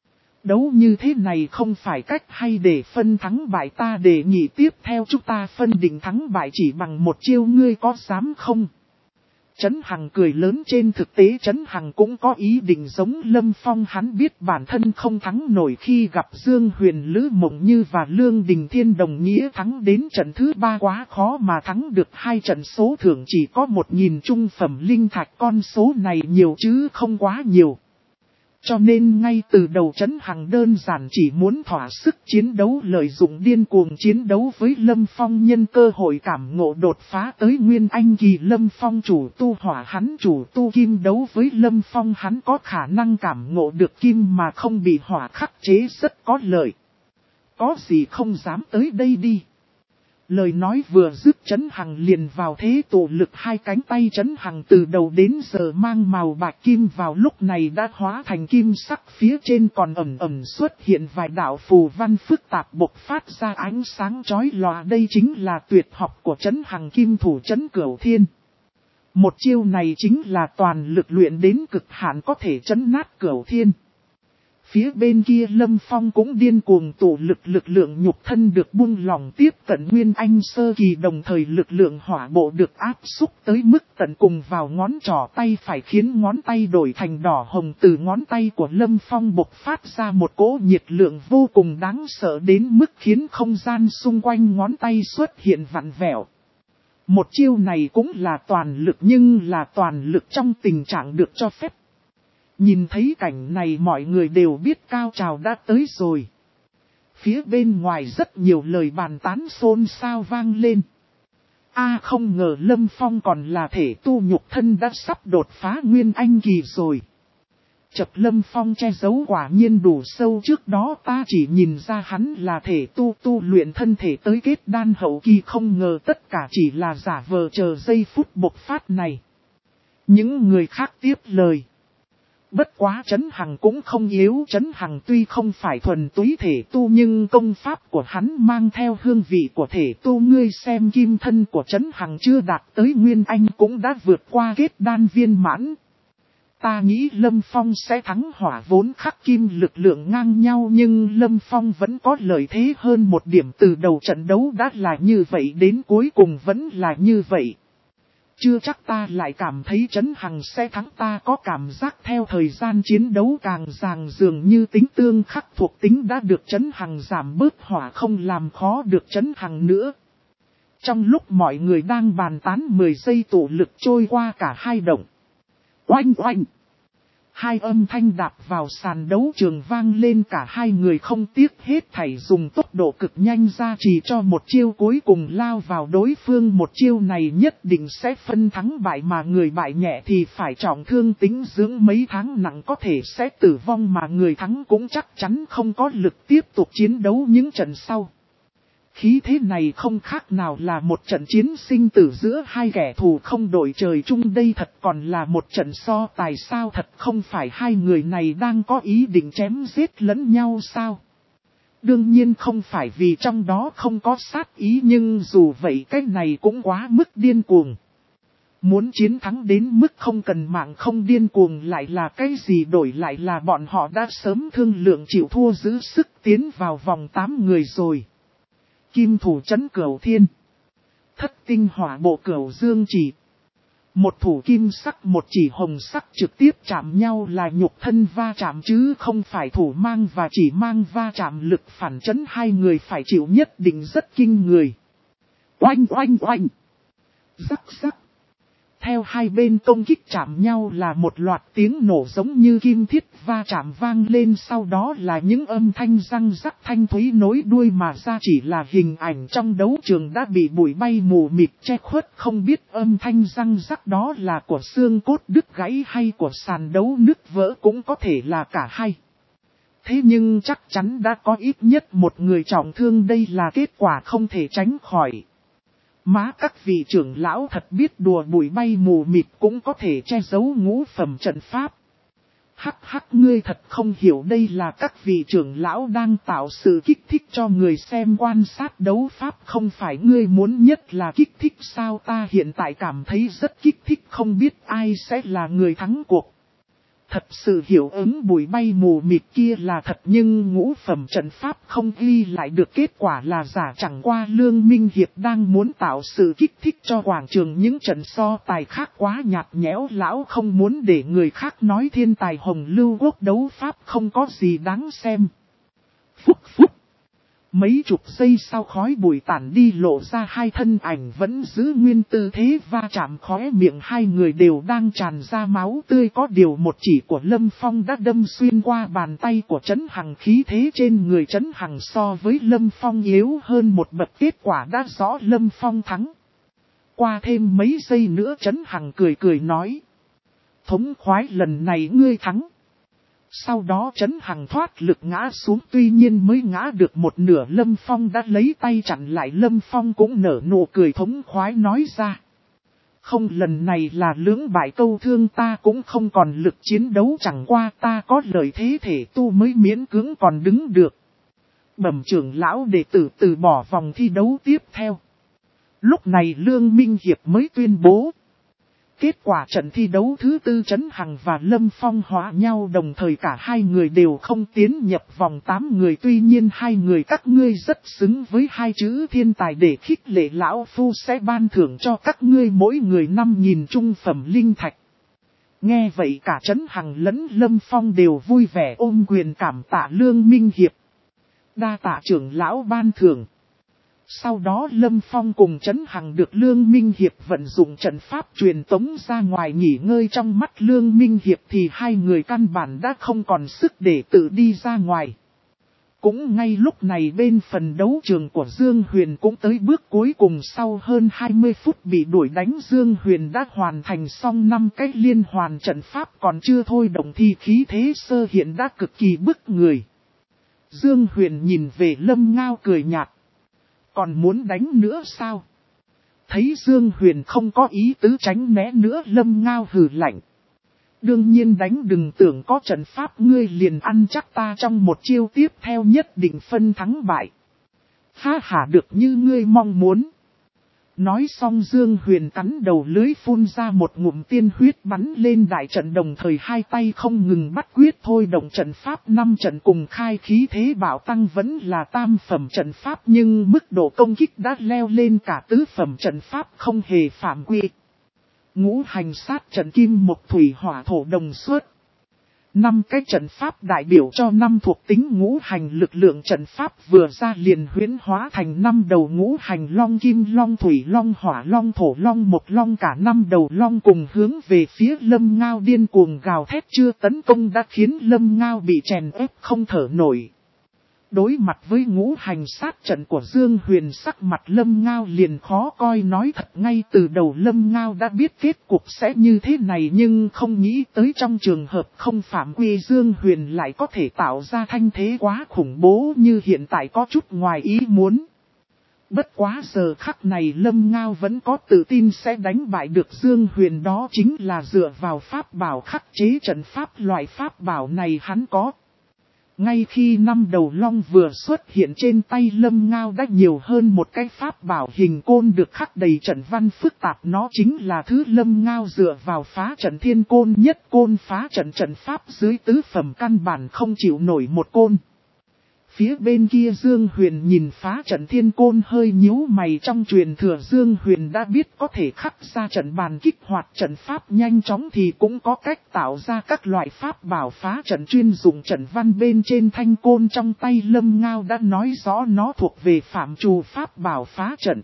Đấu như thế này không phải cách hay để phân thắng bại, ta đề nghị tiếp theo chúng ta phân định thắng bại chỉ bằng một chiêu, ngươi có dám không? Trấn Hằng cười lớn, trên thực tế Trấn Hằng cũng có ý định giống Lâm Phong, hắn biết bản thân không thắng nổi khi gặp Dương Huyền, Lữ Mộng Như và Lương Đình Thiên, đồng nghĩa thắng đến trận thứ ba quá khó, mà thắng được hai trận số thưởng chỉ có một nghìn trung phẩm linh thạch, con số này nhiều chứ không quá nhiều. Cho nên ngay từ đầu Trấn Hằng đơn giản chỉ muốn thỏa sức chiến đấu, lợi dụng điên cuồng chiến đấu với Lâm Phong, nhân cơ hội cảm ngộ đột phá tới Nguyên Anh kỳ. Lâm Phong chủ tu hỏa, hắn chủ tu kim, đấu với Lâm Phong hắn có khả năng cảm ngộ được kim mà không bị hỏa khắc chế, rất có lợi. Có gì không dám tới đây đi. Lời nói vừa dứt, Trấn Hằng liền vào thế tụ lực, hai cánh tay Trấn Hằng từ đầu đến giờ mang màu bạch kim vào lúc này đã hóa thành kim sắc, phía trên còn ẩn ẩn xuất hiện vài đạo phù văn phức tạp bộc phát ra ánh sáng chói lòa. Đây chính là tuyệt học của Trấn Hằng, kim thủ trấn cửu thiên. Một chiêu này chính là toàn lực luyện đến cực hạn, có thể trấn nát cửu thiên. Phía bên kia Lâm Phong cũng điên cuồng tụ lực, lực lượng nhục thân được buông lỏng tiếp cận Nguyên Anh sơ kỳ, đồng thời lực lượng hỏa bộ được áp xúc tới mức tận cùng vào ngón trỏ tay phải, khiến ngón tay đổi thành đỏ hồng. Từ ngón tay của Lâm Phong bộc phát ra một cỗ nhiệt lượng vô cùng đáng sợ đến mức khiến không gian xung quanh ngón tay xuất hiện vặn vẹo. Một chiêu này cũng là toàn lực, nhưng là toàn lực trong tình trạng được cho phép. Nhìn thấy cảnh này mọi người đều biết cao trào đã tới rồi. Phía bên ngoài rất nhiều lời bàn tán xôn xao vang lên. A không ngờ Lâm Phong còn là thể tu nhục thân đã sắp đột phá Nguyên Anh kỳ rồi. Chập Lâm Phong che giấu quả nhiên đủ sâu, trước đó ta chỉ nhìn ra hắn là thể tu tu luyện thân thể tới kết đan hậu kỳ, không ngờ tất cả chỉ là giả vờ chờ giây phút bộc phát này. Những người khác tiếp lời. Bất quá Trấn Hằng cũng không yếu, Trấn Hằng tuy không phải thuần túy thể tu nhưng công pháp của hắn mang theo hương vị của thể tu. Ngươi xem kim thân của Trấn Hằng chưa đạt tới Nguyên Anh cũng đã vượt qua kết đan viên mãn. Ta nghĩ Lâm Phong sẽ thắng, hỏa vốn khắc kim lực lượng ngang nhau nhưng Lâm Phong vẫn có lợi thế hơn một điểm, từ đầu trận đấu đã là như vậy đến cuối cùng vẫn là như vậy. Chưa chắc ta lại cảm thấy Trấn Hằng sẽ thắng, ta có cảm giác theo thời gian chiến đấu càng dàng dường như tính tương khắc thuộc tính đã được Trấn Hằng giảm bớt, hỏa không làm khó được Trấn Hằng nữa. Trong lúc mọi người đang bàn tán, mười giây tụ lực trôi qua, cả hai động. Oanh oanh! Hai âm thanh đạp vào sàn đấu trường vang lên, cả hai người không tiếc hết thảy dùng tốc độ cực nhanh ra chỉ cho một chiêu cuối cùng lao vào đối phương. Một chiêu này nhất định sẽ phân thắng bại, mà người bại nhẹ thì phải trọng thương tĩnh dưỡng mấy tháng, nặng có thể sẽ tử vong, mà người thắng cũng chắc chắn không có lực tiếp tục chiến đấu những trận sau. Khí thế này không khác nào là một trận chiến sinh tử giữa hai kẻ thù không đội trời chung, đây thật còn là một trận so tài sao? Thật không phải hai người này đang có ý định chém giết lẫn nhau sao? Đương nhiên không phải, vì trong đó không có sát ý, nhưng dù vậy cái này cũng quá mức điên cuồng. Muốn chiến thắng đến mức không cần mạng không điên cuồng lại là cái gì? Đổi lại là bọn họ đã sớm thương lượng chịu thua giữ sức tiến vào vòng tám người rồi. Kim thủ trấn cửu thiên, thất tinh hỏa bộ cửu dương chỉ. Một thủ kim sắc, một chỉ hồng sắc trực tiếp chạm nhau là nhục thân va chạm chứ không phải thủ mang và chỉ mang va chạm, lực phản chấn hai người phải chịu nhất định rất kinh người. Oanh oanh oanh! Rắc rắc! Theo hai bên công kích chạm nhau là một loạt tiếng nổ giống như kim thiết va chạm vang lên, sau đó là những âm thanh răng rắc thanh thúy nối đuôi mà ra, chỉ là hình ảnh trong đấu trường đã bị bụi bay mù mịt che khuất, không biết âm thanh răng rắc đó là của xương cốt đứt gãy hay của sàn đấu nứt vỡ, cũng có thể là cả hai. Thế nhưng chắc chắn đã có ít nhất một người trọng thương, đây là kết quả không thể tránh khỏi. Má các vị trưởng lão thật biết đùa, bụi bay mù mịt cũng có thể che giấu ngũ phẩm trận pháp. Hắc hắc, ngươi thật không hiểu, đây là các vị trưởng lão đang tạo sự kích thích cho người xem quan sát đấu pháp, không phải ngươi muốn nhất là kích thích sao? Ta hiện tại cảm thấy rất kích thích, không biết ai sẽ là người thắng cuộc. Thật sự hiệu ứng bụi bay mù mịt kia là thật, nhưng ngũ phẩm trận pháp không ghi lại được, kết quả là giả. Chẳng qua Lương Minh Hiệp đang muốn tạo sự kích thích cho quảng trường những trận so tài khác quá nhạt nhẽo, lão không muốn để người khác nói thiên tài Hồng Lưu Quốc đấu pháp không có gì đáng xem. Phúc phúc! Mấy chục giây sau khói bụi tản đi, lộ ra hai thân ảnh vẫn giữ nguyên tư thế va chạm, khóe miệng hai người đều đang tràn ra máu tươi. Có điều một chỉ của Lâm Phong đã đâm xuyên qua bàn tay của Trấn Hằng, khí thế trên người Trấn Hằng so với Lâm Phong yếu hơn một bậc, kết quả đã rõ Lâm Phong thắng. Qua thêm mấy giây nữa Trấn Hằng cười cười nói: thống khoái, lần này ngươi thắng. Sau đó Trấn Hằng thoát lực ngã xuống, tuy nhiên mới ngã được một nửa, Lâm Phong đã lấy tay chặn lại. Lâm Phong cũng nở nụ cười thống khoái nói ra. Không, lần này là lưỡng bại câu thương, ta cũng không còn lực chiến đấu, chẳng qua ta có lợi thế thể tu mới miễn cưỡng còn đứng được. Bẩm trưởng lão, đệ tử từ bỏ vòng thi đấu tiếp theo. Lúc này Lương Minh Hiệp mới tuyên bố. Kết quả trận thi đấu thứ tư, Trấn Hằng và Lâm Phong hóa nhau, đồng thời cả hai người đều không tiến nhập vòng tám người. Tuy nhiên hai người các ngươi rất xứng với hai chữ thiên tài, để khích lệ lão phu sẽ ban thưởng cho các ngươi mỗi người năm nghìn trung phẩm linh thạch. Nghe vậy cả Trấn Hằng lẫn Lâm Phong đều vui vẻ ôm quyền cảm tạ Lương Minh Hiệp. Đa tạ trưởng lão ban thưởng. Sau đó Lâm Phong cùng Trấn Hằng được Lương Minh Hiệp vận dụng trận pháp truyền tống ra ngoài nghỉ ngơi. Trong mắt Lương Minh Hiệp thì hai người căn bản đã không còn sức để tự đi ra ngoài. Cũng ngay lúc này bên phần đấu trường của Dương Huyền cũng tới bước cuối cùng. Sau hơn hai mươi phút bị đuổi đánh, Dương Huyền đã hoàn thành xong năm cái liên hoàn trận pháp, còn chưa thôi động thì khí thế sơ hiện đã cực kỳ bức người. Dương Huyền nhìn về Lâm Ngao cười nhạt. Còn muốn đánh nữa sao? Thấy Dương Huyền không có ý tứ tránh né nữa, Lâm Ngao hừ lạnh. Đương nhiên đánh, đừng tưởng có trận pháp ngươi liền ăn chắc ta trong một chiêu tiếp theo nhất định phân thắng bại. Ha hả, được như ngươi mong muốn. Nói xong Dương Huyền cắn đầu lưới phun ra một ngụm tiên huyết bắn lên đại trận, đồng thời hai tay không ngừng bắt quyết thôi động trận pháp. Năm trận cùng khai, khí thế bảo tăng, vẫn là tam phẩm trận pháp nhưng mức độ công kích đã leo lên cả tứ phẩm trận pháp, không hề phạm quy. Ngũ hành sát trận kim mộc thủy hỏa thổ đồng xuất. Năm cái trận pháp đại biểu cho năm thuộc tính ngũ hành, lực lượng trận pháp vừa ra liền huyễn hóa thành năm đầu ngũ hành long, kim long, thủy long, hỏa long, thổ long, mộc long. Cả năm đầu long cùng hướng về phía Lâm Ngao điên cuồng gào thét, chưa tấn công đã khiến Lâm Ngao bị chèn ép không thở nổi. Đối mặt với ngũ hành sát trận của Dương Huyền, sắc mặt Lâm Ngao liền khó coi. Nói thật, ngay từ đầu Lâm Ngao đã biết kết cục sẽ như thế này, nhưng không nghĩ tới trong trường hợp không phạm quy Dương Huyền lại có thể tạo ra thanh thế quá khủng bố như hiện tại, có chút ngoài ý muốn. Bất quá giờ khắc này Lâm Ngao vẫn có tự tin sẽ đánh bại được Dương Huyền, đó chính là dựa vào pháp bảo khắc chế trận pháp. Loại pháp bảo này hắn có. Ngay khi năm đầu long vừa xuất hiện trên tay Lâm Ngao, đã nhiều hơn một cái pháp bảo hình côn được khắc đầy trận văn phức tạp. Nó chính là thứ Lâm Ngao dựa vào phá trận thiên côn nhất côn phá trận. Trận pháp dưới tứ phẩm căn bản không chịu nổi một côn. Phía bên kia Dương Huyền nhìn phá trận thiên côn hơi nhíu mày, trong truyền thừa Dương Huyền đã biết có thể khắc ra trận bàn kích hoạt trận pháp nhanh chóng, thì cũng có cách tạo ra các loại pháp bảo phá trận chuyên dụng trận văn. Bên trên thanh côn trong tay Lâm Ngao đã nói rõ nó thuộc về phạm trù pháp bảo phá trận.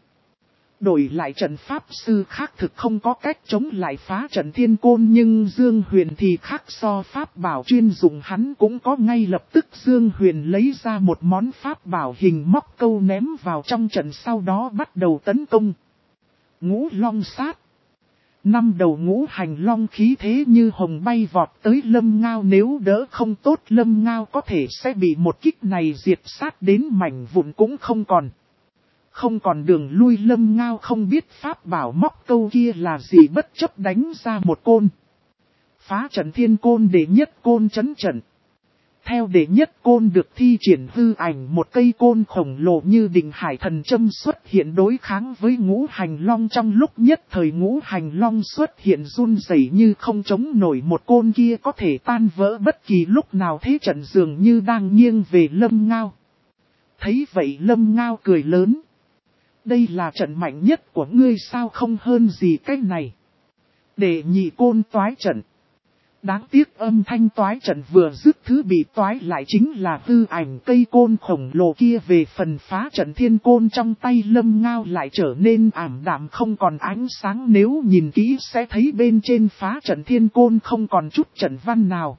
Đổi lại trận pháp sư khác thực không có cách chống lại phá trận thiên côn, nhưng Dương Huyền thì khác, so pháp bảo chuyên dụng hắn cũng có. Ngay lập tức Dương Huyền lấy ra một món pháp bảo hình móc câu ném vào trong trận, sau đó bắt đầu tấn công. Ngũ long sát. Năm đầu ngũ hành long khí thế như hồng bay vọt tới Lâm Ngao, nếu đỡ không tốt Lâm Ngao có thể sẽ bị một kích này diệt sát đến mảnh vụn cũng không còn. Không còn đường lui, Lâm Ngao không biết pháp bảo móc câu kia là gì, bất chấp đánh ra một côn. Phá trận thiên côn đệ nhất côn chấn trận. Theo đệ nhất côn được thi triển hư ảnh, một cây côn khổng lồ như đình hải thần châm xuất hiện đối kháng với ngũ hành long. Trong lúc nhất thời ngũ hành long xuất hiện run rẩy như không chống nổi một côn kia, có thể tan vỡ bất kỳ lúc nào. Thế trận dường như đang nghiêng về Lâm Ngao. Thấy vậy Lâm Ngao cười lớn. Đây là trận mạnh nhất của ngươi sao? Không hơn gì cái này. Để nhị côn toái trận. Đáng tiếc âm thanh toái trận vừa dứt, thứ bị toái lại chính là hư ảnh cây côn khổng lồ kia. Về phần phá trận thiên côn trong tay Lâm Ngao lại trở nên ảm đạm không còn ánh sáng, nếu nhìn kỹ sẽ thấy bên trên phá trận thiên côn không còn chút trận văn nào.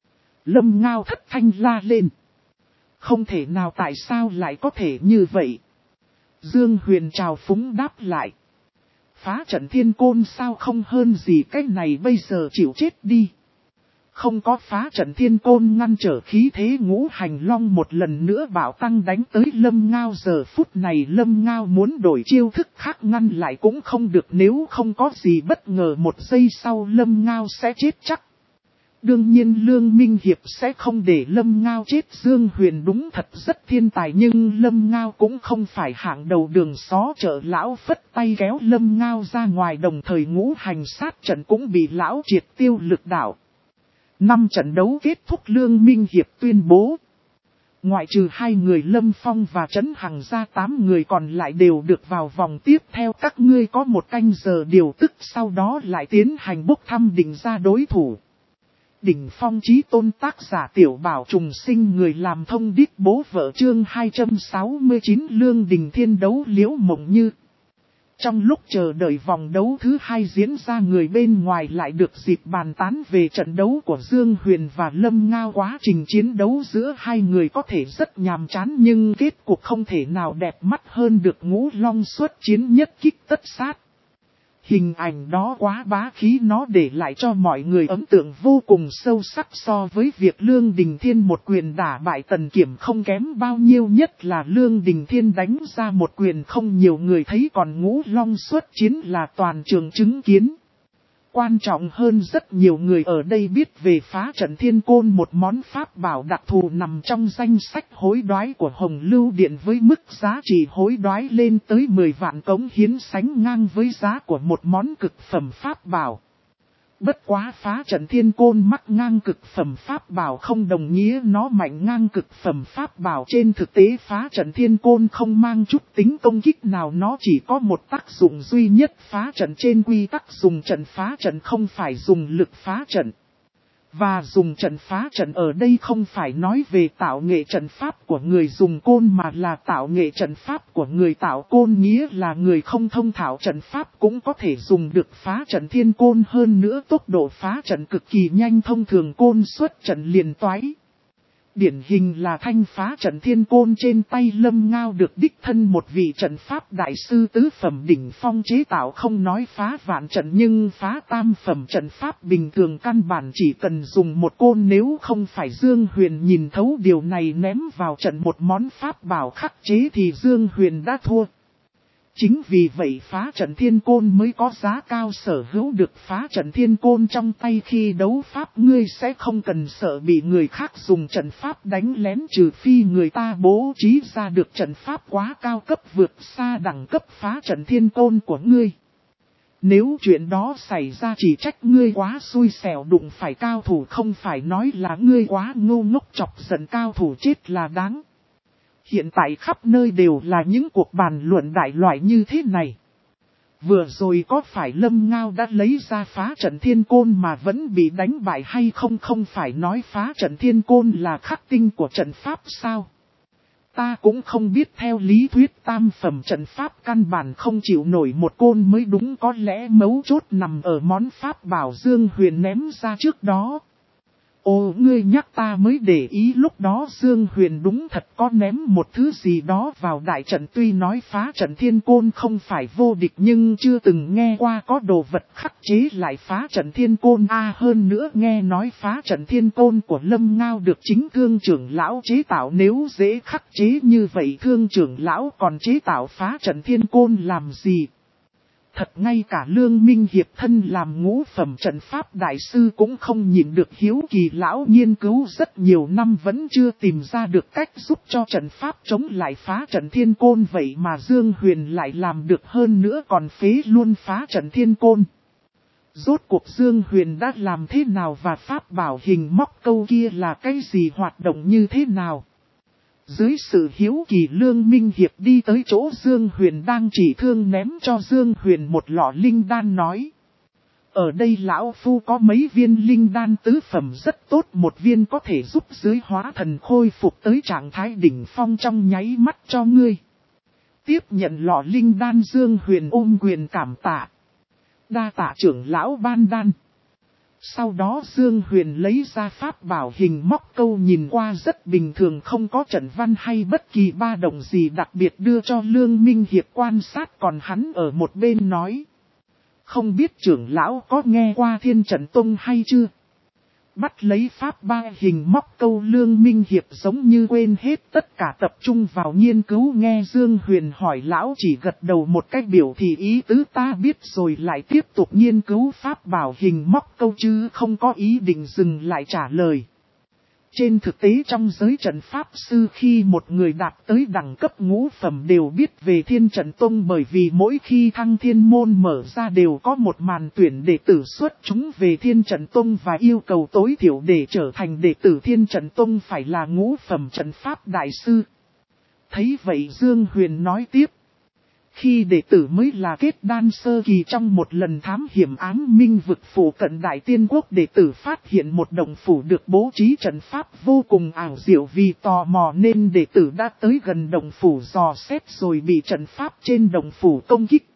Lâm Ngao thất thanh la lên. Không thể nào, tại sao lại có thể như vậy? Dương Huyền trào phúng đáp lại. Phá trận thiên côn sao? Không hơn gì cái này, bây giờ chịu chết đi. Không có phá trận thiên côn ngăn trở khí thế ngũ hành long một lần nữa bảo tăng đánh tới Lâm Ngao. Giờ phút này Lâm Ngao muốn đổi chiêu thức khác ngăn lại cũng không được, nếu không có gì bất ngờ một giây sau Lâm Ngao sẽ chết chắc. Đương nhiên Lương Minh Hiệp sẽ không để Lâm Ngao chết. Dương Huyền đúng thật rất thiên tài, nhưng Lâm Ngao cũng không phải hạng đầu đường xó chợ. Lão phất tay kéo Lâm Ngao ra ngoài, đồng thời ngũ hành sát trận cũng bị lão triệt tiêu lực đạo. Năm trận đấu kết thúc, Lương Minh Hiệp tuyên bố. Ngoại trừ hai người Lâm Phong và Trấn Hằng ra, tám người còn lại đều được vào vòng tiếp theo. Các ngươi có một canh giờ điều tức, sau đó lại tiến hành bốc thăm định ra đối thủ. Đỉnh phong chí tôn, tác giả Tiểu Bảo Trùng Sinh, người làm thông điệp bố vợ, chương hai trăm sáu mươi chín Lương Đình Thiên đấu Liễu Mộng Như. Trong lúc chờ đợi vòng đấu thứ hai diễn ra, người bên ngoài lại được dịp bàn tán về trận đấu của Dương Huyền và Lâm Ngao. Quá trình chiến đấu giữa hai người có thể rất nhàm chán, nhưng kết cục không thể nào đẹp mắt hơn được. Ngũ Long xuất chiến nhất kích tất sát. Hình ảnh đó quá bá khí, nó để lại cho mọi người ấn tượng vô cùng sâu sắc. So với việc Lương Đình Thiên một quyền đả bại Tần Kiểm không kém bao nhiêu, nhất là Lương Đình Thiên đánh ra một quyền không nhiều người thấy, còn Ngũ Long xuất chiến là toàn trường chứng kiến. Quan trọng hơn, rất nhiều người ở đây biết về phá trận thiên côn, một món pháp bảo đặc thù nằm trong danh sách hối đoái của Hồng Lưu Điện với mức giá trị hối đoái lên tới mười vạn cống hiến, sánh ngang với giá của một món cực phẩm pháp bảo. Bất quá phá trận thiên côn mắc ngang cực phẩm pháp bảo không đồng nghĩa nó mạnh ngang cực phẩm pháp bảo. Trên thực tế phá trận thiên côn không mang chút tính công kích nào, nó chỉ có một tác dụng duy nhất phá trận. Trên quy tắc dùng trận phá trận không phải dùng lực phá trận. Và dùng trận phá trận ở đây không phải nói về tạo nghệ trận pháp của người dùng côn, mà là tạo nghệ trận pháp của người tạo côn, nghĩa là người không thông thạo trận pháp cũng có thể dùng được phá trận thiên côn. Hơn nữa tốc độ phá trận cực kỳ nhanh, thông thường côn xuất trận liền toái. Điển hình là thanh phá trận thiên côn trên tay Lâm Ngao được đích thân một vị trận pháp đại sư tứ phẩm đỉnh phong chế tạo. Không nói phá vạn trận, nhưng phá tam phẩm trận pháp bình thường căn bản chỉ cần dùng một côn. Nếu không phải Dương Huyền nhìn thấu điều này ném vào trận một món pháp bảo khắc chế thì Dương Huyền đã thua. Chính vì vậy phá trận thiên côn mới có giá cao. Sở hữu được phá trận thiên côn trong tay khi đấu pháp, ngươi sẽ không cần sợ bị người khác dùng trận pháp đánh lén, trừ phi người ta bố trí ra được trận pháp quá cao cấp vượt xa đẳng cấp phá trận thiên côn của ngươi. Nếu chuyện đó xảy ra chỉ trách ngươi quá xui xẻo đụng phải cao thủ, không phải nói là ngươi quá ngu ngốc chọc giận cao thủ chết là đáng. Hiện tại khắp nơi đều là những cuộc bàn luận đại loại như thế này. Vừa rồi có phải Lâm Ngao đã lấy ra phá trận thiên côn mà vẫn bị đánh bại hay không? Không phải nói phá trận thiên côn là khắc tinh của trận pháp sao? Ta cũng không biết, theo lý thuyết tam phẩm trận pháp căn bản không chịu nổi một côn mới đúng, có lẽ mấu chốt nằm ở món pháp bảo Dương Huyền ném ra trước đó. Ồ, ngươi nhắc ta mới để ý, lúc đó Dương Huyền đúng thật có ném một thứ gì đó vào đại trận. Tuy nói phá trận thiên côn không phải vô địch, nhưng chưa từng nghe qua có đồ vật khắc chế lại phá trận thiên côn. A à, hơn nữa nghe nói phá trận thiên côn của Lâm Ngao được chính Thương trưởng lão chế tạo. Nếu dễ khắc chế như vậy, Thương trưởng lão còn chế tạo phá trận thiên côn làm gì? Thật ngay cả Lương Minh Hiệp thân làm ngũ phẩm trận pháp đại sư cũng không nhịn được hiếu kỳ. Lão nghiên cứu rất nhiều năm vẫn chưa tìm ra được cách giúp cho trận pháp chống lại phá trận thiên côn, vậy mà Dương Huyền lại làm được, hơn nữa còn phế luôn phá trận thiên côn. Rốt cuộc Dương Huyền đã làm thế nào, và pháp bảo hình móc câu kia là cái gì, hoạt động như thế nào? Dưới sự hiếu kỳ, Lương Minh Hiệp đi tới chỗ Dương Huyền đang chỉ thương, ném cho Dương Huyền một lọ linh đan nói. Ở đây lão phu có mấy viên linh đan tứ phẩm rất tốt, một viên có thể giúp dưới hóa thần khôi phục tới trạng thái đỉnh phong trong nháy mắt cho ngươi. Tiếp nhận lọ linh đan, Dương Huyền ôm quyền cảm tạ. Đa tạ trưởng lão ban đan. Sau đó Dương Huyền lấy ra pháp bảo hình móc câu, nhìn qua rất bình thường, không có trận văn hay bất kỳ ba động gì đặc biệt, đưa cho Lương Minh Hiệp quan sát. Còn hắn ở một bên nói. Không biết trưởng lão có nghe qua Thiên Trận Tông hay chưa? Bắt lấy pháp ba hình móc câu Lương Minh Hiệp giống như quên hết tất cả tập trung vào nghiên cứu nghe Dương Huyền hỏi lão chỉ gật đầu một cách biểu thị ý tứ ta biết rồi lại tiếp tục nghiên cứu pháp bảo hình móc câu chứ không có ý định dừng lại trả lời. Trên thực tế trong giới trận pháp sư khi một người đạt tới đẳng cấp ngũ phẩm đều biết về Thiên Trận Tông bởi vì mỗi khi Thăng Thiên Môn mở ra đều có một màn tuyển đệ tử xuất chúng về Thiên Trận Tông và yêu cầu tối thiểu để trở thành đệ tử Thiên Trận Tông phải là ngũ phẩm trận pháp đại sư. Thấy vậy Dương Huyền nói tiếp. Khi đệ tử mới là kết đan sơ kỳ trong một lần thám hiểm ám minh vực phủ cận Đại Tiên Quốc đệ tử phát hiện một động phủ được bố trí trận pháp vô cùng ảo diệu vì tò mò nên đệ tử đã tới gần động phủ dò xét rồi bị trận pháp trên động phủ công kích.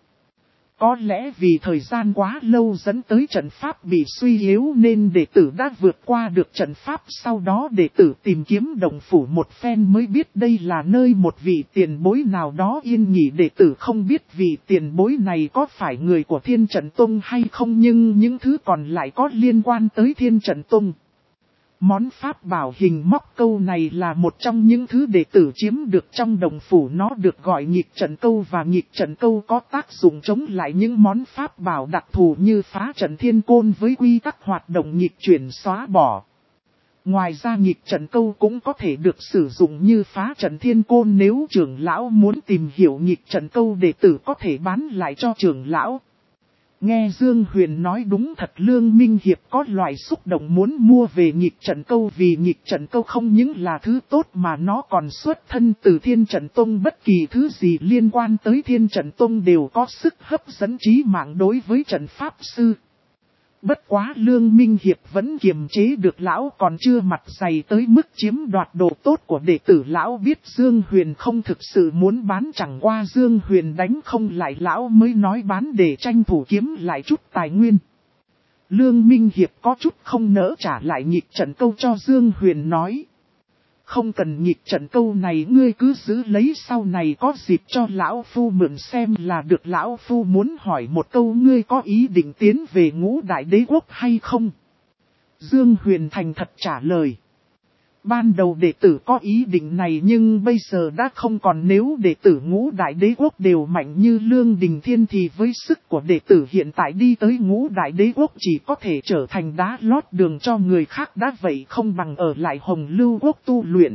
Có lẽ vì thời gian quá lâu dẫn tới trận pháp bị suy yếu nên đệ tử đã vượt qua được trận pháp sau đó đệ tử tìm kiếm động phủ một phen mới biết đây là nơi một vị tiền bối nào đó yên nghỉ đệ tử không biết vị tiền bối này có phải người của Thiên Trận Tông hay không nhưng những thứ còn lại có liên quan tới Thiên Trận Tông. Món pháp bảo hình móc câu này là một trong những thứ đệ tử chiếm được trong đồng phủ nó được gọi nghịch trận câu và nghịch trận câu có tác dụng chống lại những món pháp bảo đặc thù như phá trận thiên côn với quy tắc hoạt động nghịch chuyển xóa bỏ. Ngoài ra nghịch trận câu cũng có thể được sử dụng như phá trận thiên côn nếu trưởng lão muốn tìm hiểu nghịch trận câu đệ tử có thể bán lại cho trưởng lão. Nghe Dương Huyền nói đúng thật Lương Minh Hiệp có loại xúc động muốn mua về nghịch trận câu vì nghịch trận câu không những là thứ tốt mà nó còn xuất thân từ Thiên Trận Tông bất kỳ thứ gì liên quan tới Thiên Trận Tông đều có sức hấp dẫn trí mạng đối với trận pháp sư. Bất quá Lương Minh Hiệp vẫn kiềm chế được lão còn chưa mặt dày tới mức chiếm đoạt đồ tốt của đệ tử lão biết Dương Huyền không thực sự muốn bán chẳng qua Dương Huyền đánh không lại lão mới nói bán để tranh thủ kiếm lại chút tài nguyên. Lương Minh Hiệp có chút không nỡ trả lại nghịch trận câu cho Dương Huyền nói. Không cần nghịch trận câu này ngươi cứ giữ lấy sau này có dịp cho lão phu mượn xem là được lão phu muốn hỏi một câu ngươi có ý định tiến về Ngũ Đại Đế Quốc hay không? Dương Huyền thành thật trả lời. Ban đầu đệ tử có ý định này nhưng bây giờ đã không còn nếu đệ tử Ngũ Đại Đế Quốc đều mạnh như Lương Đình Thiên thì với sức của đệ tử hiện tại đi tới Ngũ Đại Đế Quốc chỉ có thể trở thành đá lót đường cho người khác đã vậy không bằng ở lại Hồng Lưu Quốc tu luyện.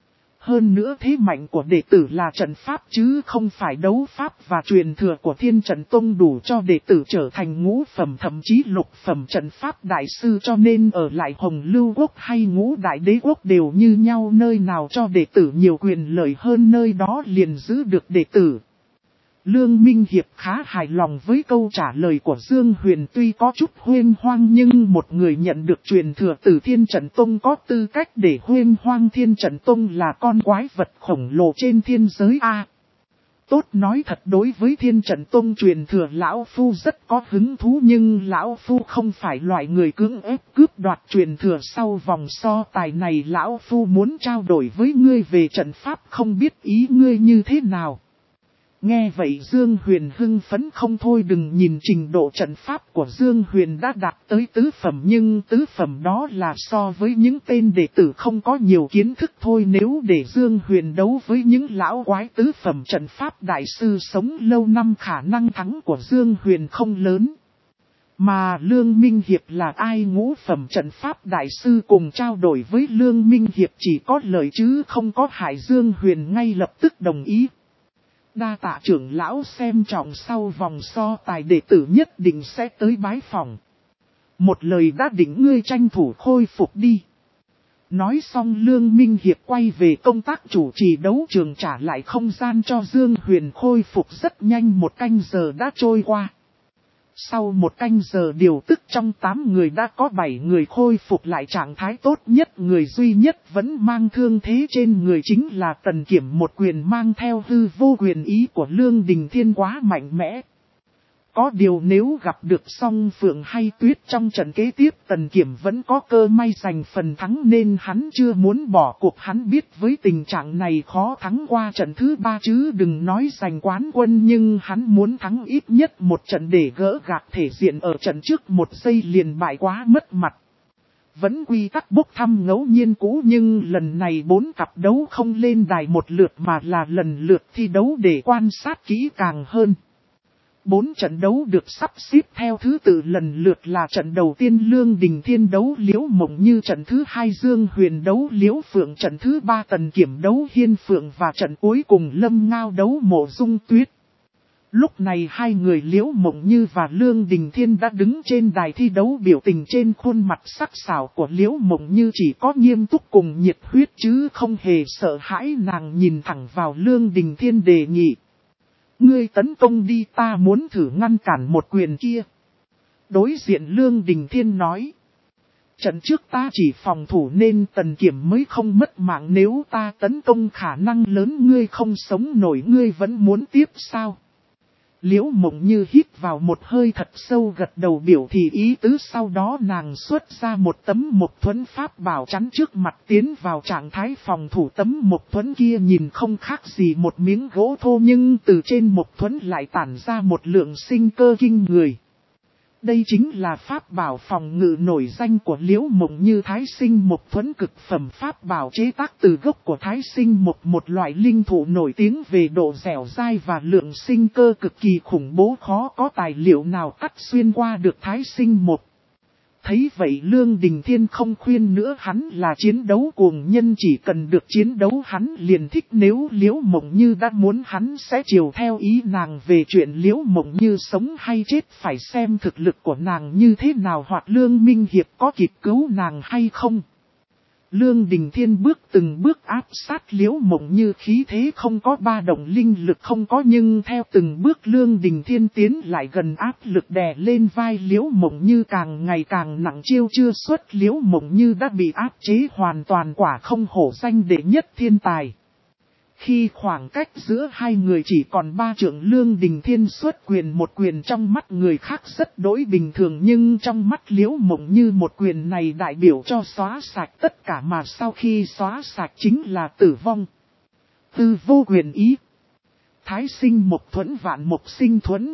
Hơn nữa thế mạnh của đệ tử là trận pháp chứ không phải đấu pháp và truyền thừa của Thiên Trận Tông đủ cho đệ tử trở thành ngũ phẩm thậm chí lục phẩm trận pháp đại sư cho nên ở lại Hồng Lưu Quốc hay Ngũ Đại Đế Quốc đều như nhau nơi nào cho đệ tử nhiều quyền lợi hơn nơi đó liền giữ được đệ tử. Lương Minh Hiệp khá hài lòng với câu trả lời của Dương Huyền tuy có chút huyên hoang nhưng một người nhận được truyền thừa từ Thiên Trận Tông có tư cách để huyên hoang Thiên Trận Tông là con quái vật khổng lồ trên thiên giới A. Tốt nói thật đối với Thiên Trận Tông truyền thừa Lão Phu rất có hứng thú nhưng Lão Phu không phải loại người cưỡng ép cướp đoạt truyền thừa sau vòng so tài này Lão Phu muốn trao đổi với ngươi về trận pháp không biết ý ngươi như thế nào. Nghe vậy Dương Huyền hưng phấn không thôi đừng nhìn trình độ trận pháp của Dương Huyền đã đạt tới tứ phẩm nhưng tứ phẩm đó là so với những tên đệ tử không có nhiều kiến thức thôi nếu để Dương Huyền đấu với những lão quái tứ phẩm trận pháp đại sư sống lâu năm khả năng thắng của Dương Huyền không lớn. Mà Lương Minh Hiệp là ai ngũ phẩm trận pháp đại sư cùng trao đổi với Lương Minh Hiệp chỉ có lợi chứ không có hại Dương Huyền ngay lập tức đồng ý. Đa tạ trưởng lão xem trọng sau vòng so tài đệ tử nhất định sẽ tới bái phòng. Một lời đã định ngươi tranh thủ khôi phục đi. Nói xong Lương Minh Hiệp quay về công tác chủ trì đấu trường trả lại không gian cho Dương Huyền khôi phục rất nhanh một canh giờ đã trôi qua. Sau một canh giờ điều tức trong tám người đã có bảy người khôi phục lại trạng thái tốt nhất. Người duy nhất vẫn mang thương thế trên người chính là Tần Kiểm một quyền mang theo hư vô quyền ý của Lương Đình Thiên quá mạnh mẽ. Có điều nếu gặp được Song Phượng hay Tuyết trong trận kế tiếp Tần Kiểm vẫn có cơ may giành phần thắng nên hắn chưa muốn bỏ cuộc hắn biết với tình trạng này khó thắng qua trận thứ ba chứ đừng nói giành quán quân nhưng hắn muốn thắng ít nhất một trận để gỡ gạc thể diện ở trận trước một giây liền bại quá mất mặt. Vẫn quy tắc bốc thăm ngẫu nhiên cũ nhưng lần này bốn cặp đấu không lên đài một lượt mà là lần lượt thi đấu để quan sát kỹ càng hơn. Bốn trận đấu được sắp xếp theo thứ tự lần lượt là trận đầu tiên Lương Đình Thiên đấu Liễu Mộng Như, trận thứ hai Dương Huyền đấu Liễu Phượng, trận thứ ba Tần Kiểm đấu Hiên Phượng và trận cuối cùng Lâm Ngao đấu Mộ Dung Tuyết. Lúc này hai người Liễu Mộng Như và Lương Đình Thiên đã đứng trên đài thi đấu, biểu tình trên khuôn mặt sắc sảo của Liễu Mộng Như chỉ có nghiêm túc cùng nhiệt huyết chứ không hề sợ hãi. Nàng nhìn thẳng vào Lương Đình Thiên đề nghị. Ngươi tấn công đi, ta muốn thử ngăn cản một quyền kia. Đối diện Lương Đình Thiên nói. Trận trước ta chỉ phòng thủ nên Tần Kiểm mới không mất mạng, nếu ta tấn công khả năng lớn ngươi không sống nổi, ngươi vẫn muốn tiếp sao? Liễu Mộng Như hít vào một hơi thật sâu, gật đầu biểu thị ý tứ, sau đó nàng xuất ra một tấm mộc thuẫn pháp bảo chắn trước mặt tiến vào trạng thái phòng thủ. Tấm mộc thuẫn kia nhìn không khác gì một miếng gỗ thô nhưng từ trên mộc thuẫn lại tản ra một lượng sinh cơ kinh người. Đây chính là pháp bảo phòng ngự nổi danh của Liễu Mộng Như, Thái Sinh Mộc Thuẫn, cực phẩm pháp bảo chế tác từ gốc của Thái Sinh Mộc, một loại linh thụ nổi tiếng về độ dẻo dai và lượng sinh cơ cực kỳ khủng bố, khó có tài liệu nào cắt xuyên qua được Thái Sinh Mộc. Thấy vậy Lương Đình Thiên không khuyên nữa, hắn là chiến đấu cuồng nhân, chỉ cần được chiến đấu hắn liền thích. Nếu Liễu Mộng Như đã muốn hắn sẽ chiều theo ý nàng, về chuyện Liễu Mộng Như sống hay chết phải xem thực lực của nàng như thế nào hoặc Lương Minh Hiệp có kịp cứu nàng hay không. Lương Đình Thiên bước từng bước áp sát Liễu Mộng Như, khí thế không có ba động, linh lực không có, nhưng theo từng bước Lương Đình Thiên tiến lại gần, áp lực đè lên vai Liễu Mộng Như càng ngày càng nặng. Chiêu chưa xuất Liễu Mộng Như đã bị áp chế hoàn toàn, quả không hổ danh đệ nhất thiên tài. Khi khoảng cách giữa hai người chỉ còn ba trượng, Lương Đình Thiên xuất quyền một quyền trong mắt người khác rất đối bình thường, nhưng trong mắt Liễu Mộng Như một quyền này đại biểu cho xóa sạch tất cả, mà sau khi xóa sạch chính là tử vong. Tư vô quyền ý. Thái Sinh Mộc Thuẫn, vạn mộc sinh thuẫn.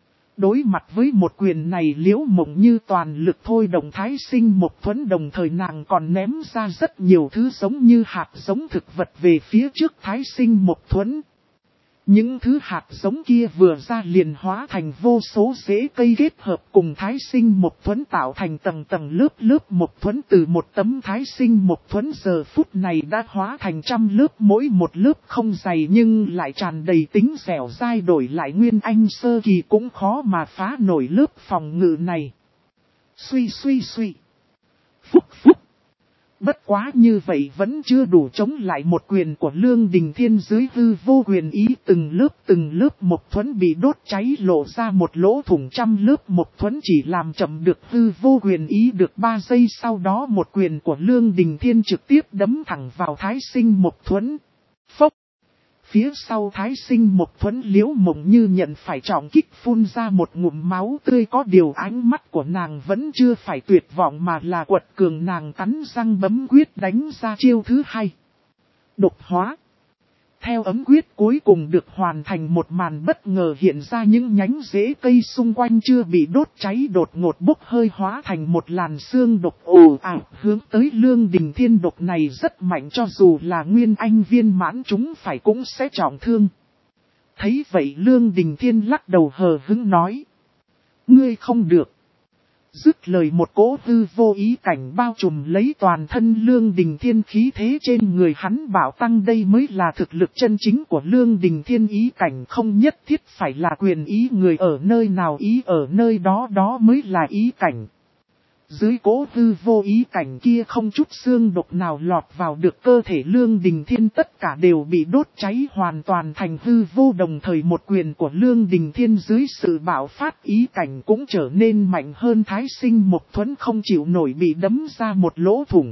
Đối mặt với một quyền này Liễu Mộng Như toàn lực thôi động Thái Sinh Mộc Thuẫn, đồng thời nàng còn ném ra rất nhiều thứ giống như hạt giống thực vật về phía trước Thái Sinh Mộc Thuẫn. Những thứ hạt giống kia vừa ra liền hóa thành vô số rễ cây kết hợp cùng Thái Sinh Mộc Thuẫn tạo thành tầng tầng lớp lớp mộc thuẫn. Từ một tấm Thái Sinh Mộc Thuẫn giờ phút này đã hóa thành trăm lớp, mỗi một lớp không dày nhưng lại tràn đầy tính dẻo dai, đổi lại Nguyên Anh sơ kỳ cũng khó mà phá nổi lớp phòng ngự này. Suy suy suy. Phúc phúc. Bất quá như vậy vẫn chưa đủ chống lại một quyền của Lương Đình Thiên. Dưới hư vô quyền ý, từng lớp từng lớp mộc thuẫn bị đốt cháy, lộ ra một lỗ thủng. Trăm lớp mộc thuẫn chỉ làm chậm được hư vô quyền ý được ba giây, sau đó một quyền của Lương Đình Thiên trực tiếp đấm thẳng vào Thái Sinh Mộc Thuẫn. Phốc! Phía sau Thái Sinh Mộc Thuẫn, Liễu Mộng Như nhận phải trọng kích, phun ra một ngụm máu tươi. Có điều ánh mắt của nàng vẫn chưa phải tuyệt vọng mà là quật cường, nàng cắn răng bấm quyết đánh ra chiêu thứ hai. Độc hóa. Theo ấm quyết cuối cùng được hoàn thành, một màn bất ngờ hiện ra, những nhánh rễ cây xung quanh chưa bị đốt cháy đột ngột bốc hơi hóa thành một làn sương độc ồ ạt hướng tới Lương Đình Thiên. Độc này rất mạnh, cho dù là Nguyên Anh viên mãn chúng phải cũng sẽ trọng thương. Thấy vậy Lương Đình Thiên lắc đầu hờ hững nói. Ngươi không được. Dứt lời một cỗ hư vô ý cảnh bao trùm lấy toàn thân Lương Đình Thiên, khí thế trên người hắn bạo tăng. Đây mới là thực lực chân chính của Lương Đình Thiên. Ý cảnh không nhất thiết phải là quyền ý, người ở nơi nào ý ở nơi đó, đó mới là ý cảnh. Dưới cỗ hư vô ý cảnh kia không chút xương độc nào lọt vào được cơ thể Lương Đình Thiên, tất cả đều bị đốt cháy hoàn toàn thành hư vô. Đồng thời một quyền của Lương Đình Thiên dưới sự bạo phát ý cảnh cũng trở nên mạnh hơn. Thái Sinh Mộc Thuẫn không chịu nổi bị đấm ra một lỗ thủng.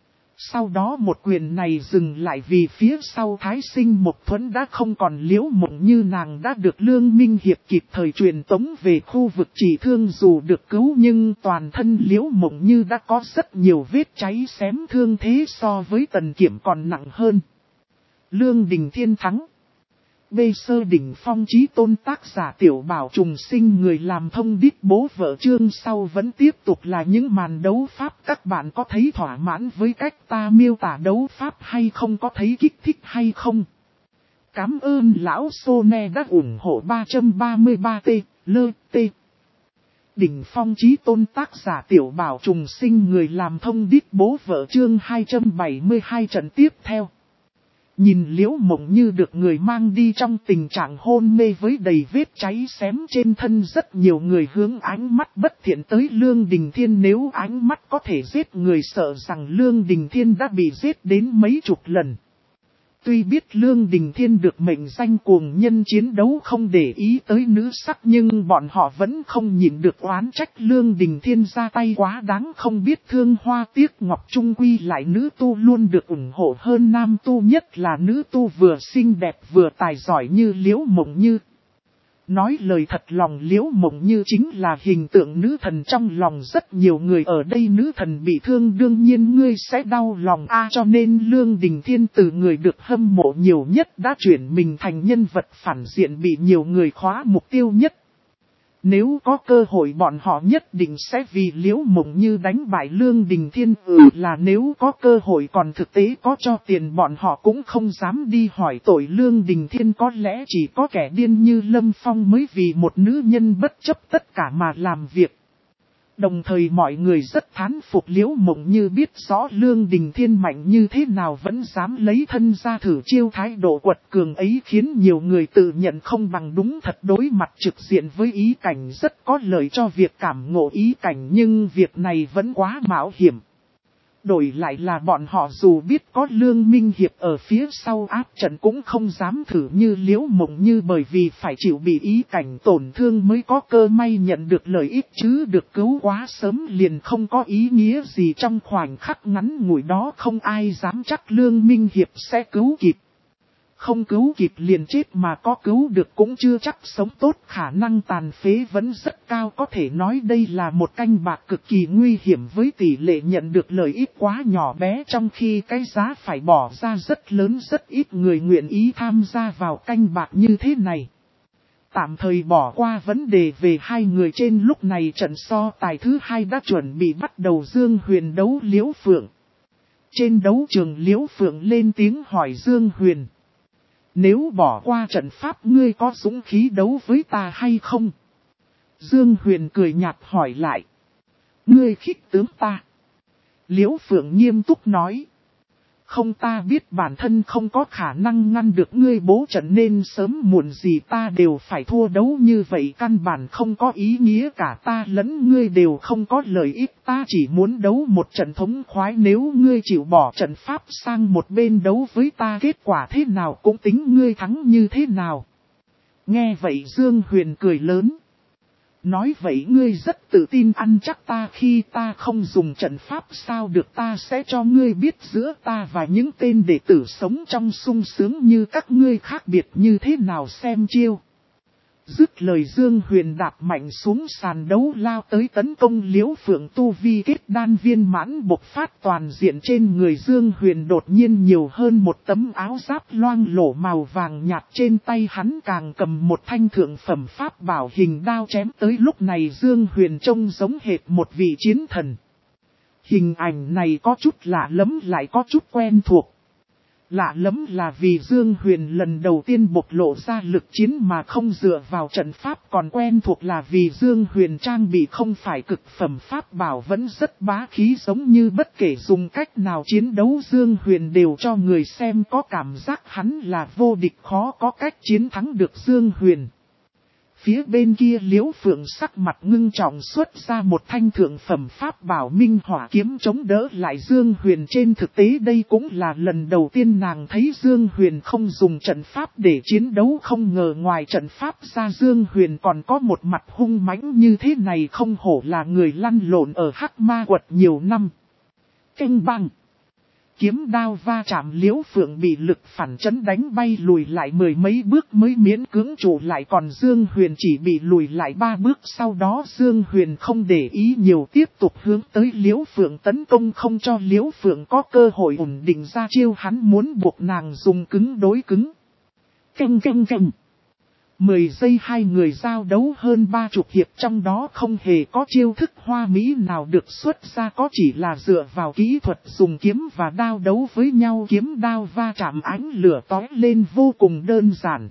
Sau đó một quyền này dừng lại, vì phía sau Thái Sinh Mộc Thuẫn đã không còn Liễu Mộng Như, nàng đã được Lương Minh Hiệp kịp thời truyền tống về khu vực trị thương. Dù được cứu nhưng toàn thân Liễu Mộng Như đã có rất nhiều vết cháy xém, thương thế so với Tần Kiểm còn nặng hơn. Lương Đình Thiên thắng. Bê sơ đỉnh phong chí tôn tác giả Tiểu Bảo trùng sinh người làm thông đít bố vợ chương sau vẫn tiếp tục là những màn đấu pháp. Các bạn có thấy thỏa mãn với cách ta miêu tả đấu pháp hay không, có thấy kích thích hay không? Cảm ơn lão Sone đã ủng hộ ba trăm ba mươi ba T, lơ, T. Đỉnh phong chí tôn tác giả Tiểu Bảo trùng sinh người làm thông đít bố vợ chương hai trăm bảy mươi hai trận tiếp theo. Nhìn Liễu Mộng Như được người mang đi trong tình trạng hôn mê với đầy vết cháy xém trên thân, rất nhiều người hướng ánh mắt bất thiện tới Lương Đình Thiên. Nếu ánh mắt có thể giết người, sợ rằng Lương Đình Thiên đã bị giết đến mấy chục lần. Tuy biết Lương Đình Thiên được mệnh danh cuồng nhân chiến đấu không để ý tới nữ sắc, nhưng bọn họ vẫn không nhịn được oán trách Lương Đình Thiên ra tay quá đáng, không biết thương hoa tiếc ngọc. Chung quy lại nữ tu luôn được ủng hộ hơn nam tu, nhất là nữ tu vừa xinh đẹp vừa tài giỏi như Liễu Mộng Như. Nói lời thật lòng, Liễu Mộng Như chính là hình tượng nữ thần trong lòng rất nhiều người ở đây. Nữ thần bị thương đương nhiên ngươi sẽ đau lòng a à, cho nên Lương Đình Thiên từ người được hâm mộ nhiều nhất đã chuyển mình thành nhân vật phản diện bị nhiều người khóa mục tiêu nhất. Nếu có cơ hội bọn họ nhất định sẽ vì Liễu Mộng Như đánh bại Lương Đình Thiên. Ừ là nếu có cơ hội, còn thực tế có cho tiền bọn họ cũng không dám đi hỏi tội Lương Đình Thiên. Có lẽ chỉ có kẻ điên như Lâm Phong mới vì một nữ nhân bất chấp tất cả mà làm việc. Đồng thời mọi người rất thán phục Liễu Mộng Như biết rõ Lương Đình Thiên mạnh như thế nào vẫn dám lấy thân ra thử chiêu. Thái độ quật cường ấy khiến nhiều người tự nhận không bằng đúng thật. Đối mặt trực diện với ý cảnh rất có lợi cho việc cảm ngộ ý cảnh, nhưng việc này vẫn quá mạo hiểm. Đổi lại là bọn họ dù biết có Lương Minh Hiệp ở phía sau áp trận cũng không dám thử như Liễu Mộng Như, bởi vì phải chịu bị ý cảnh tổn thương mới có cơ may nhận được lợi ích, chứ được cứu quá sớm liền không có ý nghĩa gì. Trong khoảnh khắc ngắn ngủi đó không ai dám chắc Lương Minh Hiệp sẽ cứu kịp. Không cứu kịp liền chết, mà có cứu được cũng chưa chắc sống tốt, khả năng tàn phế vẫn rất cao. Có thể nói đây là một canh bạc cực kỳ nguy hiểm với tỷ lệ nhận được lợi ích quá nhỏ bé, trong khi cái giá phải bỏ ra rất lớn. Rất ít người nguyện ý tham gia vào canh bạc như thế này. Tạm thời bỏ qua vấn đề về hai người trên, lúc này trận so tài thứ hai đã chuẩn bị bắt đầu. Dương Huyền đấu Liễu Phượng. Trên đấu trường Liễu Phượng lên tiếng hỏi Dương Huyền: nếu bỏ qua trận pháp, ngươi có dũng khí đấu với ta hay không? Dương Huyền cười nhạt hỏi lại: ngươi khích tướng ta? Liễu Phượng nghiêm túc nói: không, ta biết bản thân không có khả năng ngăn được ngươi bố trận, nên sớm muộn gì ta đều phải thua. Đấu như vậy căn bản không có ý nghĩa, cả ta lẫn ngươi đều không có lợi ích. Ta chỉ muốn đấu một trận thống khoái, nếu ngươi chịu bỏ trận pháp sang một bên đấu với ta, kết quả thế nào cũng tính ngươi thắng như thế nào. Nghe vậy Dương Huyền cười lớn: nói vậy ngươi rất tự tin ăn chắc ta khi ta không dùng trận pháp sao được, ta sẽ cho ngươi biết giữa ta và những tên đệ tử sống trong sung sướng như các ngươi khác biệt như thế nào, xem chiêu. Dứt lời Dương Huyền đạp mạnh xuống sàn đấu lao tới tấn công Liễu Phượng. Tu vi kết đan viên mãn bộc phát toàn diện, trên người Dương Huyền đột nhiên nhiều hơn một tấm áo giáp loang lổ màu vàng nhạt, trên tay hắn càng cầm một thanh thượng phẩm pháp bảo hình đao chém tới. Lúc này Dương Huyền trông giống hệt một vị chiến thần. Hình ảnh này có chút lạ lẫm lại có chút quen thuộc. Lạ lắm là vì Dương Huyền lần đầu tiên bộc lộ ra lực chiến mà không dựa vào trận pháp, còn quen thuộc là vì Dương Huyền trang bị không phải cực phẩm pháp bảo vẫn rất bá khí, giống như bất kể dùng cách nào chiến đấu Dương Huyền đều cho người xem có cảm giác hắn là vô địch, khó có cách chiến thắng được Dương Huyền. Phía bên kia Liễu Phượng sắc mặt ngưng trọng xuất ra một thanh thượng phẩm pháp bảo Minh Hỏa kiếm chống đỡ lại Dương Huyền. Trên thực tế đây cũng là lần đầu tiên nàng thấy Dương Huyền không dùng trận pháp để chiến đấu, không ngờ ngoài trận pháp ra Dương Huyền còn có một mặt hung mãnh như thế này, không hổ là người lăn lộn ở Hắc Ma Quật nhiều năm. Kênh băng. Kiếm đao va chạm, Liễu Phượng bị lực phản chấn đánh bay lùi lại mười mấy bước mới miễn cưỡng trụ lại, còn Dương Huyền chỉ bị lùi lại ba bước. Sau đó Dương Huyền không để ý nhiều, tiếp tục hướng tới Liễu Phượng tấn công, không cho Liễu Phượng có cơ hội ổn định ra chiêu, hắn muốn buộc nàng dùng cứng đối cứng. Canh canh canh. Mười giây hai người giao đấu hơn ba chục hiệp, trong đó không hề có chiêu thức hoa mỹ nào được xuất ra, có chỉ là dựa vào kỹ thuật dùng kiếm và đao đấu với nhau, kiếm đao va chạm ánh lửa tóe lên vô cùng đơn giản.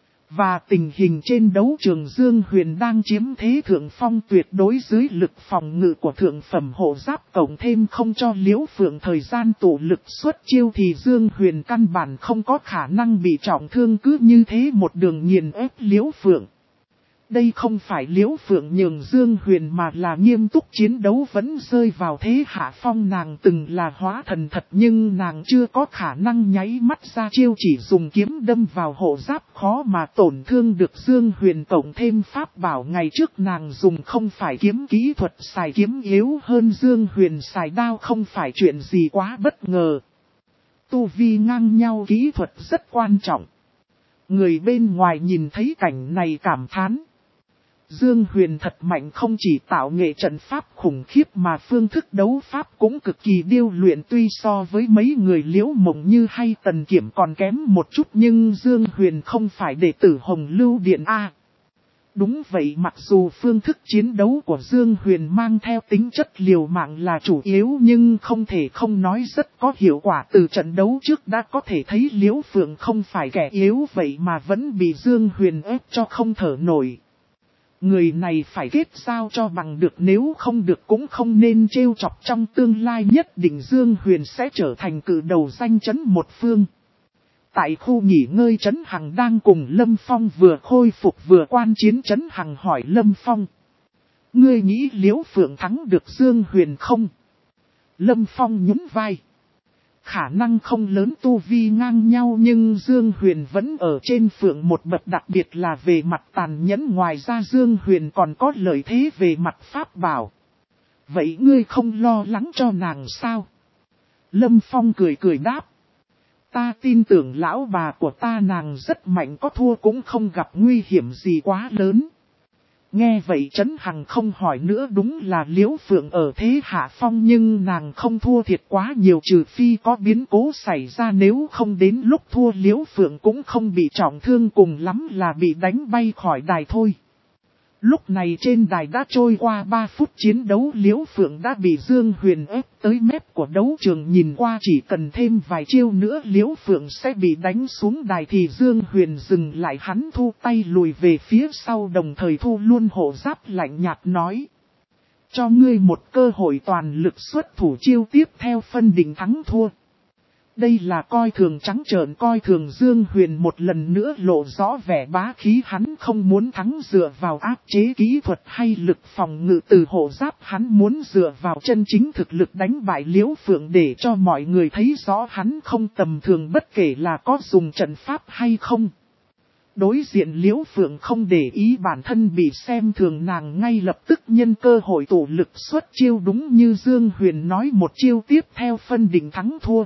Và tình hình trên đấu trường, Dương Huyền đang chiếm thế thượng phong tuyệt đối dưới lực phòng ngự của thượng phẩm hộ giáp, cộng thêm không cho Liễu Phượng thời gian tụ lực xuất chiêu thì Dương Huyền căn bản không có khả năng bị trọng thương, cứ như thế một đường nghiền ép Liễu Phượng. Đây không phải Liễu Phượng nhường Dương Huyền mà là nghiêm túc chiến đấu vẫn rơi vào thế hạ phong. Nàng từng là hóa thần thật nhưng nàng chưa có khả năng nháy mắt ra chiêu, chỉ dùng kiếm đâm vào hộ giáp khó mà tổn thương được Dương Huyền. Cộng thêm pháp bảo ngày trước nàng dùng không phải kiếm, kỹ thuật xài kiếm yếu hơn Dương Huyền xài đao không phải chuyện gì quá bất ngờ. Tu vi ngang nhau kỹ thuật rất quan trọng. Người bên ngoài nhìn thấy cảnh này cảm thán. Dương Huyền thật mạnh, không chỉ tạo nghệ trận pháp khủng khiếp mà phương thức đấu pháp cũng cực kỳ điêu luyện, tuy so với mấy người Liễu Mộng Như hay Tần Kiểm còn kém một chút nhưng Dương Huyền không phải đệ tử Hồng Lưu Điện A. Đúng vậy, mặc dù phương thức chiến đấu của Dương Huyền mang theo tính chất liều mạng là chủ yếu nhưng không thể không nói rất có hiệu quả. Từ trận đấu trước đã có thể thấy Liễu Phượng không phải kẻ yếu vậy mà vẫn bị Dương Huyền ép cho không thở nổi. Người này phải kết giao cho bằng được, nếu không được cũng không nên trêu chọc, trong tương lai nhất định Dương Huyền sẽ trở thành cự đầu danh chấn một phương. Tại khu nghỉ ngơi, Trấn Hằng đang cùng Lâm Phong vừa khôi phục vừa quan chiến. Trấn Hằng hỏi Lâm Phong: ngươi nghĩ Liễu Phượng thắng được Dương Huyền không? Lâm Phong nhún vai: khả năng không lớn, tu vi ngang nhau nhưng Dương Huyền vẫn ở trên Phượng một bậc, đặc biệt là về mặt tàn nhẫn. Ngoài ra Dương Huyền còn có lợi thế về mặt pháp bảo. Vậy ngươi không lo lắng cho nàng sao? Lâm Phong cười cười đáp: ta tin tưởng lão bà của ta, nàng rất mạnh, có thua cũng không gặp nguy hiểm gì quá lớn. Nghe vậy Trấn Hằng không hỏi nữa, đúng là Liễu Phượng ở thế hạ phong nhưng nàng không thua thiệt quá nhiều, trừ phi có biến cố xảy ra, nếu không đến lúc thua Liễu Phượng cũng không bị trọng thương, cùng lắm là bị đánh bay khỏi đài thôi. Lúc này trên đài đã trôi qua ba phút chiến đấu, Liễu Phượng đã bị Dương Huyền ép tới mép của đấu trường, nhìn qua chỉ cần thêm vài chiêu nữa Liễu Phượng sẽ bị đánh xuống đài thì Dương Huyền dừng lại, hắn thu tay lùi về phía sau, đồng thời thu luôn hộ giáp, lạnh nhạt nói: cho ngươi một cơ hội toàn lực xuất thủ, chiêu tiếp theo phân định thắng thua. Đây là coi thường, trắng trợn coi thường. Dương Huyền một lần nữa lộ rõ vẻ bá khí, hắn không muốn thắng dựa vào áp chế kỹ thuật hay lực phòng ngự từ hộ giáp, hắn muốn dựa vào chân chính thực lực đánh bại Liễu Phượng, để cho mọi người thấy rõ hắn không tầm thường bất kể là có dùng trận pháp hay không. Đối diện Liễu Phượng không để ý bản thân bị xem thường, nàng ngay lập tức nhân cơ hội tụ lực xuất chiêu, đúng như Dương Huyền nói, một chiêu tiếp theo phân định thắng thua.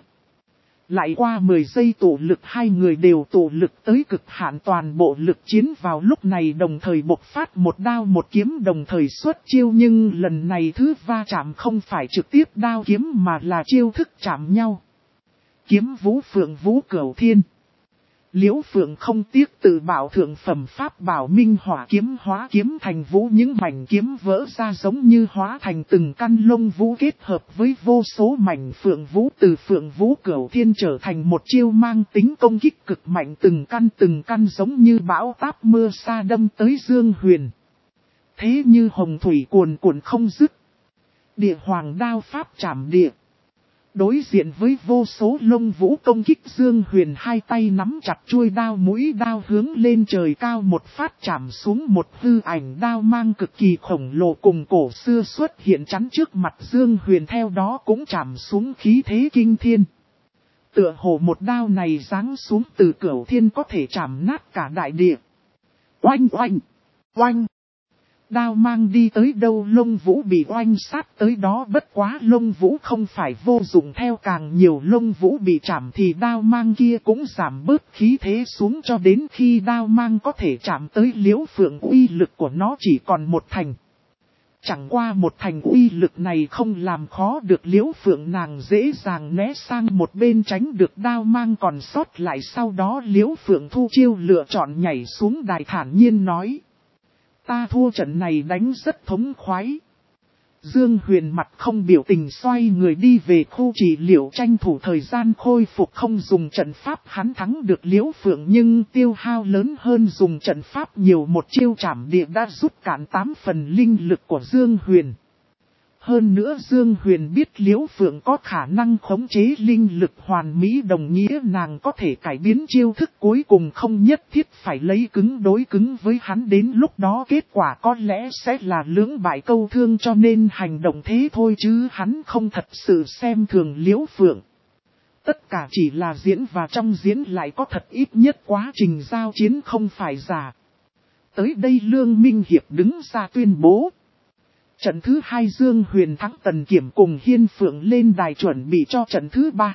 Lại qua mười giây tụ lực, hai người đều tụ lực tới cực hạn, toàn bộ lực chiến vào lúc này đồng thời bộc phát, một đao một kiếm đồng thời xuất chiêu, nhưng lần này thứ va chạm không phải trực tiếp đao kiếm mà là chiêu thức chạm nhau. Kiếm vũ Phượng Vũ Cửu Thiên. Liễu Phượng không tiếc tự bảo thượng phẩm pháp bảo Minh Hỏa kiếm hóa kiếm thành vũ, những mảnh kiếm vỡ ra giống như hóa thành từng căn lông vũ, kết hợp với vô số mảnh phượng vũ từ Phượng Vũ Cửu Thiên trở thành một chiêu mang tính công kích cực mạnh, từng căn từng căn giống như bão táp mưa sa đâm tới Dương Huyền. Thế như hồng thủy cuồn cuộn không dứt. Địa hoàng đao pháp chạm địa. Đối diện với vô số lông vũ công kích, Dương Huyền hai tay nắm chặt chuôi đao, mũi đao hướng lên trời cao một phát chạm xuống, một hư ảnh đao mang cực kỳ khổng lồ cùng cổ xưa xuất hiện chắn trước mặt Dương Huyền, theo đó cũng chạm xuống khí thế kinh thiên. Tựa hồ một đao này giáng xuống từ cửu thiên có thể chạm nát cả đại địa. Oanh oanh, oanh. Đao mang đi tới đâu lông vũ bị oanh sát tới đó, bất quá lông vũ không phải vô dụng, theo càng nhiều lông vũ bị chạm thì đao mang kia cũng giảm bớt khí thế xuống, cho đến khi đao mang có thể chạm tới Liễu Phượng, uy lực của nó chỉ còn một thành. Chẳng qua một thành uy lực này không làm khó được Liễu Phượng, nàng dễ dàng né sang một bên tránh được đao mang còn sót lại. Sau đó Liễu Phượng thu chiêu lựa chọn nhảy xuống đài thản nhiên nói. Ta thua trận này đánh rất thống khoái. Dương Huyền mặt không biểu tình xoay người đi về khu trị liệu tranh thủ thời gian khôi phục. Không dùng trận pháp hắn thắng được Liễu Phượng nhưng tiêu hao lớn hơn dùng trận pháp nhiều, một chiêu trảm địa đã rút cạn tám phần linh lực của Dương Huyền. Hơn nữa Dương Huyền biết Liễu Phượng có khả năng khống chế linh lực hoàn mỹ, đồng nghĩa nàng có thể cải biến chiêu thức, cuối cùng không nhất thiết phải lấy cứng đối cứng với hắn, đến lúc đó kết quả có lẽ sẽ là lưỡng bại câu thương, cho nên hành động thế thôi chứ hắn không thật sự xem thường Liễu Phượng. Tất cả chỉ là diễn và trong diễn lại có thật ít nhất quá trình giao chiến không phải giả. Tới đây Lương Minh Hiệp đứng ra tuyên bố. Trận thứ hai Dương Huyền thắng Tần Kiểm cùng Hiên Phượng lên đài chuẩn bị cho trận thứ ba.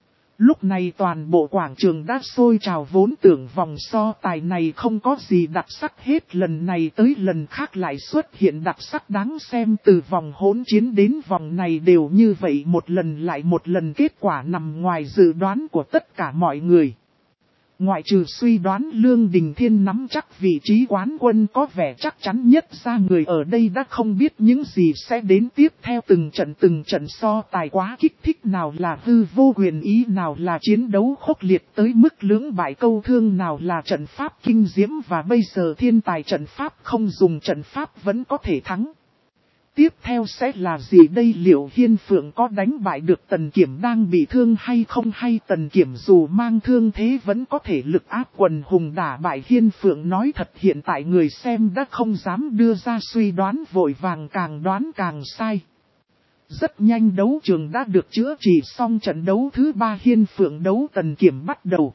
Lúc này toàn bộ quảng trường đã sôi trào, vốn tưởng vòng so tài này không có gì đặc sắc, hết lần này tới lần khác lại xuất hiện đặc sắc đáng xem. Từ vòng hỗn chiến đến vòng này đều như vậy, một lần lại một lần kết quả nằm ngoài dự đoán của tất cả mọi người. Ngoại trừ suy đoán Lương Đình Thiên nắm chắc vị trí quán quân có vẻ chắc chắn nhất ra, người ở đây đã không biết những gì sẽ đến tiếp theo. Từng trận từng trận so tài quá kích thích, nào là hư vô huyền ý, nào là chiến đấu khốc liệt tới mức lưỡng bại câu thương, nào là trận pháp kinh diễm, và bây giờ thiên tài trận pháp không dùng trận pháp vẫn có thể thắng. Tiếp theo sẽ là gì đây? Liệu Hiên Phượng có đánh bại được Tần Kiểm đang bị thương hay không, hay Tần Kiểm dù mang thương thế vẫn có thể lực áp quần hùng đả bại Hiên Phượng? Nói thật hiện tại người xem đã không dám đưa ra suy đoán, vội vàng càng đoán càng sai. Rất nhanh đấu trường đã được chữa trị xong, trận đấu thứ ba Hiên Phượng đấu Tần Kiểm bắt đầu.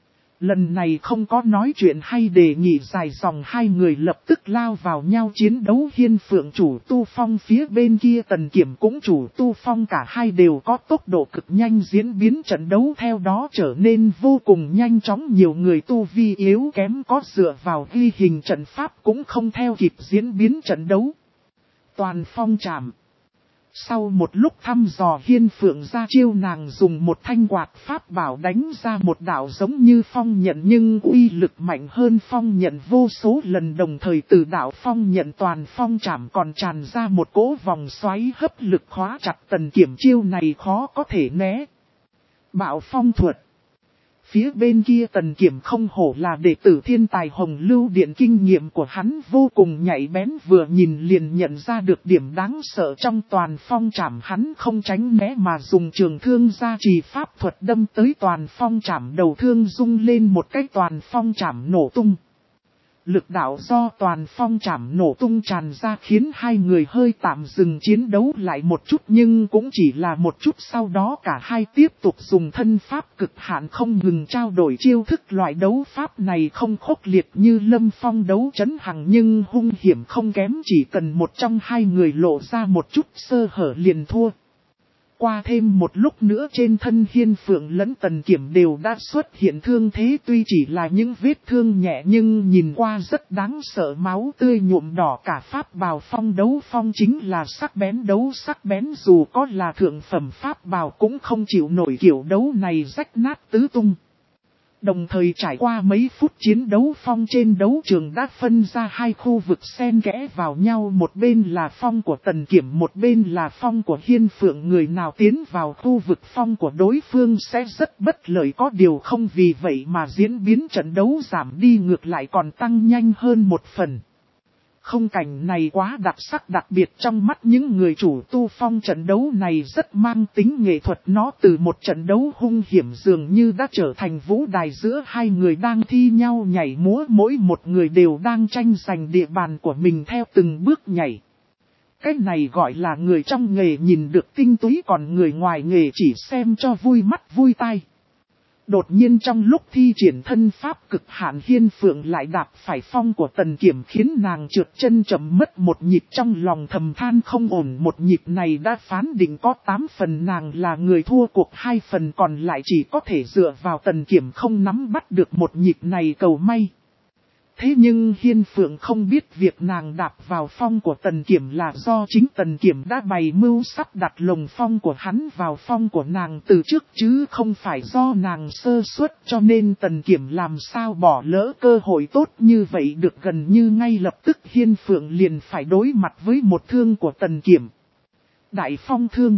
Lần này không có nói chuyện hay đề nghị dài dòng, hai người lập tức lao vào nhau chiến đấu. Hiên Phượng chủ tu phong, phía bên kia Tần Kiểm cũng chủ tu phong, cả hai đều có tốc độ cực nhanh, diễn biến trận đấu theo đó trở nên vô cùng nhanh chóng. Nhiều người tu vi yếu kém có dựa vào ghi hình trận pháp cũng không theo kịp diễn biến trận đấu. Toàn phong chạm. Sau một lúc thăm dò Hiên Phượng ra chiêu, nàng dùng một thanh quạt pháp bảo đánh ra một đạo giống như phong nhận nhưng uy lực mạnh hơn phong nhận vô số lần, đồng thời từ đạo phong nhận toàn phong chạm còn tràn ra một cỗ vòng xoáy hấp lực khóa chặt Tần Kiểm, chiêu này khó có thể né. Bạo phong thuật. Phía bên kia Tần Kiểm không hổ là đệ tử thiên tài Hồng Lưu Điện, kinh nghiệm của hắn vô cùng nhạy bén, vừa nhìn liền nhận ra được điểm đáng sợ trong toàn phong trảm. Hắn không tránh né mà dùng trường thương gia trì pháp thuật đâm tới toàn phong trảm, đầu thương rung lên một cái, toàn phong trảm nổ tung. Lực đạo do toàn phong trảm nổ tung tràn ra khiến hai người hơi tạm dừng chiến đấu lại một chút, nhưng cũng chỉ là một chút. Sau đó cả hai tiếp tục dùng thân pháp cực hạn không ngừng trao đổi chiêu thức. Loại đấu pháp này không khốc liệt như Lâm Phong đấu Trấn Hằng nhưng hung hiểm không kém, chỉ cần một trong hai người lộ ra một chút sơ hở liền thua. Qua thêm một lúc nữa trên thân Hiên Phượng lẫn Tần Kiểm đều đã xuất hiện thương thế, tuy chỉ là những vết thương nhẹ nhưng nhìn qua rất đáng sợ, máu tươi nhuộm đỏ cả pháp bào. Phong đấu phong chính là sắc bén, đấu sắc bén, dù có là thượng phẩm pháp bào cũng không chịu nổi kiểu đấu này, rách nát tứ tung. Đồng thời trải qua mấy phút chiến đấu, phong trên đấu trường đã phân ra hai khu vực xen kẽ vào nhau, một bên là phong của Tần Kiểm, một bên là phong của Hiên Phượng. Người nào tiến vào khu vực phong của đối phương sẽ rất bất lợi, có điều không vì vậy mà diễn biến trận đấu giảm đi, ngược lại còn tăng nhanh hơn một phần. Không cảnh này quá đặc sắc, đặc biệt trong mắt những người chủ tu phong, trận đấu này rất mang tính nghệ thuật. Nó từ một trận đấu hung hiểm dường như đã trở thành vũ đài giữa hai người đang thi nhau nhảy múa, mỗi một người đều đang tranh giành địa bàn của mình theo từng bước nhảy. Cái này gọi là người trong nghề nhìn được tinh túy, còn người ngoài nghề chỉ xem cho vui mắt vui tai. Đột nhiên trong lúc thi triển thân pháp cực hạn, Hiên Phượng lại đạp phải phong của Tần Kiểm khiến nàng trượt chân chậm mất một nhịp, trong lòng thầm than không ổn. Một nhịp này đã phán định có tám phần nàng là người thua cuộc, hai phần còn lại chỉ có thể dựa vào Tần Kiểm không nắm bắt được một nhịp này cầu may. Thế nhưng Hiên Phượng không biết việc nàng đạp vào phong của Tần Kiểm là do chính Tần Kiểm đã bày mưu sắp đặt lồng phong của hắn vào phong của nàng từ trước chứ không phải do nàng sơ suất, cho nên Tần Kiểm làm sao bỏ lỡ cơ hội tốt như vậy được. Gần như ngay lập tức Hiên Phượng liền phải đối mặt với một thương của Tần Kiểm. Đại phong thương.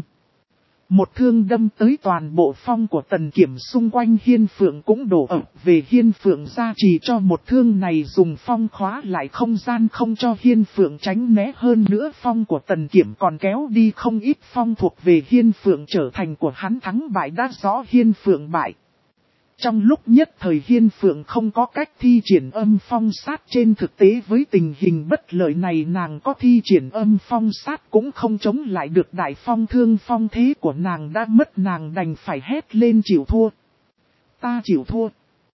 Một thương đâm tới toàn bộ phong của Tần Kiểm, xung quanh Hiên Phượng cũng đổ ập về. Hiên Phượng gia trì cho một thương này dùng phong khóa lại không gian không cho Hiên Phượng tránh né, hơn nữa phong của Tần Kiểm còn kéo đi không ít phong thuộc về Hiên Phượng, trở thành của hắn. Thắng bại đã rõ, Hiên Phượng bại. Trong lúc nhất thời Hiên Phượng không có cách thi triển âm phong sát, trên thực tế với tình hình bất lợi này nàng có thi triển âm phong sát cũng không chống lại được đại phong thương. Phong thế của nàng đã mất, nàng đành phải hét lên chịu thua. Ta chịu thua.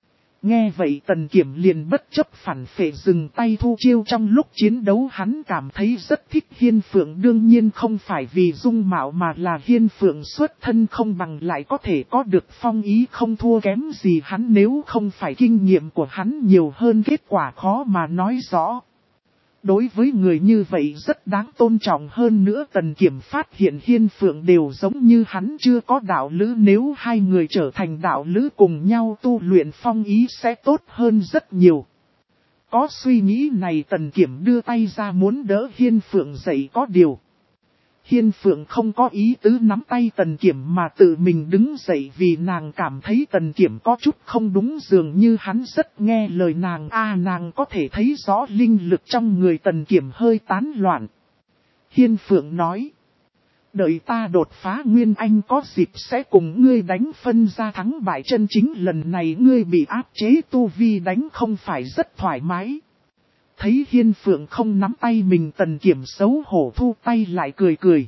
Nghe vậy Tần Kiểm liền bất chấp phản phệ dừng tay thu chiêu. Trong lúc chiến đấu hắn cảm thấy rất thích Hiên Phượng, đương nhiên không phải vì dung mạo mà là Hiên Phượng xuất thân không bằng lại có thể có được phong ý không thua kém gì hắn, nếu không phải kinh nghiệm của hắn nhiều hơn kết quả khó mà nói rõ. Đối với người như vậy rất đáng tôn trọng, hơn nữa Tần Kiểm phát hiện Hiên Phượng đều giống như hắn chưa có đạo lữ, nếu hai người trở thành đạo lữ cùng nhau tu luyện phong ý sẽ tốt hơn rất nhiều. Có suy nghĩ này Tần Kiểm đưa tay ra muốn đỡ Hiên Phượng dậy, có điều Hiên Phượng không có ý tứ nắm tay Tần Kiểm mà tự mình đứng dậy, vì nàng cảm thấy Tần Kiểm có chút không đúng, dường như hắn rất nghe lời nàng. A à, nàng có thể thấy rõ linh lực trong người Tần Kiểm hơi tán loạn. Hiên Phượng nói: đợi ta đột phá Nguyên Anh có dịp sẽ cùng ngươi đánh phân ra thắng bại chân chính, lần này ngươi bị áp chế tu vi đánh không phải rất thoải mái. Thấy Hiên Phượng không nắm tay mình, Tần Kiểm xấu hổ thu tay lại cười cười.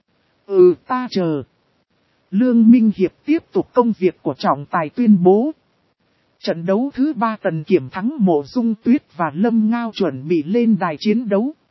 Ừ, ta chờ. Lương Minh Hiệp tiếp tục công việc của trọng tài tuyên bố. Trận đấu thứ ba Tần Kiểm thắng Mộ Dung Tuyết và Lâm Ngao chuẩn bị lên đài chiến đấu.